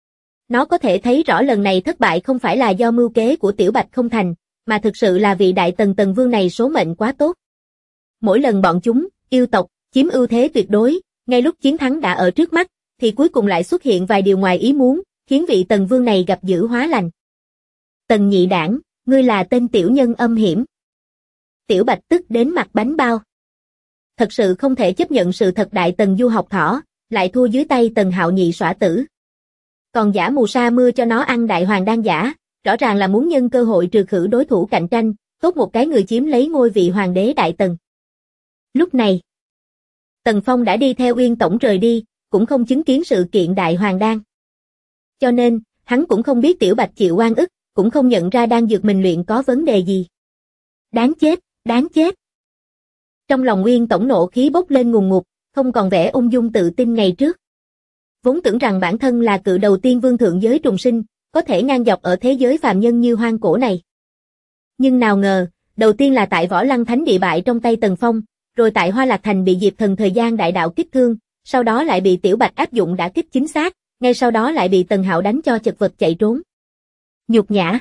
Nó có thể thấy rõ lần này thất bại không phải là do mưu kế của Tiểu Bạch không thành, mà thực sự là vị đại tần Tần Vương này số mệnh quá tốt. Mỗi lần bọn chúng, yêu tộc, chiếm ưu thế tuyệt đối, ngay lúc chiến thắng đã ở trước mắt, thì cuối cùng lại xuất hiện vài điều ngoài ý muốn, khiến vị Tần Vương này gặp dữ hóa lành. Tần nhị đảng, ngươi là tên tiểu nhân âm hiểm. Tiểu Bạch tức đến mặt bánh bao. Thật sự không thể chấp nhận sự thật đại tần du học thỏ, lại thua dưới tay Tần Hạo nhị xõa tử. Còn giả mù sa mưa cho nó ăn đại hoàng đan giả, rõ ràng là muốn nhân cơ hội trừ khử đối thủ cạnh tranh, tốt một cái người chiếm lấy ngôi vị hoàng đế đại tần. Lúc này, Tần Phong đã đi theo Uyên Tổng rời đi, cũng không chứng kiến sự kiện đại hoàng đan. Cho nên, hắn cũng không biết Tiểu Bạch chịu oan ức, cũng không nhận ra đan dược mình luyện có vấn đề gì. Đáng chết, đáng chết. Trong lòng Uyên Tổng nộ khí bốc lên ngùn ngụt, không còn vẻ ung dung tự tin ngày trước. Vốn tưởng rằng bản thân là cự đầu tiên vương thượng giới trùng sinh, có thể ngang dọc ở thế giới phàm nhân như hoang cổ này. Nhưng nào ngờ, đầu tiên là tại Võ Lăng Thánh địa bại trong tay Tần Phong, rồi tại Hoa Lạc Thành bị Diệp Thần thời gian đại đạo kích thương, sau đó lại bị Tiểu Bạch áp dụng đả kích chính xác, ngay sau đó lại bị Tần Hạo đánh cho chật vật chạy trốn. Nhục nhã.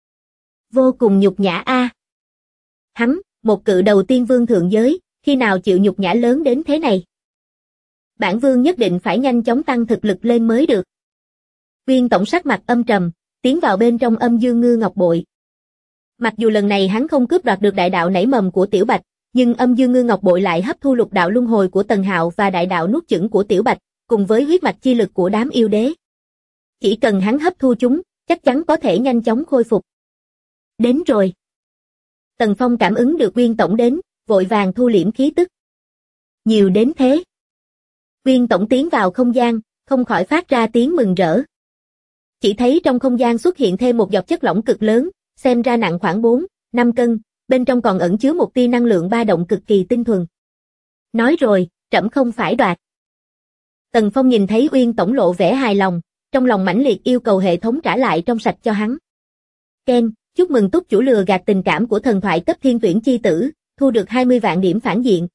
Vô cùng nhục nhã a. Hắn, một cự đầu tiên vương thượng giới, khi nào chịu nhục nhã lớn đến thế này? Bản vương nhất định phải nhanh chóng tăng thực lực lên mới được. Uyên Tổng sắc mặt âm trầm, tiến vào bên trong Âm Dương Ngư Ngọc Bội. Mặc dù lần này hắn không cướp đoạt được đại đạo nảy mầm của Tiểu Bạch, nhưng Âm Dương Ngư Ngọc Bội lại hấp thu lục đạo luân hồi của Tần Hạo và đại đạo nuốt chửng của Tiểu Bạch, cùng với huyết mạch chi lực của đám yêu đế. Chỉ cần hắn hấp thu chúng, chắc chắn có thể nhanh chóng khôi phục. Đến rồi. Tần Phong cảm ứng được Uyên Tổng đến, vội vàng thu liễm khí tức. Nhiều đến thế. Uyên Tổng tiến vào không gian, không khỏi phát ra tiếng mừng rỡ. Chỉ thấy trong không gian xuất hiện thêm một giọt chất lỏng cực lớn, xem ra nặng khoảng 4-5 cân, bên trong còn ẩn chứa một tia năng lượng ba động cực kỳ tinh thuần. Nói rồi, trẫm không phải đoạt. Tần Phong nhìn thấy Uyên Tổng lộ vẻ hài lòng, trong lòng mãnh liệt yêu cầu hệ thống trả lại trong sạch cho hắn. Ken, chúc mừng túc chủ lừa gạt tình cảm của thần thoại cấp thiên tuyển chi tử, thu được 20 vạn điểm phản diện.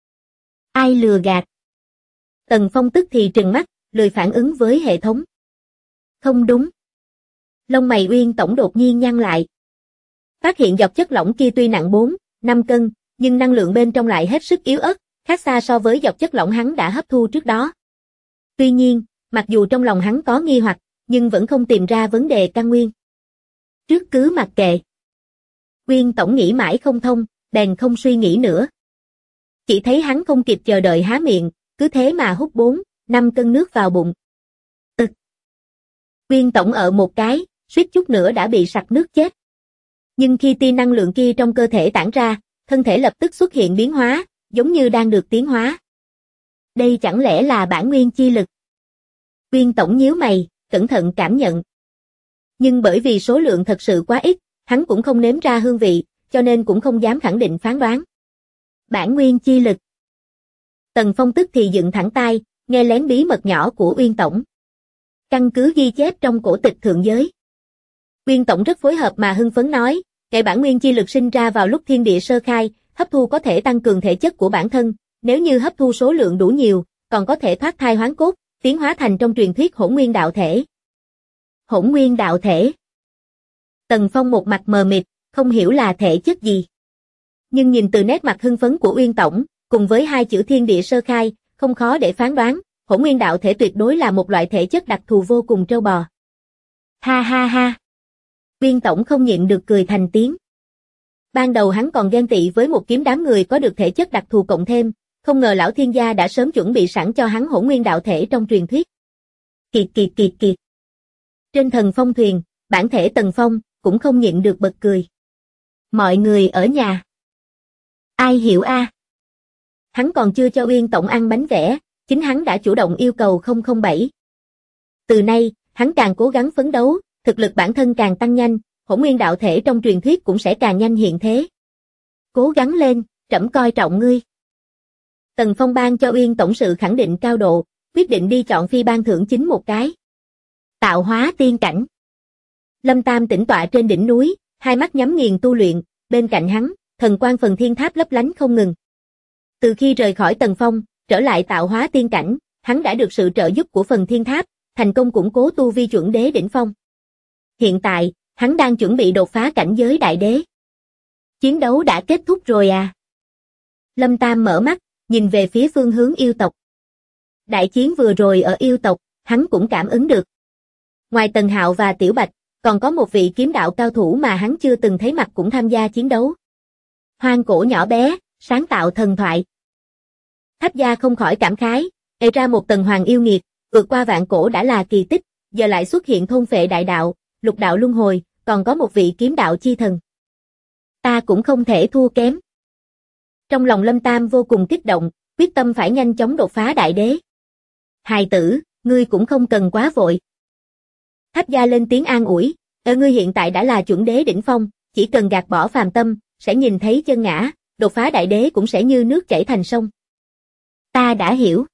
Ai lừa gạt? Tần Phong tức thì trừng mắt, lười phản ứng với hệ thống. Không đúng. Lông mày Uyên Tổng đột nhiên nhăn lại. Phát hiện giọt chất lỏng kia tuy nặng 4-5 cân, nhưng năng lượng bên trong lại hết sức yếu ớt, khác xa so với giọt chất lỏng hắn đã hấp thu trước đó. Tuy nhiên, mặc dù trong lòng hắn có nghi hoặc, nhưng vẫn không tìm ra vấn đề căn nguyên. Trước cứ mặc kệ. Uyên Tổng nghĩ mãi không thông, bèn không suy nghĩ nữa. Chỉ thấy hắn không kịp chờ đợi há miệng, cứ thế mà hút 4-5 cân nước vào bụng. Uyên Tổng ở một cái, suýt chút nữa đã bị sặc nước chết. Nhưng khi tia năng lượng kia trong cơ thể tản ra, thân thể lập tức xuất hiện biến hóa, giống như đang được tiến hóa. Đây chẳng lẽ là bản nguyên chi lực? Uyên Tổng nhíu mày, cẩn thận cảm nhận. Nhưng bởi vì số lượng thật sự quá ít, hắn cũng không nếm ra hương vị, cho nên cũng không dám khẳng định phán đoán. Bản nguyên chi lực. Tần Phong tức thì dựng thẳng tai, nghe lén bí mật nhỏ của Uyên Tổng. Căn cứ ghi chép trong cổ tịch thượng giới. Uyên Tổng rất phối hợp mà hưng phấn nói, kể bản nguyên chi lực sinh ra vào lúc thiên địa sơ khai, hấp thu có thể tăng cường thể chất của bản thân, nếu như hấp thu số lượng đủ nhiều, còn có thể thoát thai hoán cốt, tiến hóa thành trong truyền thuyết hỗn nguyên đạo thể. Hỗn nguyên đạo thể. Tần Phong một mặt mờ mịt, không hiểu là thể chất gì. Nhưng nhìn từ nét mặt hưng phấn của Uyên Tổng, cùng với hai chữ thiên địa sơ khai, không khó để phán đoán, hỗn nguyên đạo thể tuyệt đối là một loại thể chất đặc thù vô cùng trâu bò. Ha ha ha. Uyên Tổng không nhịn được cười thành tiếng. Ban đầu hắn còn ghen tị với một kiếm đám người có được thể chất đặc thù cộng thêm, không ngờ lão thiên gia đã sớm chuẩn bị sẵn cho hắn hỗn nguyên đạo thể trong truyền thuyết. Kiệt kiệt kiệt kiệt. Trên thần phong thuyền, bản thể Tần Phong cũng không nhịn được bật cười. Mọi người ở nhà. Ai hiểu a? Hắn còn chưa cho Uyên Tổng ăn bánh vẽ, chính hắn đã chủ động yêu cầu 007. Từ nay, hắn càng cố gắng phấn đấu, thực lực bản thân càng tăng nhanh, hỗn nguyên đạo thể trong truyền thuyết cũng sẽ càng nhanh hiện thế. Cố gắng lên, trẫm coi trọng ngươi. Tần Phong ban cho Uyên Tổng sự khẳng định cao độ, quyết định đi chọn phi ban thưởng chính một cái. Tạo hóa tiên cảnh. Lâm Tam tĩnh tọa trên đỉnh núi, hai mắt nhắm nghiền tu luyện, bên cạnh hắn, thần quang phần thiên tháp lấp lánh không ngừng. Từ khi rời khỏi Tần Phong, trở lại tạo hóa tiên cảnh, hắn đã được sự trợ giúp của phần thiên tháp, thành công củng cố tu vi chuẩn đế đỉnh phong. Hiện tại, hắn đang chuẩn bị đột phá cảnh giới đại đế. Chiến đấu đã kết thúc rồi à? Lâm Tam mở mắt, nhìn về phía phương hướng yêu tộc. Đại chiến vừa rồi ở yêu tộc, hắn cũng cảm ứng được. Ngoài Tần Hạo và Tiểu Bạch, còn có một vị kiếm đạo cao thủ mà hắn chưa từng thấy mặt cũng tham gia chiến đấu. Hoang cổ nhỏ bé, sáng tạo thần thoại. Tháp Gia không khỏi cảm khái, ra một tầng hoàng yêu nghiệt, vượt qua vạn cổ đã là kỳ tích, giờ lại xuất hiện thôn phệ đại đạo, lục đạo luân hồi, còn có một vị kiếm đạo chi thần. Ta cũng không thể thua kém. Trong lòng Lâm Tam vô cùng kích động, quyết tâm phải nhanh chóng đột phá đại đế. Hài tử, ngươi cũng không cần quá vội. Tháp Gia lên tiếng an ủi, ngươi hiện tại đã là chuẩn đế đỉnh phong, chỉ cần gạt bỏ phàm tâm, sẽ nhìn thấy chân ngã, đột phá đại đế cũng sẽ như nước chảy thành sông. Ta đã hiểu.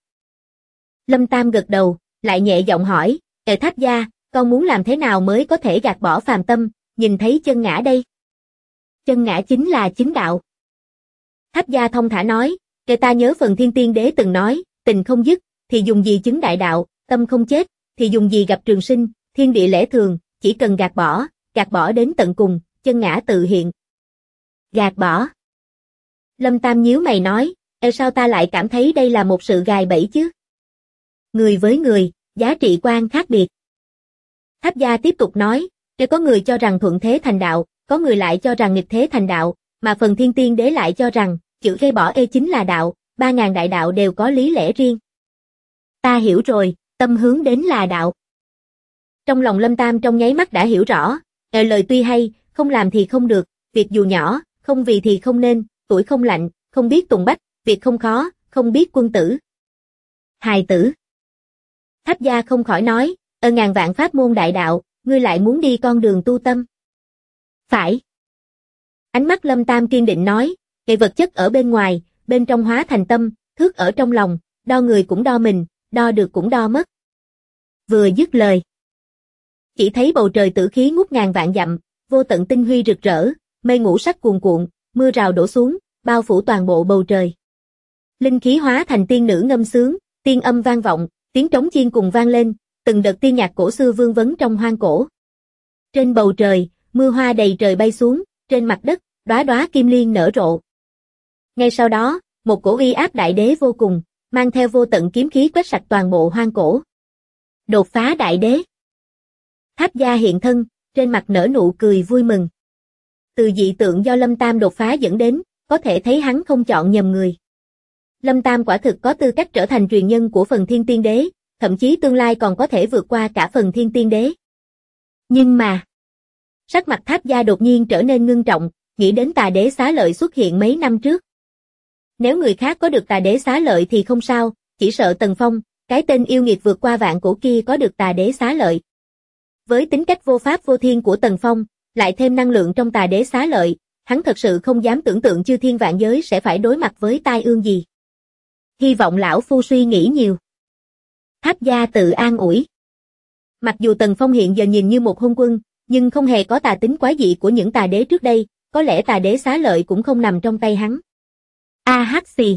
Lâm Tam gật đầu, lại nhẹ giọng hỏi, Tháp Gia, con muốn làm thế nào mới có thể gạt bỏ phàm tâm, nhìn thấy chân ngã đây? Chân ngã chính là chính đạo. Tháp Gia thông thả nói, ta nhớ phần Thiên Tiên Đế từng nói, tình không dứt, thì dùng gì chứng đại đạo, tâm không chết, thì dùng gì gặp trường sinh, thiên địa lẽ thường, chỉ cần gạt bỏ đến tận cùng, chân ngã tự hiện. Gạt bỏ. Lâm Tam nhíu mày nói, sao ta lại cảm thấy đây là một sự gài bẫy chứ? Người với người, giá trị quan khác biệt. Tháp Gia tiếp tục nói, có người cho rằng thuận thế thành đạo, có người lại cho rằng nghịch thế thành đạo, mà phần Thiên Tiên Đế lại cho rằng, chữ gây bỏ chính là đạo, 3.000 đại đạo đều có lý lẽ riêng. Ta hiểu rồi, tâm hướng đến là đạo. Trong lòng Lâm Tam trong nháy mắt đã hiểu rõ, lời tuy hay, không làm thì không được, việc dù nhỏ, không vì thì không nên, tuổi không lạnh, không biết tùng bách, việc không khó, không biết quân tử. Hài tử. Tháp Gia không khỏi nói, ngàn vạn pháp môn đại đạo, ngươi lại muốn đi con đường tu tâm. Phải. Ánh mắt Lâm Tam kiên định nói, ngày vật chất ở bên ngoài, bên trong hóa thành tâm, thước ở trong lòng, đo người cũng đo mình, đo được cũng đo mất. Vừa dứt lời. Chỉ thấy bầu trời tử khí ngút ngàn vạn dặm, vô tận tinh huy rực rỡ, mây ngũ sắc cuồn cuộn, mưa rào đổ xuống, bao phủ toàn bộ bầu trời. Linh khí hóa thành tiên nữ ngâm sướng, tiên âm vang vọng, tiếng trống chiên cùng vang lên, từng đợt tiên nhạc cổ xưa vương vấn trong hoang cổ. Trên bầu trời, mưa hoa đầy trời bay xuống, trên mặt đất, đóa đóa kim liên nở rộ. Ngay sau đó, một cổ uy áp đại đế vô cùng, mang theo vô tận kiếm khí quét sạch toàn bộ hoang cổ. Đột phá đại đế. Tháp Gia hiện thân, trên mặt nở nụ cười vui mừng. Từ dị tượng do Lâm Tam đột phá dẫn đến, có thể thấy hắn không chọn nhầm người. Lâm Tam quả thực có tư cách trở thành truyền nhân của phần Thiên Tiên Đế, thậm chí tương lai còn có thể vượt qua cả phần Thiên Tiên Đế. Nhưng mà, sắc mặt Tháp Gia đột nhiên trở nên ngưng trọng, nghĩ đến Tà Đế Xá Lợi xuất hiện mấy năm trước. Nếu người khác có được Tà Đế Xá Lợi thì không sao, chỉ sợ Tần Phong, cái tên yêu nghiệt vượt qua vạn cổ kia có được Tà Đế Xá Lợi. Với tính cách vô pháp vô thiên của Tần Phong, lại thêm năng lượng trong Tà Đế Xá Lợi, hắn thật sự không dám tưởng tượng chư thiên vạn giới sẽ phải đối mặt với tai ương gì. Hy vọng lão phu suy nghĩ nhiều. Tháp Gia tự an ủi. Mặc dù Tần Phong hiện giờ nhìn như một hôn quân, nhưng không hề có tà tính quái dị của những tà đế trước đây, có lẽ Tà Đế Xá Lợi cũng không nằm trong tay hắn. hắc xì.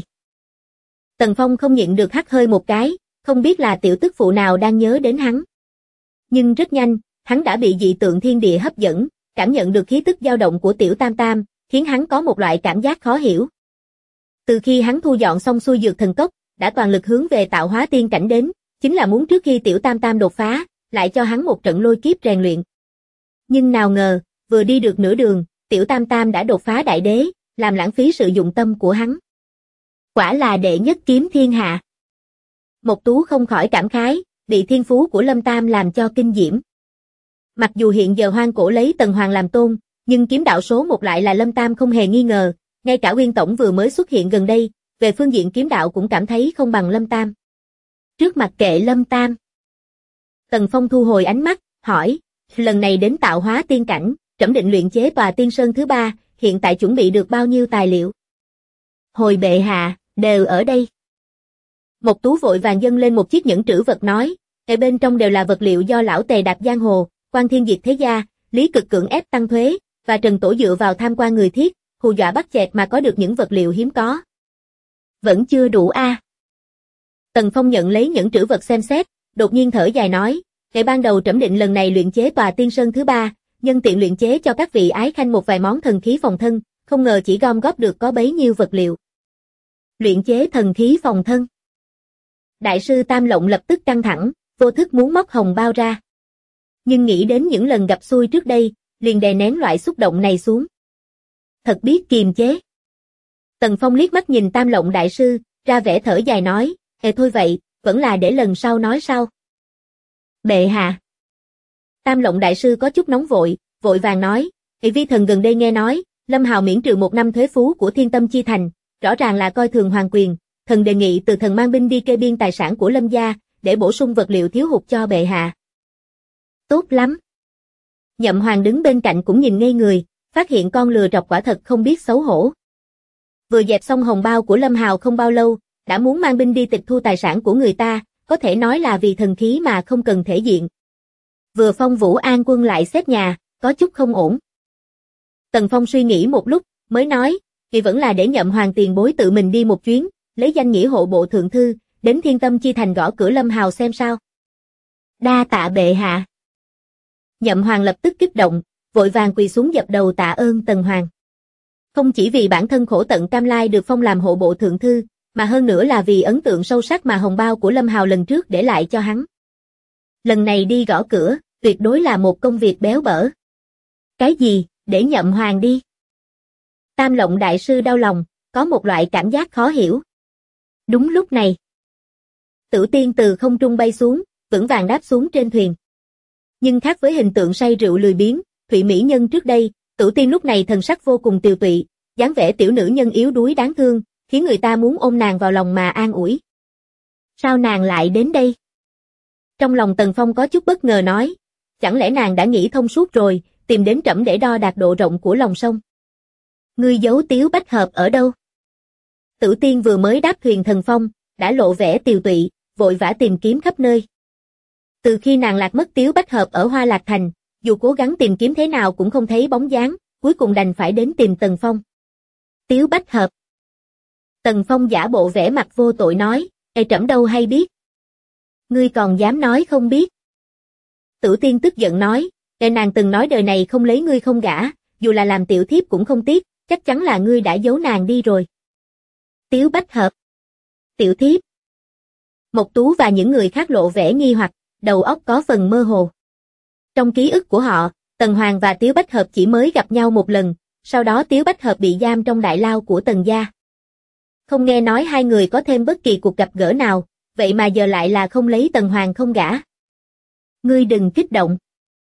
Tần Phong không nhịn được hắt hơi một cái, không biết là tiểu tức phụ nào đang nhớ đến hắn. Nhưng rất nhanh, hắn đã bị dị tượng thiên địa hấp dẫn, cảm nhận được khí tức dao động của tiểu Tam Tam, khiến hắn có một loại cảm giác khó hiểu. Từ khi hắn thu dọn xong xuôi dược thần cốc, đã toàn lực hướng về tạo hóa tiên cảnh đến, chính là muốn trước khi tiểu Tam Tam đột phá, lại cho hắn một trận lôi kiếp rèn luyện. Nhưng nào ngờ, vừa đi được nửa đường, tiểu Tam Tam đã đột phá đại đế, làm lãng phí sự dụng tâm của hắn. Quả là đệ nhất kiếm thiên hạ. Mộc Tú không khỏi cảm khái, bị thiên phú của Lâm Tam làm cho kinh diễm. Mặc dù hiện giờ hoang cổ lấy Tần Hoàng làm tôn, nhưng kiếm đạo số 1 lại là Lâm Tam không hề nghi ngờ, ngay cả Nguyên Tổng vừa mới xuất hiện gần đây, về phương diện kiếm đạo cũng cảm thấy không bằng Lâm Tam. Trước mặt kệ Lâm Tam, Tần Phong thu hồi ánh mắt, hỏi, lần này đến tạo hóa tiên cảnh, trẫm định luyện chế tòa tiên sơn thứ 3, hiện tại chuẩn bị được bao nhiêu tài liệu? Hồi bệ hạ, đều ở đây. Mộc Tú vội vàng dâng lên một chiếc nhẫn trữ vật nói, ở bên trong đều là vật liệu do lão Tề đạp giang hồ, Quan Thiên Diệt thế gia, Lý Cực cưỡng ép tăng thuế, và Trần Tổ dựa vào tham quan người thiết, hù dọa bắt chẹt mà có được những vật liệu hiếm có. Vẫn chưa đủ a. Tần Phong nhận lấy nhẫn trữ vật xem xét, đột nhiên thở dài nói, ngày ban đầu trẫm định lần này luyện chế tòa tiên sơn thứ 3, nhân tiện luyện chế cho các vị ái khanh một vài món thần khí phòng thân, không ngờ chỉ gom góp được có bấy nhiêu vật liệu. Luyện chế thần khí phòng thân. Đại sư Tam Lộng lập tức căng thẳng, vô thức muốn móc hồng bao ra. Nhưng nghĩ đến những lần gặp xui trước đây, liền đè nén loại xúc động này xuống. Thật biết kiềm chế. Tần Phong liếc mắt nhìn Tam Lộng đại sư, ra vẻ thở dài nói, thôi vậy, vẫn là để lần sau nói sau. Bệ hạ. Tam Lộng đại sư có chút nóng vội, vội vàng nói, vi thần gần đây nghe nói, Lâm Hào miễn trừ 1 năm thuế phú của Thiên Tâm Chi Thành, rõ ràng là coi thường hoàng quyền, thần đề nghị từ thần mang binh đi kê biên tài sản của Lâm gia, để bổ sung vật liệu thiếu hụt cho bệ hạ. Tốt lắm. Nhậm Hoàng đứng bên cạnh cũng nhìn ngây người, phát hiện con lừa trọc quả thật không biết xấu hổ. Vừa dẹp xong hồng bao của Lâm Hào không bao lâu, đã muốn mang binh đi tịch thu tài sản của người ta, có thể nói là vì thần khí mà không cần thể diện. Vừa phong Vũ An quân lại xếp nhà, có chút không ổn. Tần Phong suy nghĩ một lúc, mới nói, vì vẫn là để Nhậm Hoàng tiền bối tự mình đi một chuyến, lấy danh nghĩa hộ bộ thượng thư, đến Thiên Tâm Chi Thành gõ cửa Lâm Hào xem sao. Đa tạ bệ hạ. Nhậm Hoàng lập tức kích động, vội vàng quỳ xuống dập đầu tạ ơn Tần Hoàng. Không chỉ vì bản thân khổ tận cam lai được phong làm hộ bộ thượng thư, mà hơn nữa là vì ấn tượng sâu sắc mà hồng bao của Lâm Hào lần trước để lại cho hắn. Lần này đi gõ cửa, tuyệt đối là một công việc béo bở. Cái gì, để Nhậm Hoàng đi? Tam Lộng đại sư đau lòng, có một loại cảm giác khó hiểu. Đúng lúc này, Tử Tiên từ không trung bay xuống, vững vàng đáp xuống trên thuyền. Nhưng khác với hình tượng say rượu lười biếng, Thụy Mỹ Nhân trước đây, Tử Tiên lúc này thần sắc vô cùng tiều tụy, dáng vẻ tiểu nữ nhân yếu đuối đáng thương, khiến người ta muốn ôm nàng vào lòng mà an ủi. Sao nàng lại đến đây? Trong lòng Tần Phong có chút bất ngờ nói, chẳng lẽ nàng đã nghĩ thông suốt rồi, tìm đến trẫm để đo đạc độ rộng của lòng sông. Ngươi giấu Tiếu Bách Hợp ở đâu? Tử Tiên vừa mới đáp thuyền thần phong, đã lộ vẻ tiều tụy, vội vã tìm kiếm khắp nơi. Từ khi nàng lạc mất Tiếu Bách Hợp ở Hoa Lạc Thành, dù cố gắng tìm kiếm thế nào cũng không thấy bóng dáng, cuối cùng đành phải đến tìm Tần Phong. Tiếu Bách Hợp. Tần Phong giả bộ vẻ mặt vô tội nói, trẫm đâu hay biết. Ngươi còn dám nói không biết. Tử Tiên tức giận nói, nàng từng nói đời này không lấy ngươi không gả, dù là làm tiểu thiếp cũng không tiếc, chắc chắn là ngươi đã giấu nàng đi rồi. Tiếu Bách Hợp. Tiểu thiếp. Mộc Tú và những người khác lộ vẻ nghi hoặc, đầu óc có phần mơ hồ. Trong ký ức của họ, Tần Hoàng và Tiếu Bách Hợp chỉ mới gặp nhau một lần, sau đó Tiếu Bách Hợp bị giam trong đại lao của Tần gia. Không nghe nói hai người có thêm bất kỳ cuộc gặp gỡ nào, vậy mà giờ lại là không lấy Tần Hoàng không gả. Ngươi đừng kích động.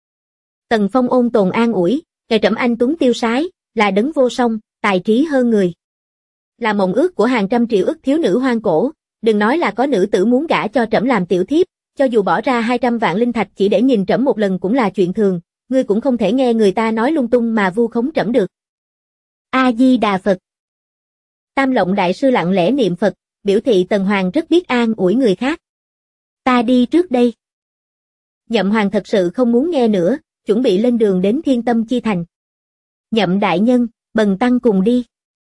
Tần Phong ôn tồn an ủi, trẫm anh tuấn tiêu sái, là đấng vô song, tài trí hơn người. Là mộng ước của hàng trăm triệu ức thiếu nữ hoang cổ, đừng nói là có nữ tử muốn gả cho trẫm làm tiểu thiếp, cho dù bỏ ra 200 vạn linh thạch chỉ để nhìn trẫm một lần cũng là chuyện thường, ngươi cũng không thể nghe người ta nói lung tung mà vu khống trẫm được. A-di-đà Phật. Tam Lộng đại sư lặng lẽ niệm Phật, biểu thị Tần Hoàng rất biết an ủi người khác. Ta đi trước đây. Nhậm Hoàng thật sự không muốn nghe nữa, chuẩn bị lên đường đến Thiên Tâm Chi Thành. Nhậm đại nhân, bần tăng cùng đi.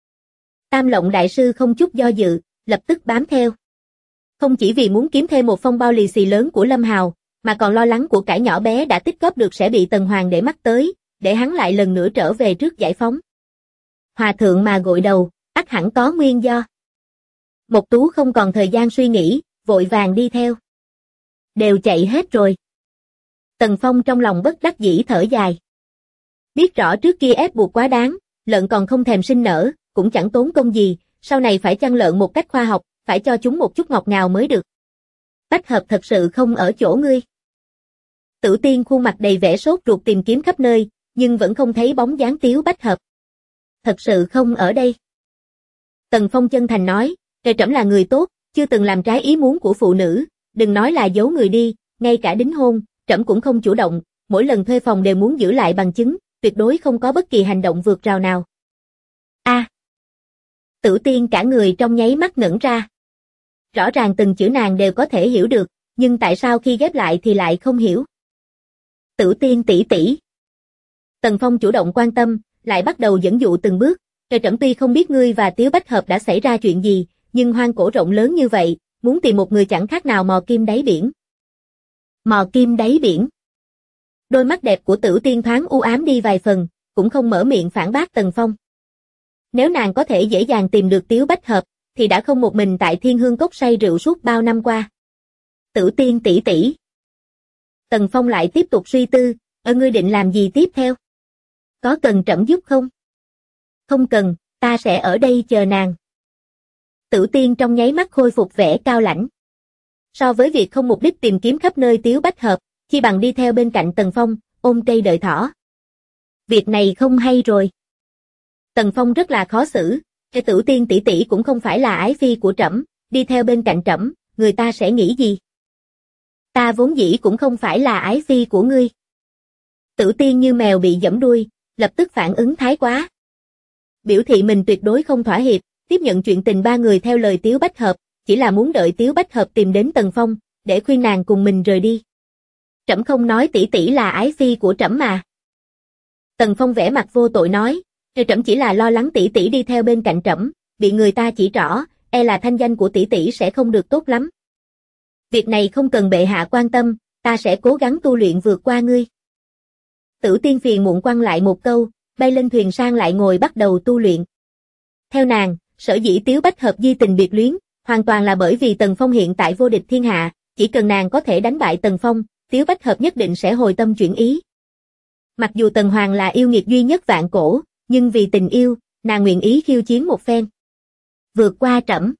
Tam Lộng đại sư không chút do dự, lập tức bám theo. Không chỉ vì muốn kiếm thêm một phong bao lì xì lớn của Lâm Hào, mà còn lo lắng của cải nhỏ bé đã tích góp được sẽ bị Tần Hoàng để mắt tới, để hắn lại lần nữa trở về trước giải phóng. Hòa thượng mà gội đầu, ắt hẳn có nguyên do. Mộc Tú không còn thời gian suy nghĩ, vội vàng đi theo. Đều chạy hết rồi. Tần Phong trong lòng bất đắc dĩ thở dài. Biết rõ trước kia ép buộc quá đáng, lợn còn không thèm sinh nở, cũng chẳng tốn công gì, sau này phải chăn lợn một cách khoa học, phải cho chúng một chút ngọt ngào mới được. Bách Hợp thật sự không ở chỗ ngươi. Tử Tiên khuôn mặt đầy vẻ sốt ruột tìm kiếm khắp nơi, nhưng vẫn không thấy bóng dáng Tiếu Bách Hợp. Thật sự không ở đây. Tần Phong chân thành nói, trẫm là người tốt, chưa từng làm trái ý muốn của phụ nữ, đừng nói là giấu người đi, ngay cả đính hôn, trẫm cũng không chủ động, mỗi lần thuê phòng đều muốn giữ lại bằng chứng, tuyệt đối không có bất kỳ hành động vượt rào nào. Tử Tiên cả người trong nháy mắt ngẩn ra. Rõ ràng từng chữ nàng đều có thể hiểu được, nhưng tại sao khi ghép lại thì lại không hiểu? Tử Tiên tỷ tỷ. Tần Phong chủ động quan tâm, lại bắt đầu dẫn dụ từng bước, trẫm tuy không biết ngươi và Tiếu Bách Hợp đã xảy ra chuyện gì, nhưng hoang cổ rộng lớn như vậy, muốn tìm một người chẳng khác nào mò kim đáy biển. Mò kim đáy biển. Đôi mắt đẹp của Tử Tiên thoáng u ám đi vài phần, cũng không mở miệng phản bác Tần Phong. Nếu nàng có thể dễ dàng tìm được Tiếu Bách Hợp, thì đã không một mình tại Thiên Hương Cốc say rượu suốt bao năm qua. Tử Tiên tỷ tỷ. Tần Phong lại tiếp tục suy tư, ngươi định làm gì tiếp theo? Có cần trẫm giúp không? Không cần, ta sẽ ở đây chờ nàng. Tử Tiên trong nháy mắt khôi phục vẻ cao lãnh. So với việc không mục đích tìm kiếm khắp nơi Tiếu Bách Hợp, chi bằng đi theo bên cạnh Tần Phong, ôm cây đợi thỏ. Việc này không hay rồi. Tần Phong rất là khó xử, Tử Tiên tỷ tỷ cũng không phải là ái phi của trẫm, đi theo bên cạnh trẫm, người ta sẽ nghĩ gì? Ta vốn dĩ cũng không phải là ái phi của ngươi. Tử Tiên như mèo bị giẫm đuôi, lập tức phản ứng thái quá. Biểu thị mình tuyệt đối không thỏa hiệp, tiếp nhận chuyện tình ba người theo lời Tiếu Bách Hợp, chỉ là muốn đợi Tiếu Bách Hợp tìm đến Tần Phong, để khuyên nàng cùng mình rời đi. Trẫm không nói tỷ tỷ là ái phi của trẫm mà. Tần Phong vẻ mặt vô tội nói, trẫm chỉ là lo lắng tỷ tỷ đi theo bên cạnh trẫm, bị người ta chỉ trỏ, e là thanh danh của tỷ tỷ sẽ không được tốt lắm. Việc này không cần bệ hạ quan tâm, ta sẽ cố gắng tu luyện vượt qua ngươi. Tử Tiên phiền muộn quăng lại một câu, bay lên thuyền sang lại ngồi bắt đầu tu luyện. Theo nàng, sở dĩ Tiếu Bách Hợp di tình biệt luyến, hoàn toàn là bởi vì Tần Phong hiện tại vô địch thiên hạ, chỉ cần nàng có thể đánh bại Tần Phong, Tiếu Bách Hợp nhất định sẽ hồi tâm chuyển ý. Mặc dù Tần Hoàng là yêu nghiệt duy nhất vạn cổ, nhưng vì tình yêu, nàng nguyện ý khiêu chiến một phen. Vượt qua trẫm.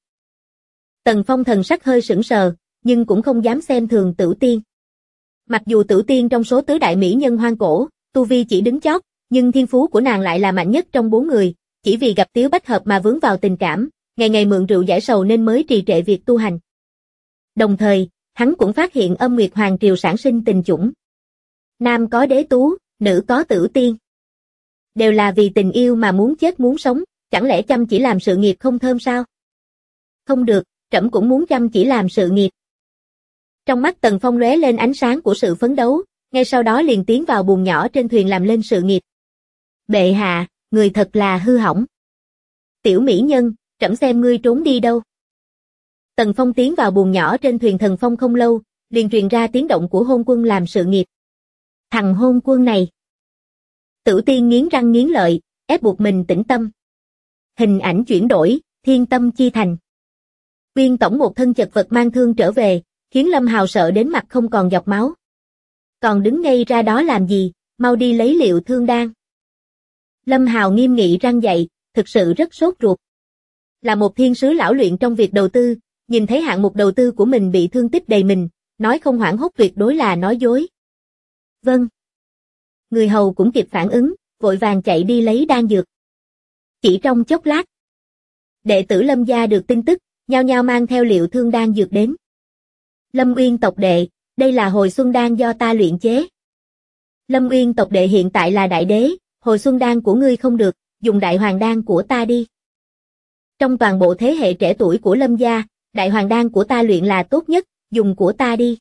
Tần Phong thần sắc hơi sững sờ, nhưng cũng không dám xem thường Tử Tiên. Mặc dù Tử Tiên trong số tứ đại mỹ nhân hoang cổ, tu vi chỉ đứng chót, nhưng thiên phú của nàng lại là mạnh nhất trong 4 người, chỉ vì gặp Tiếu Bách Hợp mà vướng vào tình cảm, ngày ngày mượn rượu giải sầu nên mới trì trệ việc tu hành. Đồng thời, hắn cũng phát hiện Âm Nguyệt Hoàng triều sản sinh tình chủng. Nam có đế tú, nữ có Tử Tiên. Đều là vì tình yêu mà muốn chết muốn sống, chẳng lẽ chăm chỉ làm sự nghiệp không thơm sao? Không được, trẫm cũng muốn chăm chỉ làm sự nghiệp. Trong mắt Tần Phong lóe lên ánh sáng của sự phấn đấu, ngay sau đó liền tiến vào buồng nhỏ trên thuyền làm lên sự nghiệp. Bệ hạ, người thật là hư hỏng. Tiểu mỹ nhân, trẫm xem ngươi trốn đi đâu. Tần Phong tiến vào buồng nhỏ trên thuyền Thần Phong không lâu, liền truyền ra tiếng động của hôn quân làm sự nghiệp. Thằng hôn quân này. Tử Tiên nghiến răng nghiến lợi, ép buộc mình tĩnh tâm. Hình ảnh chuyển đổi, thiên tâm chi thành. Uyên tổng một thân chật vật mang thương trở về, khiến Lâm Hào sợ đến mặt không còn giọt máu. Còn đứng ngây ra đó làm gì, mau đi lấy liệu thương đan. Lâm Hào nghiêm nghị răng dậy, thực sự rất sốt ruột. Là một thiên sứ lão luyện trong việc đầu tư, nhìn thấy hạng mục đầu tư của mình bị thương tích đầy mình, nói không hoảng hốt tuyệt đối là nói dối. Vâng. Người hầu cũng kịp phản ứng, vội vàng chạy đi lấy đan dược. Chỉ trong chốc lát, đệ tử Lâm gia được tin tức, nhao nhao mang theo liệu thương đan dược đến. Lâm Uyên tộc đệ, đây là hồi xuân đan do ta luyện chế. Lâm Uyên tộc đệ hiện tại là đại đế, hồi xuân đan của ngươi không được, dùng đại hoàng đan của ta đi. Trong toàn bộ thế hệ trẻ tuổi của Lâm gia, đại hoàng đan của ta luyện là tốt nhất, dùng của ta đi.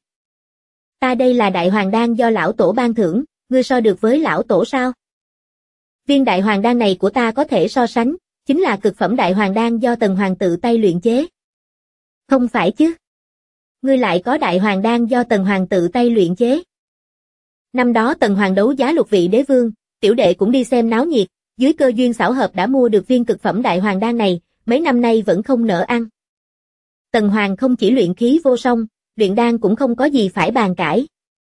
Ta đây là đại hoàng đan do lão tổ ban thưởng, ngươi so được với lão tổ sao? Viên đại hoàng đan này của ta có thể so sánh, chính là cực phẩm đại hoàng đan do Tần Hoàng tự tay luyện chế. Không phải chứ? Ngươi lại có đại hoàng đan do Tần Hoàng tự tay luyện chế. Năm đó Tần Hoàng đấu giá lục vị đế vương, tiểu đệ cũng đi xem náo nhiệt, dưới cơ duyên xảo hợp đã mua được viên cực phẩm đại hoàng đan này, mấy năm nay vẫn không nỡ ăn. Tần Hoàng không chỉ luyện khí vô song, luyện đan cũng không có gì phải bàn cãi.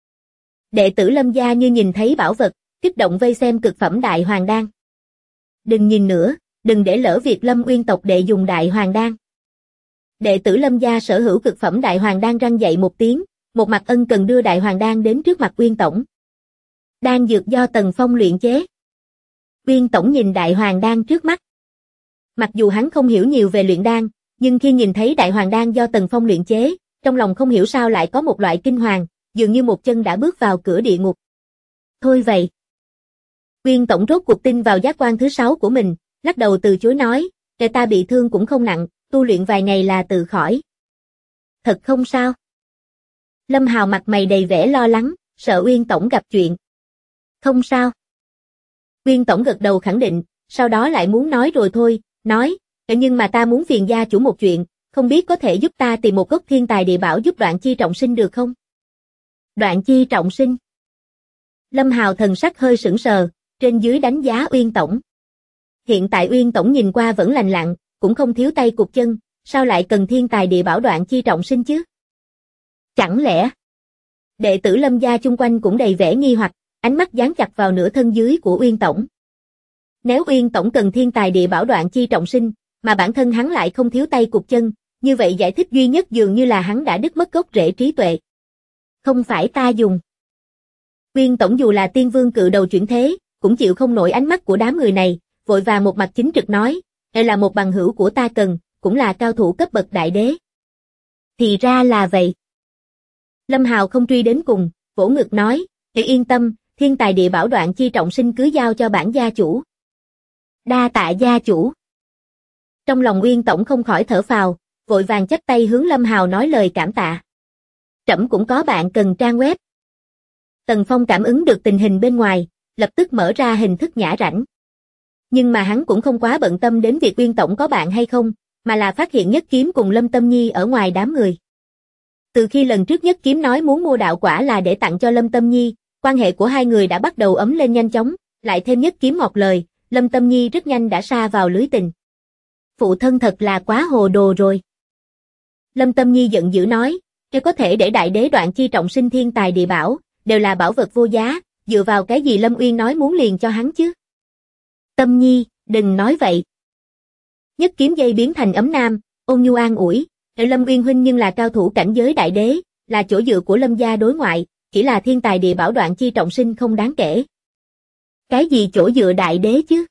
Đệ tử Lâm gia như nhìn thấy bảo vật, kích động vây xem cực phẩm đại hoàng đan. Đừng nhìn nữa, đừng để lỡ việc Lâm Uyên tộc đệ dùng đại hoàng đan. Đệ tử Lâm gia sở hữu cực phẩm đại hoàng đan răng dậy một tiếng, một mặt ân cần đưa đại hoàng đan đến trước mặt Uyên tổng. Đan dược do Tần Phong luyện chế. Uyên tổng nhìn đại hoàng đan trước mắt. Mặc dù hắn không hiểu nhiều về luyện đan, nhưng khi nhìn thấy đại hoàng đan do Tần Phong luyện chế, trong lòng không hiểu sao lại có một loại kinh hoàng, dường như một chân đã bước vào cửa địa ngục. Thôi vậy. Uyên tổng rốt cuộc tin vào giác quan thứ 6 của mình, lắc đầu từ chối nói, để ta bị thương cũng không nặng, tu luyện vài ngày là tự khỏi. Thật không sao? Lâm Hào mặt mày đầy vẻ lo lắng, sợ Uyên tổng gặp chuyện. Không sao. Uyên tổng gật đầu khẳng định, sau đó lại muốn nói rồi thôi, nói, nhưng mà ta muốn phiền gia chủ một chuyện, không biết có thể giúp ta tìm một gốc thiên tài địa bảo giúp Đoạn Chi trọng sinh được không? Đoạn Chi trọng sinh. Lâm Hào thần sắc hơi sững sờ, trên dưới đánh giá Uyên Tổng. Hiện tại Uyên Tổng nhìn qua vẫn lành lặn, cũng không thiếu tay cụt chân, sao lại cần thiên tài địa bảo Đoạn Chi trọng sinh chứ? Chẳng lẽ? Đệ tử Lâm gia chung quanh cũng đầy vẻ nghi hoặc, ánh mắt dán chặt vào nửa thân dưới của Uyên Tổng. Nếu Uyên Tổng cần thiên tài địa bảo Đoạn Chi trọng sinh, mà bản thân hắn lại không thiếu tay cụt chân, như vậy giải thích duy nhất dường như là hắn đã đứt mất gốc rễ trí tuệ. Không phải ta dùng. Uyên Tổng dù là tiên vương cự đầu chuyển thế, cũng chịu không nổi ánh mắt của đám người này, vội vàng một mặt chính trực nói, đây là một bằng hữu của ta cần, cũng là cao thủ cấp bậc đại đế. Thì ra là vậy. Lâm Hào không truy đến cùng, vỗ ngực nói, yên tâm, thiên tài địa bảo Đoạn Chi trọng sinh cứ giao cho bản gia chủ. Đa tạ gia chủ. Trong lòng Uyên Tổng không khỏi thở phào, vội vàng chắp tay hướng Lâm Hào nói lời cảm tạ. Trẫm cũng có bạn cần trang web. Tần Phong cảm ứng được tình hình bên ngoài, lập tức mở ra hình thức nhã rảnh. Nhưng mà hắn cũng không quá bận tâm đến việc Uyên Tổng có bạn hay không, mà là phát hiện Nhất Kiếm cùng Lâm Tâm Nhi ở ngoài đám người. Từ khi lần trước Nhất Kiếm nói muốn mua đạo quả là để tặng cho Lâm Tâm Nhi, quan hệ của hai người đã bắt đầu ấm lên nhanh chóng, lại thêm Nhất Kiếm ngọt lời, Lâm Tâm Nhi rất nhanh đã sa vào lưới tình. Phụ thân thật là quá hồ đồ rồi. Lâm Tâm Nhi giận dữ nói, nếu có thể để đại đế Đoạn Chi trọng sinh thiên tài địa bảo, đều là bảo vật vô giá, dựa vào cái gì Lâm Uyên nói muốn liền cho hắn chứ? Tâm Nhi, đừng nói vậy. Nhất Kiếm dây biến thành ấm nam, ôn nhu an ủi, Lâm Uyên huynh nhưng là cao thủ cảnh giới đại đế, là chỗ dựa của Lâm gia đối ngoại, chỉ là thiên tài địa bảo Đoạn Chi trọng sinh không đáng kể. Cái gì chỗ dựa đại đế chứ?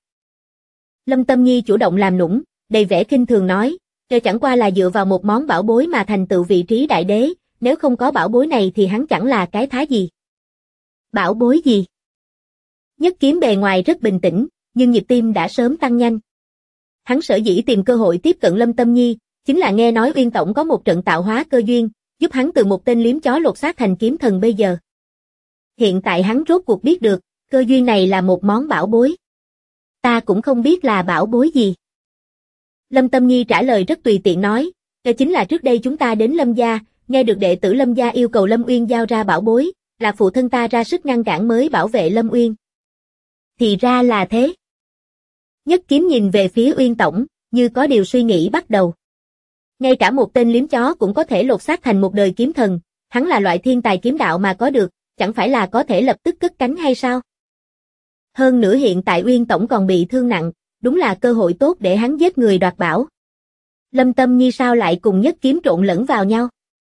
Lâm Tâm Nhi chủ động làm nũng, đầy vẻ khinh thường nói, chẳng qua là dựa vào một món bảo bối mà thành tựu vị trí đại đế, nếu không có bảo bối này thì hắn chẳng là cái thá gì. Bảo bối gì? Nhất Kiếm bề ngoài rất bình tĩnh, nhưng nhịp tim đã sớm tăng nhanh. Hắn sở dĩ tìm cơ hội tiếp cận Lâm Tâm Nhi, chính là nghe nói Uyên Tổng có một trận tạo hóa cơ duyên, giúp hắn từ một tên liếm chó lột xác thành kiếm thần bây giờ. Hiện tại hắn rốt cuộc biết được, cơ duyên này là một món bảo bối. Ta cũng không biết là bảo bối gì. Lâm Tâm Nhi trả lời rất tùy tiện nói, đó chính là trước đây chúng ta đến Lâm gia, nghe được đệ tử Lâm gia yêu cầu Lâm Uyên giao ra bảo bối, là phụ thân ta ra sức ngăn cản mới bảo vệ Lâm Uyên. Thì ra là thế. Nhất Kiếm nhìn về phía Uyên Tổng, như có điều suy nghĩ bắt đầu. Ngay cả một tên liếm chó cũng có thể lột xác thành một đời kiếm thần, hắn là loại thiên tài kiếm đạo mà có được, chẳng phải là có thể lập tức cất cánh hay sao? Hơn nữa hiện tại Uyên Tổng còn bị thương nặng, đúng là cơ hội tốt để hắn giết người đoạt bảo. Lâm Tâm Nhi sao lại cùng Nhất Kiếm trộn lẫn vào nhau?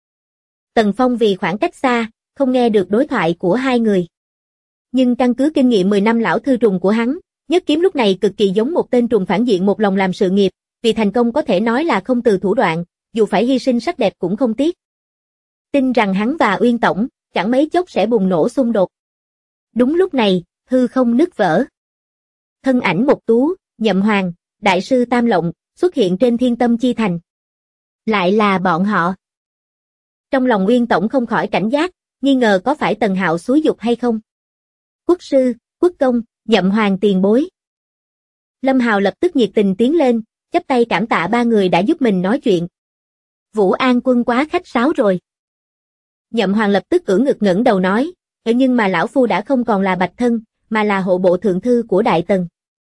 Tần Phong vì khoảng cách xa, không nghe được đối thoại của hai người. Nhưng căn cứ kinh nghiệm 10 năm lão thư trùng của hắn, Nhất Kiếm lúc này cực kỳ giống một tên trùng phản diện một lòng làm sự nghiệp, vì thành công có thể nói là không từ thủ đoạn, dù phải hy sinh sắc đẹp cũng không tiếc. Tin rằng hắn và Uyên Tổng, chẳng mấy chốc sẽ bùng nổ xung đột. Đúng lúc này, hư không nứt vỡ. Thân ảnh Mộc Tú, Nhậm Hoàng, Đại sư Tam Lộng, xuất hiện trên Thiên Tâm Chi Thành. Lại là bọn họ. Trong lòng Uyên Tổng không khỏi cảnh giác, nghi ngờ có phải Tần Hạo xúi giục hay không. Quốc sư, quốc công, Nhậm Hoàng tiền bối. Lâm Hào lập tức nhiệt tình tiến lên, chắp tay cảm tạ ba người đã giúp mình nói chuyện. Vũ An Quân quá khách sáo rồi. Nhậm Hoàng lập tức ưỡn ngực ngẩng đầu nói, nhưng mà lão phu đã không còn là Bạch Thân, mà là hộ bộ thượng thư của Đại Tần.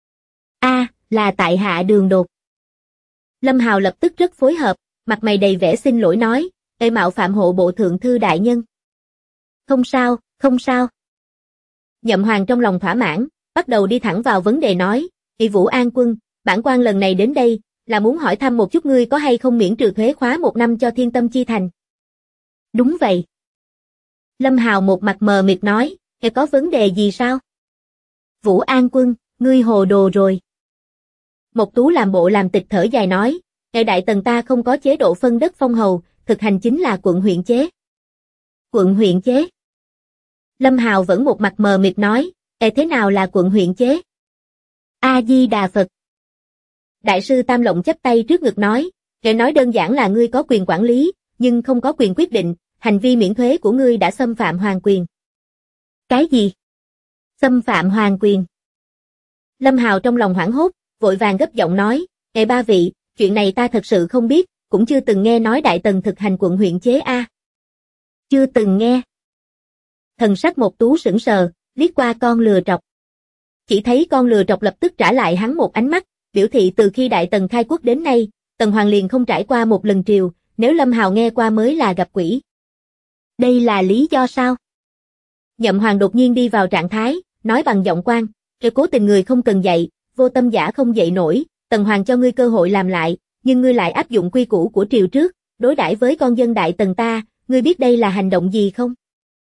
Là tại hạ đường đột. Lâm Hào lập tức rất phối hợp, mặt mày đầy vẻ xin lỗi nói, mạo phạm hộ bộ thượng thư đại nhân. Không sao, không sao. Nhậm Hoàng trong lòng thỏa mãn, bắt đầu đi thẳng vào vấn đề nói, Vũ An Quân, bản quan lần này đến đây, là muốn hỏi thăm một chút ngươi có hay không miễn trừ thuế khóa 1 năm cho Thiên Tâm Chi Thành. Đúng vậy. Lâm Hào một mặt mờ mịt nói, có vấn đề gì sao? Vũ An Quân, ngươi hồ đồ rồi. Mộc Tú làm bộ làm tịch thở dài nói, Đại Tần ta không có chế độ phân đất phong hầu, thực hành chính là quận huyện chế. Quận huyện chế? Lâm Hào vẫn một mặt mờ mịt nói, thế nào là quận huyện chế? A-di-đà Phật. Đại sư Tam Lộng chắp tay trước ngực nói, nói đơn giản là ngươi có quyền quản lý, nhưng không có quyền quyết định, hành vi miễn thuế của ngươi đã xâm phạm hoàng quyền. Cái gì? Xâm phạm hoàng quyền? Lâm Hào trong lòng hoảng hốt, vội vàng gấp giọng nói, ba vị, chuyện này ta thật sự không biết, cũng chưa từng nghe nói Đại Tần thực hành quận huyện chế a. Chưa từng nghe. thần sắc Mộc Tú sững sờ, liếc qua con lừa trọc. Chỉ thấy con lừa trọc lập tức trả lại hắn một ánh mắt, biểu thị từ khi Đại Tần khai quốc đến nay, Tần Hoàng liền không trải qua một lần triều, nếu Lâm Hào nghe qua mới là gặp quỷ. Đây là lý do sao? Nhậm Hoàng đột nhiên đi vào trạng thái, nói bằng giọng quan, cố tình người không cần dạy, vô tâm giả không dạy nổi, Tần Hoàng cho ngươi cơ hội làm lại, nhưng ngươi lại áp dụng quy củ của triều trước, đối đãi với con dân Đại Tần ta, ngươi biết đây là hành động gì không?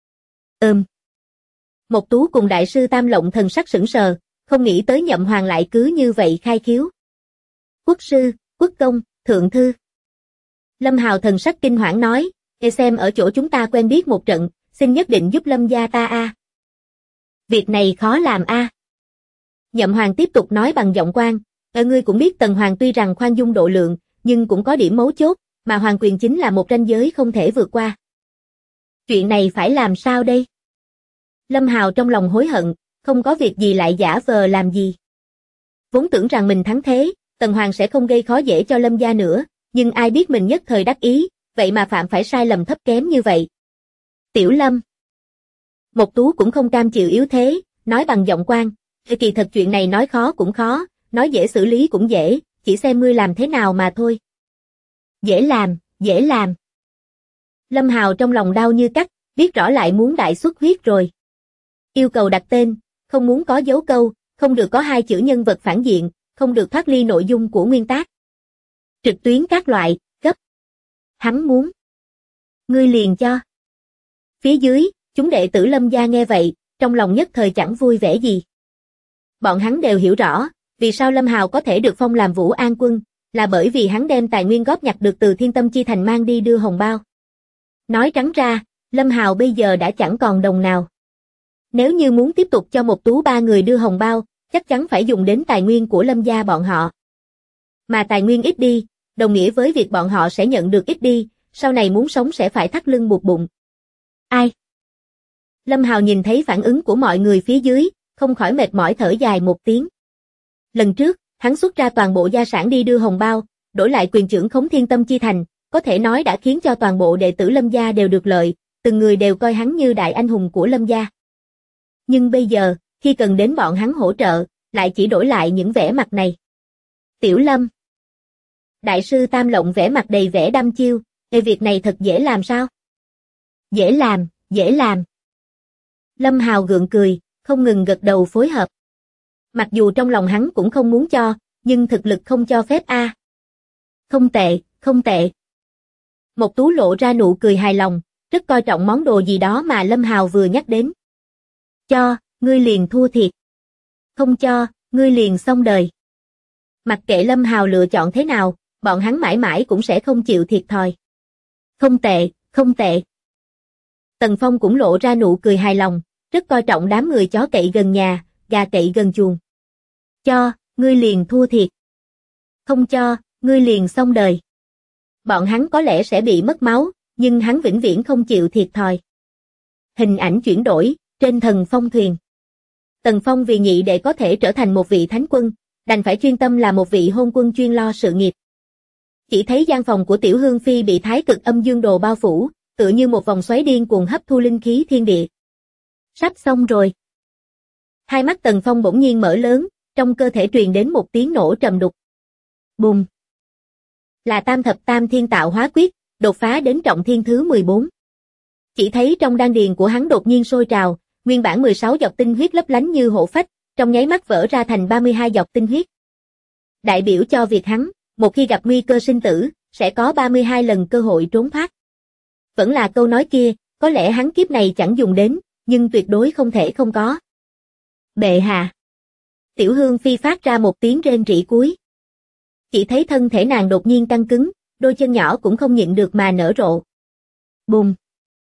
Mộc Tú cùng đại sư Tam Lộng thần sắc sững sờ, không nghĩ tới Nhậm Hoàng lại cứ như vậy khai khiếu. Quốc sư, quốc công, thượng thư. Lâm Hào thần sắc kinh hoảng nói, xem ở chỗ chúng ta quen biết một trận, xin nhất định giúp Lâm gia ta a. Việc này khó làm a. Nhậm Hoàng tiếp tục nói bằng giọng quan, ngươi cũng biết Tần Hoàng tuy rằng khoan dung độ lượng, nhưng cũng có điểm mấu chốt, mà hoàng quyền chính là một ranh giới không thể vượt qua. Chuyện này phải làm sao đây? Lâm Hào trong lòng hối hận, không có việc gì lại giả vờ làm gì. Vốn tưởng rằng mình thắng thế, Tần Hoàng sẽ không gây khó dễ cho Lâm gia nữa, nhưng ai biết mình nhất thời đắc ý, vậy mà phạm phải sai lầm thấp kém như vậy. Tiểu Lâm. Mộc Tú cũng không cam chịu yếu thế, nói bằng giọng quan, kỳ thật chuyện này nói khó cũng khó, nói dễ xử lý cũng dễ, chỉ xem ngươi làm thế nào mà thôi. Dễ làm, dễ làm. Lâm Hào trong lòng đau như cắt, biết rõ lại muốn đại xuất huyết rồi. Yêu cầu đặt tên, không muốn có dấu câu, không được có hai chữ nhân vật phản diện, không được thoát ly nội dung của nguyên tác. Trực tuyến các loại, gấp. Hắn muốn. Ngươi liền cho. Phía dưới, chúng đệ tử Lâm gia nghe vậy, trong lòng nhất thời chẳng vui vẻ gì. Bọn hắn đều hiểu rõ, vì sao Lâm Hào có thể được phong làm Vũ An Quân, là bởi vì hắn đem tài nguyên góp nhặt được từ Thiên Tâm Chi Thành mang đi đưa hồng bao. Nói trắng ra, Lâm Hào bây giờ đã chẳng còn đồng nào. Nếu như muốn tiếp tục cho Mộc Tú ba người đưa hồng bao, chắc chắn phải dùng đến tài nguyên của Lâm gia bọn họ. Mà tài nguyên ít đi, đồng nghĩa với việc bọn họ sẽ nhận được ít đi, sau này muốn sống sẽ phải thắt lưng buộc bụng. Ai? Lâm Hào nhìn thấy phản ứng của mọi người phía dưới, không khỏi mệt mỏi thở dài một tiếng. Lần trước, hắn xuất ra toàn bộ gia sản đi đưa hồng bao, đổi lại quyền trưởng khống Thiên Tâm Chi Thành, có thể nói đã khiến cho toàn bộ đệ tử Lâm gia đều được lợi, từng người đều coi hắn như đại anh hùng của Lâm gia. Nhưng bây giờ, khi cần đến bọn hắn hỗ trợ, lại chỉ đổi lại những vẻ mặt này. Tiểu Lâm. Đại sư Tam Lộng vẻ mặt đầy vẻ đăm chiêu, việc này thật dễ làm sao? Dễ làm, dễ làm. Lâm Hào gượng cười, không ngừng gật đầu phối hợp. Mặc dù trong lòng hắn cũng không muốn cho, nhưng thực lực không cho phép a. Không tệ, không tệ. Mộc Tú lộ ra nụ cười hài lòng, rất coi trọng món đồ gì đó mà Lâm Hào vừa nhắc đến. Cho, ngươi liền thua thiệt. Không cho, ngươi liền xong đời. Mặc kệ Lâm Hào lựa chọn thế nào, bọn hắn mãi mãi cũng sẽ không chịu thiệt thòi. Không tệ, không tệ. Tần Phong cũng lộ ra nụ cười hài lòng, rất coi trọng đám người chó cậy gần nhà, gà cậy gần chuồng. Cho, ngươi liền thua thiệt. Không cho, ngươi liền xong đời. Bọn hắn có lẽ sẽ bị mất máu, nhưng hắn vĩnh viễn không chịu thiệt thòi. Hình ảnh chuyển đổi, trên Thần Phong thuyền. Tần Phong vì nhị đệ có thể trở thành một vị thánh quân, đành phải chuyên tâm là một vị hôn quân chuyên lo sự nghiệp. Chỉ thấy gian phòng của Tiểu Hương Phi bị thái cực âm dương đồ bao phủ, tựa như một vòng xoáy điên cuồng hấp thu linh khí thiên địa. Sắp xong rồi. Hai mắt Tần Phong bỗng nhiên mở lớn, trong cơ thể truyền đến một tiếng nổ trầm đục. Bùm. Là Tam Thập Tam Thiên Tạo Hóa Quyết, đột phá đến trọng thiên thứ 14. Chỉ thấy trong đan điền của hắn đột nhiên sôi trào, nguyên bản 16 giọt tinh huyết lấp lánh như hổ phách, trong nháy mắt vỡ ra thành 32 giọt tinh huyết. Đại biểu cho việc hắn, một khi gặp nguy cơ sinh tử, sẽ có 32 lần cơ hội trốn thoát. Vẫn là câu nói kia, có lẽ hắn kiếp này chẳng dùng đến, nhưng tuyệt đối không thể không có. Bệ hạ. Tiểu Hương Phi phát ra một tiếng rên rỉ cuối. Chỉ thấy thân thể nàng đột nhiên căng cứng, đôi chân nhỏ cũng không nhịn được mà nở rộ. Bùm.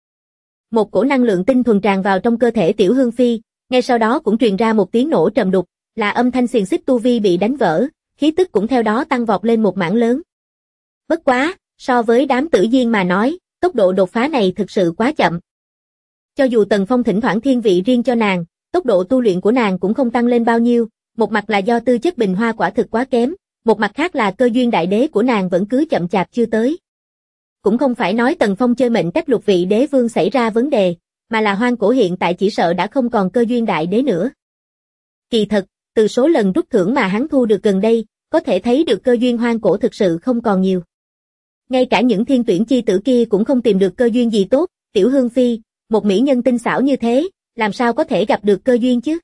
Một cổ năng lượng tinh thuần tràn vào trong cơ thể Tiểu Hương Phi, ngay sau đó cũng truyền ra một tiếng nổ trầm đục, là âm thanh xiềng xích tu vi bị đánh vỡ, khí tức cũng theo đó tăng vọt lên một mảng lớn. Bất quá, so với đám tử duyên mà nói, tốc độ đột phá này thực sự quá chậm. Cho dù Tần Phong thỉnh thoảng thiên vị riêng cho nàng, tốc độ tu luyện của nàng cũng không tăng lên bao nhiêu, một mặt là do tư chất bình hoa quả thực quá kém, một mặt khác là cơ duyên đại đế của nàng vẫn cứ chậm chạp chưa tới. Cũng không phải nói Tần Phong chơi mệnh cách lục vị đế vương xảy ra vấn đề, mà là hoang cổ hiện tại chỉ sợ đã không còn cơ duyên đại đế nữa. Kỳ thật, từ số lần rút thưởng mà hắn thu được gần đây, có thể thấy được cơ duyên hoang cổ thực sự không còn nhiều. Ngay cả những thiên tuyển chi tử kia cũng không tìm được cơ duyên gì tốt, Tiểu Hương Phi, một mỹ nhân tinh xảo như thế, làm sao có thể gặp được cơ duyên chứ?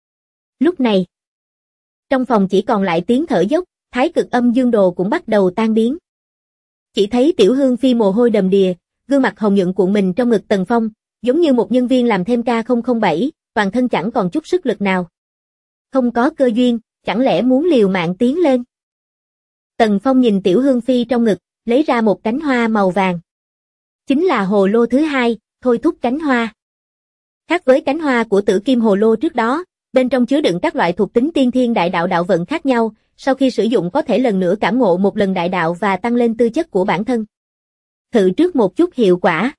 Lúc này, trong phòng chỉ còn lại tiếng thở dốc, thái cực âm dương đồ cũng bắt đầu tan biến. Chỉ thấy Tiểu Hương Phi mồ hôi đầm đìa, gương mặt hồng nhuận cuộn mình trong ngực Tần Phong, giống như một nhân viên làm thêm K007, toàn thân chẳng còn chút sức lực nào. Không có cơ duyên, chẳng lẽ muốn liều mạng tiến lên? Tần Phong nhìn Tiểu Hương Phi trong ngực, lấy ra một cánh hoa màu vàng. Chính là hồ lô thứ hai, thôi thúc cánh hoa. Khác với cánh hoa của Tử Kim hồ lô trước đó, bên trong chứa đựng các loại thuộc tính tiên thiên đại đạo đạo vận khác nhau, sau khi sử dụng có thể lần nữa cảm ngộ một lần đại đạo và tăng lên tư chất của bản thân. Thử trước một chút hiệu quả.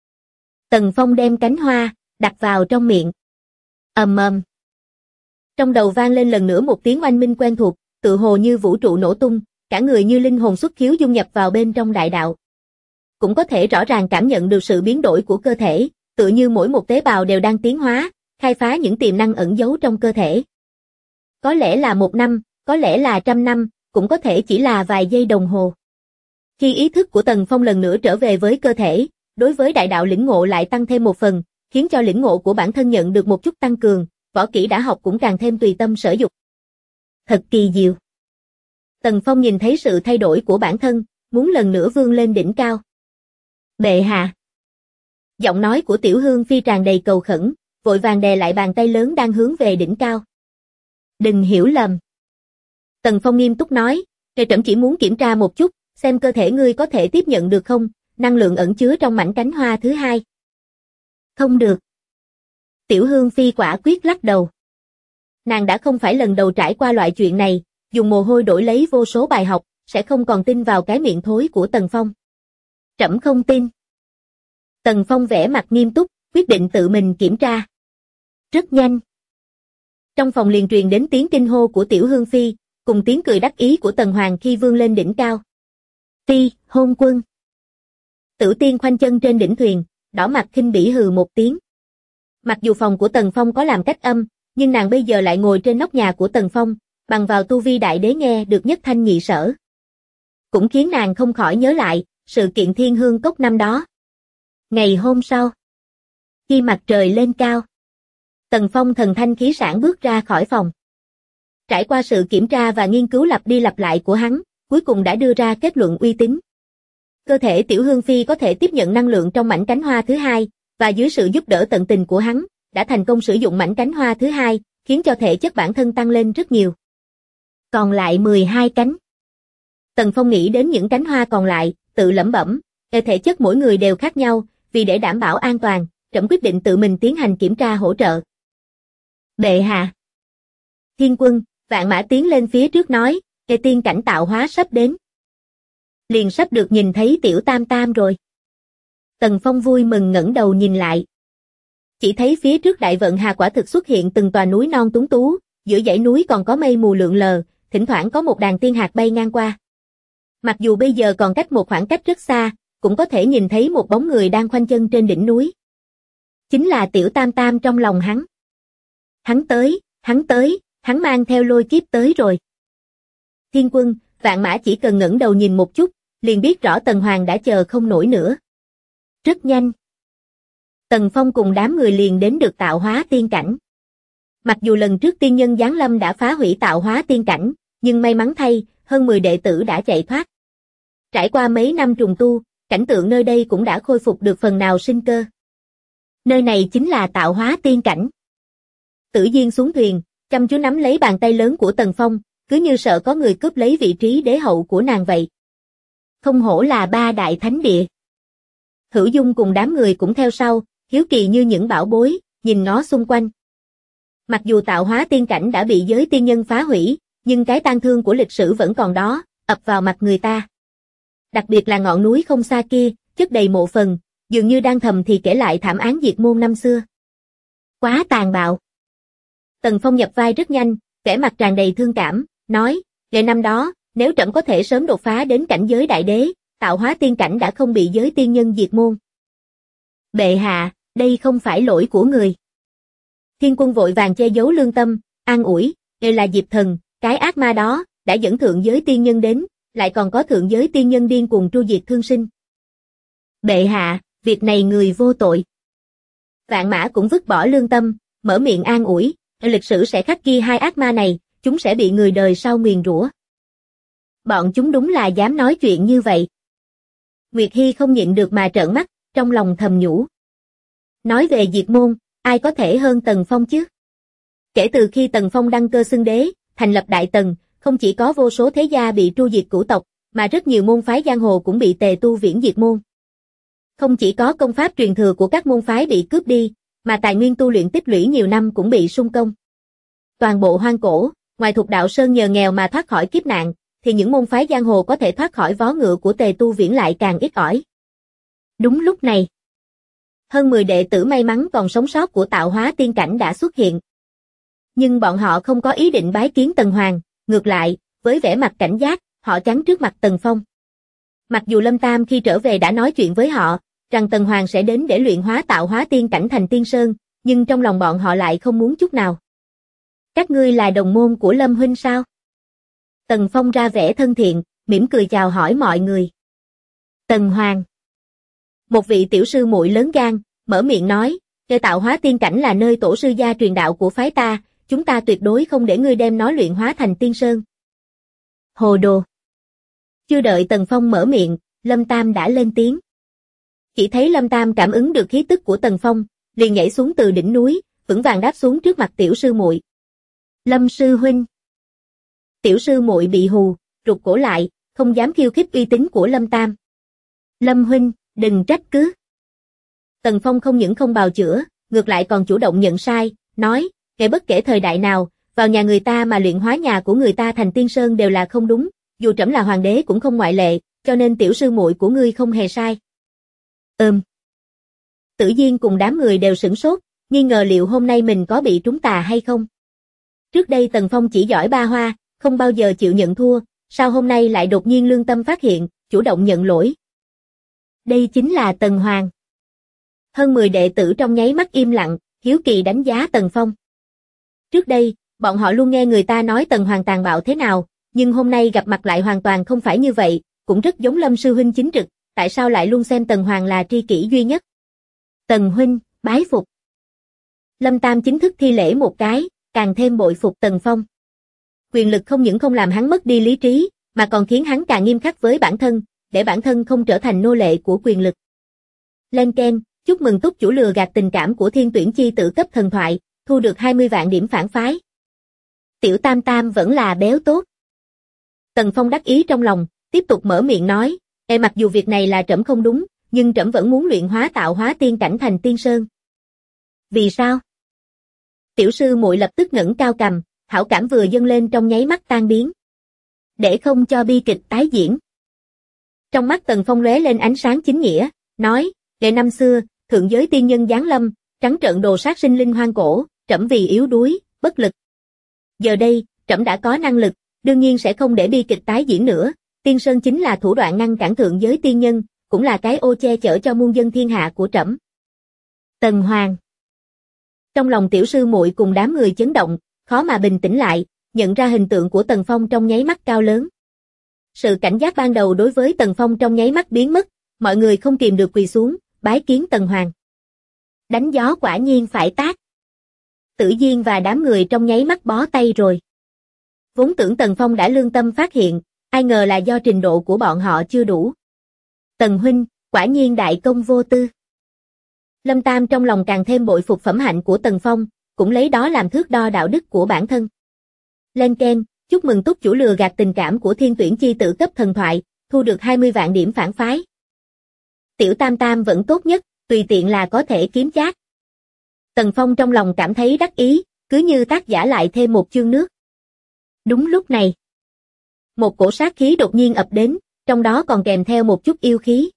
Tần Phong đem cánh hoa đặt vào trong miệng. Ầm ầm. Trong đầu vang lên lần nữa một tiếng oanh minh quen thuộc, tựa hồ như vũ trụ nổ tung, cả người như linh hồn xuất khiếu dung nhập vào bên trong đại đạo. Cũng có thể rõ ràng cảm nhận được sự biến đổi của cơ thể, tựa như mỗi một tế bào đều đang tiến hóa, khai phá những tiềm năng ẩn giấu trong cơ thể. Có lẽ là 1 năm, có lẽ là 100 năm, cũng có thể chỉ là vài giây đồng hồ. Khi ý thức của Tần Phong lần nữa trở về với cơ thể, đối với đại đạo lĩnh ngộ lại tăng thêm một phần, khiến cho lĩnh ngộ của bản thân nhận được một chút tăng cường, võ kỹ đã học cũng càng thêm tùy tâm sở dục. Thật kỳ diệu. Tần Phong nhìn thấy sự thay đổi của bản thân, muốn lần nữa vươn lên đỉnh cao. Bệ hạ. Giọng nói của Tiểu Hương Phi tràn đầy cầu khẩn, vội vàng đè lại bàn tay lớn đang hướng về đỉnh cao. Đừng hiểu lầm. Tần Phong nghiêm túc nói, trẫm chỉ muốn kiểm tra một chút, xem cơ thể ngươi có thể tiếp nhận được không, năng lượng ẩn chứa trong mảnh cánh hoa thứ hai. Không được. Tiểu Hương Phi quả quyết lắc đầu. Nàng đã không phải lần đầu trải qua loại chuyện này, dùng mồ hôi đổi lấy vô số bài học, sẽ không còn tin vào cái miệng thối của Tần Phong. Trẫm không tin. Tần Phong vẻ mặt nghiêm túc, quyết định tự mình kiểm tra. Rất nhanh. Trong phòng liền truyền đến tiếng kinh hô của Tiểu Hương Phi, cùng tiếng cười đắc ý của Tần Hoàng khi vươn lên đỉnh cao. Phi, hôn quân. Tử Tiên khoanh chân trên đỉnh thuyền, đỏ mặt khinh bỉ hừ một tiếng. Mặc dù phòng của Tần Phong có làm cách âm, nhưng nàng bây giờ lại ngồi trên nóc nhà của Tần Phong, bằng vào tu vi đại đế nghe được nhất thanh nhị sở. Cũng khiến nàng không khỏi nhớ lại sự kiện Thiên Hương Cốc năm đó. Ngày hôm sau, khi mặt trời lên cao, Tần Phong thần thanh khí sảng bước ra khỏi phòng. Trải qua sự kiểm tra và nghiên cứu lặp đi lặp lại của hắn, cuối cùng đã đưa ra kết luận uy tín. Cơ thể Tiểu Hương Phi có thể tiếp nhận năng lượng trong mảnh cánh hoa thứ hai, và dưới sự giúp đỡ tận tình của hắn, đã thành công sử dụng mảnh cánh hoa thứ hai, khiến cho thể chất bản thân tăng lên rất nhiều. Còn lại 12 cánh. Tần Phong nghĩ đến những cánh hoa còn lại, tự lẩm bẩm, thể chất mỗi người đều khác nhau, vì để đảm bảo an toàn, trẫm quyết định tự mình tiến hành kiểm tra hỗ trợ. Bệ hạ. Thiên Quân, Vạn Mã tiến lên phía trước nói, tiên cảnh tạo hóa sắp đến. Liền sắp được nhìn thấy Tiểu Tam Tam rồi. Tần Phong vui mừng ngẩng đầu nhìn lại. Chỉ thấy phía trước đại vận hà quả thực xuất hiện từng tòa núi non tuấn tú, giữa dãy núi còn có mây mù lượn lờ, thỉnh thoảng có một đàn tiên hạc bay ngang qua. Mặc dù bây giờ còn cách một khoảng cách rất xa, cũng có thể nhìn thấy một bóng người đang khoanh chân trên đỉnh núi. Chính là Tiểu Tam Tam trong lòng hắn. Hắn tới, hắn mang theo lôi kiếp tới rồi. Thiên Quân, Vạn Mã chỉ cần ngẩng đầu nhìn một chút, liền biết rõ Tần Hoàng đã chờ không nổi nữa. Rất nhanh. Tần Phong cùng đám người liền đến được tạo hóa tiên cảnh. Mặc dù lần trước tiên nhân giáng lâm đã phá hủy tạo hóa tiên cảnh, nhưng may mắn thay, hơn 10 đệ tử đã chạy thoát. Trải qua mấy năm trùng tu, cảnh tượng nơi đây cũng đã khôi phục được phần nào sinh cơ. Nơi này chính là tạo hóa tiên cảnh. Tử Duyên xuống thuyền, chăm chú nắm lấy bàn tay lớn của Tần Phong, cứ như sợ có người cướp lấy vị trí đế hậu của nàng vậy. Không hổ là 3 đại thánh địa. Hữu Dung cùng đám người cũng theo sau, hiếu kỳ như những bảo bối, nhìn ngó xung quanh. Mặc dù tạo hóa tiên cảnh đã bị giới tiên nhân phá hủy, nhưng cái tang thương của lịch sử vẫn còn đó, ập vào mặt người ta. Đặc biệt là ngọn núi không xa kia, chất đầy mộ phần, dường như đang thầm thì kể lại thảm án diệt môn năm xưa. Quá tàn bạo. Tần Phong nhập vai rất nhanh, vẻ mặt tràn đầy thương cảm, nói, ngày năm đó, nếu trẫm có thể sớm đột phá đến cảnh giới đại đế, tạo hóa tiên cảnh đã không bị giới tiên nhân diệt môn. Bệ hạ, Đây không phải lỗi của người. Thiên Quân vội vàng che giấu lương tâm, an ủi, đây là Diệp Thần, cái ác ma đó, đã dẫn thượng giới tiên nhân đến, lại còn có thượng giới tiên nhân điên cuồng tru diệt thương sinh. Bệ hạ, việc này người vô tội. Vạn Mã cũng vứt bỏ lương tâm, mở miệng an ủi, lịch sử sẽ khắc ghi hai ác ma này, chúng sẽ bị người đời sau nguyền rủa. Bọn chúng đúng là dám nói chuyện như vậy. Nguyệt Hy không nhịn được mà trợn mắt, trong lòng thầm nhủ. Nói về diệt môn, ai có thể hơn Tần Phong chứ? Kể từ khi Tần Phong đăng cơ xưng đế, thành lập Đại Tần, không chỉ có vô số thế gia bị tru diệt cửu tộc, mà rất nhiều môn phái giang hồ cũng bị Tề Tu Viễn diệt môn. Không chỉ có công pháp truyền thừa của các môn phái bị cướp đi, mà tài nguyên tu luyện tích lũy nhiều năm cũng bị sung công. Toàn bộ hoang cổ, ngoài Thục Đạo Sơn nhờ nghèo mà thoát khỏi kiếp nạn, thì những môn phái giang hồ có thể thoát khỏi vó ngựa của Tề Tu Viễn lại càng ít ỏi. Đúng lúc này, hơn 10 đệ tử may mắn còn sống sót của Tạo Hóa Tiên Cảnh đã xuất hiện. Nhưng bọn họ không có ý định bái kiến Tần Hoàng, ngược lại, với vẻ mặt cảnh giác, họ chắn trước mặt Tần Phong. Mặc dù Lâm Tam khi trở về đã nói chuyện với họ, rằng Tần Hoàng sẽ đến để luyện hóa Tạo Hóa Tiên Cảnh thành Tiên Sơn, nhưng trong lòng bọn họ lại không muốn chút nào. Các ngươi là đồng môn của Lâm huynh sao? Tần Phong ra vẻ thân thiện, mỉm cười chào hỏi mọi người. Tần Hoàng. Một vị tiểu sư muội lớn gan, mở miệng nói, nơi Tạo Hóa Tiên Cảnh là nơi tổ sư gia truyền đạo của phái ta, chúng ta tuyệt đối không để ngươi đem nó luyện hóa thành Tiên Sơn. Hồ đồ. Chưa đợi Tần Phong mở miệng, Lâm Tam đã lên tiếng. Chỉ thấy Lâm Tam cảm ứng được khí tức của Tần Phong, liền nhảy xuống từ đỉnh núi, vững vàng đáp xuống trước mặt tiểu sư muội. Lâm sư huynh. Tiểu sư muội bị hù, rụt cổ lại, không dám khiêu khích uy tín của Lâm Tam. Lâm huynh, đừng trách cứ. Tần Phong không những không bào chữa, ngược lại còn chủ động nhận sai, nói, kể bất kể thời đại nào, vào nhà người ta mà luyện hóa nhà của người ta thành Tiên Sơn đều là không đúng, dù trẫm là hoàng đế cũng không ngoại lệ, cho nên tiểu sư muội của ngươi không hề sai. Tử Diên cùng đám người đều sửng sốt, nghi ngờ liệu hôm nay mình có bị trúng tà hay không. Trước đây Tần Phong chỉ giỏi ba hoa, không bao giờ chịu nhận thua, sao hôm nay lại đột nhiên lương tâm phát hiện, chủ động nhận lỗi. Đây chính là Tần Hoàng. Hơn 10 đệ tử trong nháy mắt im lặng, hiếu kỳ đánh giá Tần Phong. Trước đây, bọn họ luôn nghe người ta nói Tần Hoàng tàn bạo thế nào, nhưng hôm nay gặp mặt lại hoàn toàn không phải như vậy, cũng rất giống Lâm sư huynh chính trực, tại sao lại luôn xem Tần Hoàng là tri kỷ duy nhất. Tần huynh, bái phục. Lâm Tam chính thức thi lễ một cái, càng thêm bội phục Tần Phong. Quyền lực không những không làm hắn mất đi lý trí, mà còn khiến hắn càng nghiêm khắc với bản thân, để bản thân không trở thành nô lệ của quyền lực. Lên Ken, chúc mừng túc chủ lừa gạt tình cảm của Thiên Tuyển chi tử cấp thần thoại, thu được 20 vạn điểm phản phái. Tiểu Tam Tam vẫn là béo tốt. Tần Phong đắc ý trong lòng, tiếp tục mở miệng nói, mặc dù việc này là trẫm không đúng, nhưng trẫm vẫn muốn luyện hóa Tạo Hóa Tiên Cảnh thành Tiên Sơn. Vì sao? Tiểu sư muội lập tức ngẩng cao cằm, hảo cảm vừa dâng lên trong nháy mắt tan biến. Để không cho bi kịch tái diễn. Trong mắt Tần Phong lóe lên ánh sáng chính nghĩa, nói, để năm xưa, thượng giới tiên nhân giáng lâm, trắng trợn đồ sát sinh linh hoang cổ, trẫm vì yếu đuối, bất lực. Giờ đây, trẫm đã có năng lực, đương nhiên sẽ không để bi kịch tái diễn nữa, Tiên Sơn chính là thủ đoạn ngăn cản thượng giới tiên nhân, cũng là cái ô che chở cho muôn dân thiên hạ của trẫm. Tần Hoàng. Trong lòng tiểu sư muội cùng đám người chấn động, khó mà bình tĩnh lại, nhận ra hình tượng của Tần Phong trong nháy mắt cao lớn. Sự cảnh giác ban đầu đối với Tần Phong trong nháy mắt biến mất, mọi người không kìm được quỳ xuống, bái kiến Tần Hoàng. Đánh gió quả nhiên phải tát. Tử Diên và đám người trong nháy mắt bó tay rồi. Vốn tưởng Tần Phong đã lương tâm phát hiện, ai ngờ là do trình độ của bọn họ chưa đủ. Tần huynh, quả nhiên đại công vô tư. Lâm Tam trong lòng càng thêm bội phục phẩm hạnh của Tần Phong, cũng lấy đó làm thước đo đạo đức của bản thân. Lên Ken, chúc mừng túc chủ lừa gạt tình cảm của Thiên Tuyển chi tử cấp thần thoại, thu được 20 vạn điểm phản phái. Tiểu Tam Tam vẫn tốt nhất, tùy tiện là có thể kiếm chác. Tần Phong trong lòng cảm thấy đắc ý, cứ như tác giả lại thêm một chương nước. Đúng lúc này, một cổ sát khí đột nhiên ập đến, trong đó còn kèm theo một chút yêu khí.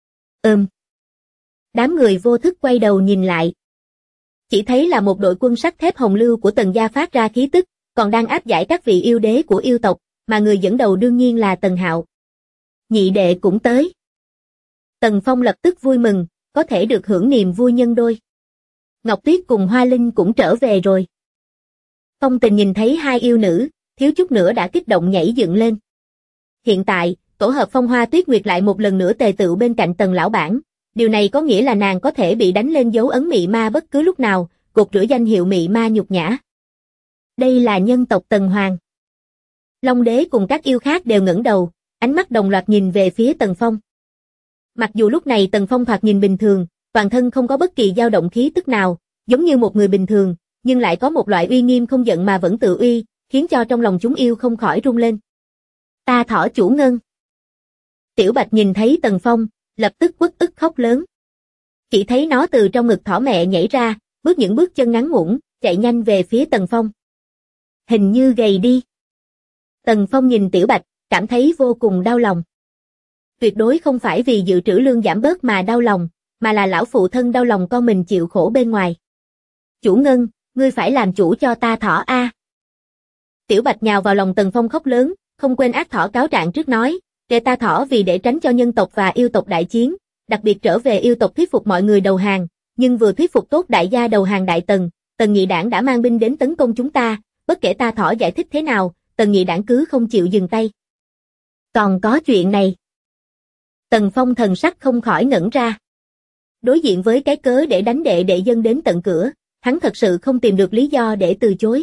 Đám người vô thức quay đầu nhìn lại. Chỉ thấy là một đội quân sắt thép hồng lưu của Tần gia phát ra khí tức, còn đang áp giải các vị yêu đế của yêu tộc, mà người dẫn đầu đương nhiên là Tần Hạo. Nhị đệ cũng tới. Tần Phong lập tức vui mừng, có thể được hưởng niềm vui nhân đôi. Ngọc Tuyết cùng Hoa Linh cũng trở về rồi. Phong Tình nhìn thấy hai yêu nữ, thiếu chút nữa đã kích động nhảy dựng lên. Hiện tại, tổ hợp Phong Hoa Tuyết Nguyệt lại một lần nữa tề tựu bên cạnh Tần lão bản, điều này có nghĩa là nàng có thể bị đánh lên dấu ấn mị ma bất cứ lúc nào, gột rửa danh hiệu mị ma nhục nhã. Đây là nhân tộc Tần Hoàng. Long Đế cùng các yêu khác đều ngẩng đầu, ánh mắt đồng loạt nhìn về phía Tần Phong. Mặc dù lúc này Tần Phong thoạt nhìn bình thường, toàn thân không có bất kỳ dao động khí tức nào, giống như một người bình thường, nhưng lại có một loại uy nghiêm không giận mà vẫn tự uy, khiến cho trong lòng chúng yêu không khỏi rung lên. Ta thỏ chủ ngân. Tiểu Bạch nhìn thấy Tần Phong, lập tức uất ức khóc lớn. Chỉ thấy nó từ trong ngực thỏ mẹ nhảy ra, bước những bước chân ngắn ngủn, chạy nhanh về phía Tần Phong. Hình như gầy đi. Tần Phong nhìn Tiểu Bạch, cảm thấy vô cùng đau lòng. Tuyệt đối không phải vì dự trữ lương giảm bớt mà đau lòng, mà là lão phụ thân đau lòng con mình chịu khổ bên ngoài. Chủ Ngân, ngươi phải làm chủ cho ta thỏ a. Tiểu Bạch nhào vào lòng Tần Phong khóc lớn, không quên ác thỏ cáo trạng trước nói, để ta thỏ vì để tránh cho nhân tộc và yêu tộc đại chiến, đặc biệt trở về yêu tộc thuyết phục mọi người đầu hàng, nhưng vừa thuyết phục tốt đại gia đầu hàng đại Tần, Tần Nhị Đảng đã mang binh đến tấn công chúng ta, bất kể ta thỏ giải thích thế nào, Tần Nhị Đảng cứ không chịu dừng tay. Còn có chuyện này. Tần Phong thần sắc không khỏi ngẩn ra. Đối diện với cái cớ để đánh đệ đệ dân đến tận cửa, hắn thật sự không tìm được lý do để từ chối.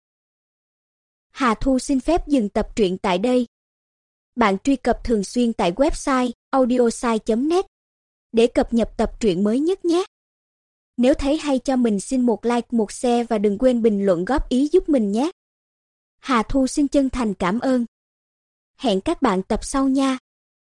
Hà Thu xin phép dừng tập truyện tại đây. Bạn truy cập thường xuyên tại website audiosai.net để cập nhật tập truyện mới nhất nhé. Nếu thấy hay cho mình xin một like, một share và đừng quên bình luận góp ý giúp mình nhé. Hà Thu xin chân thành cảm ơn. Hẹn các bạn tập sau nha.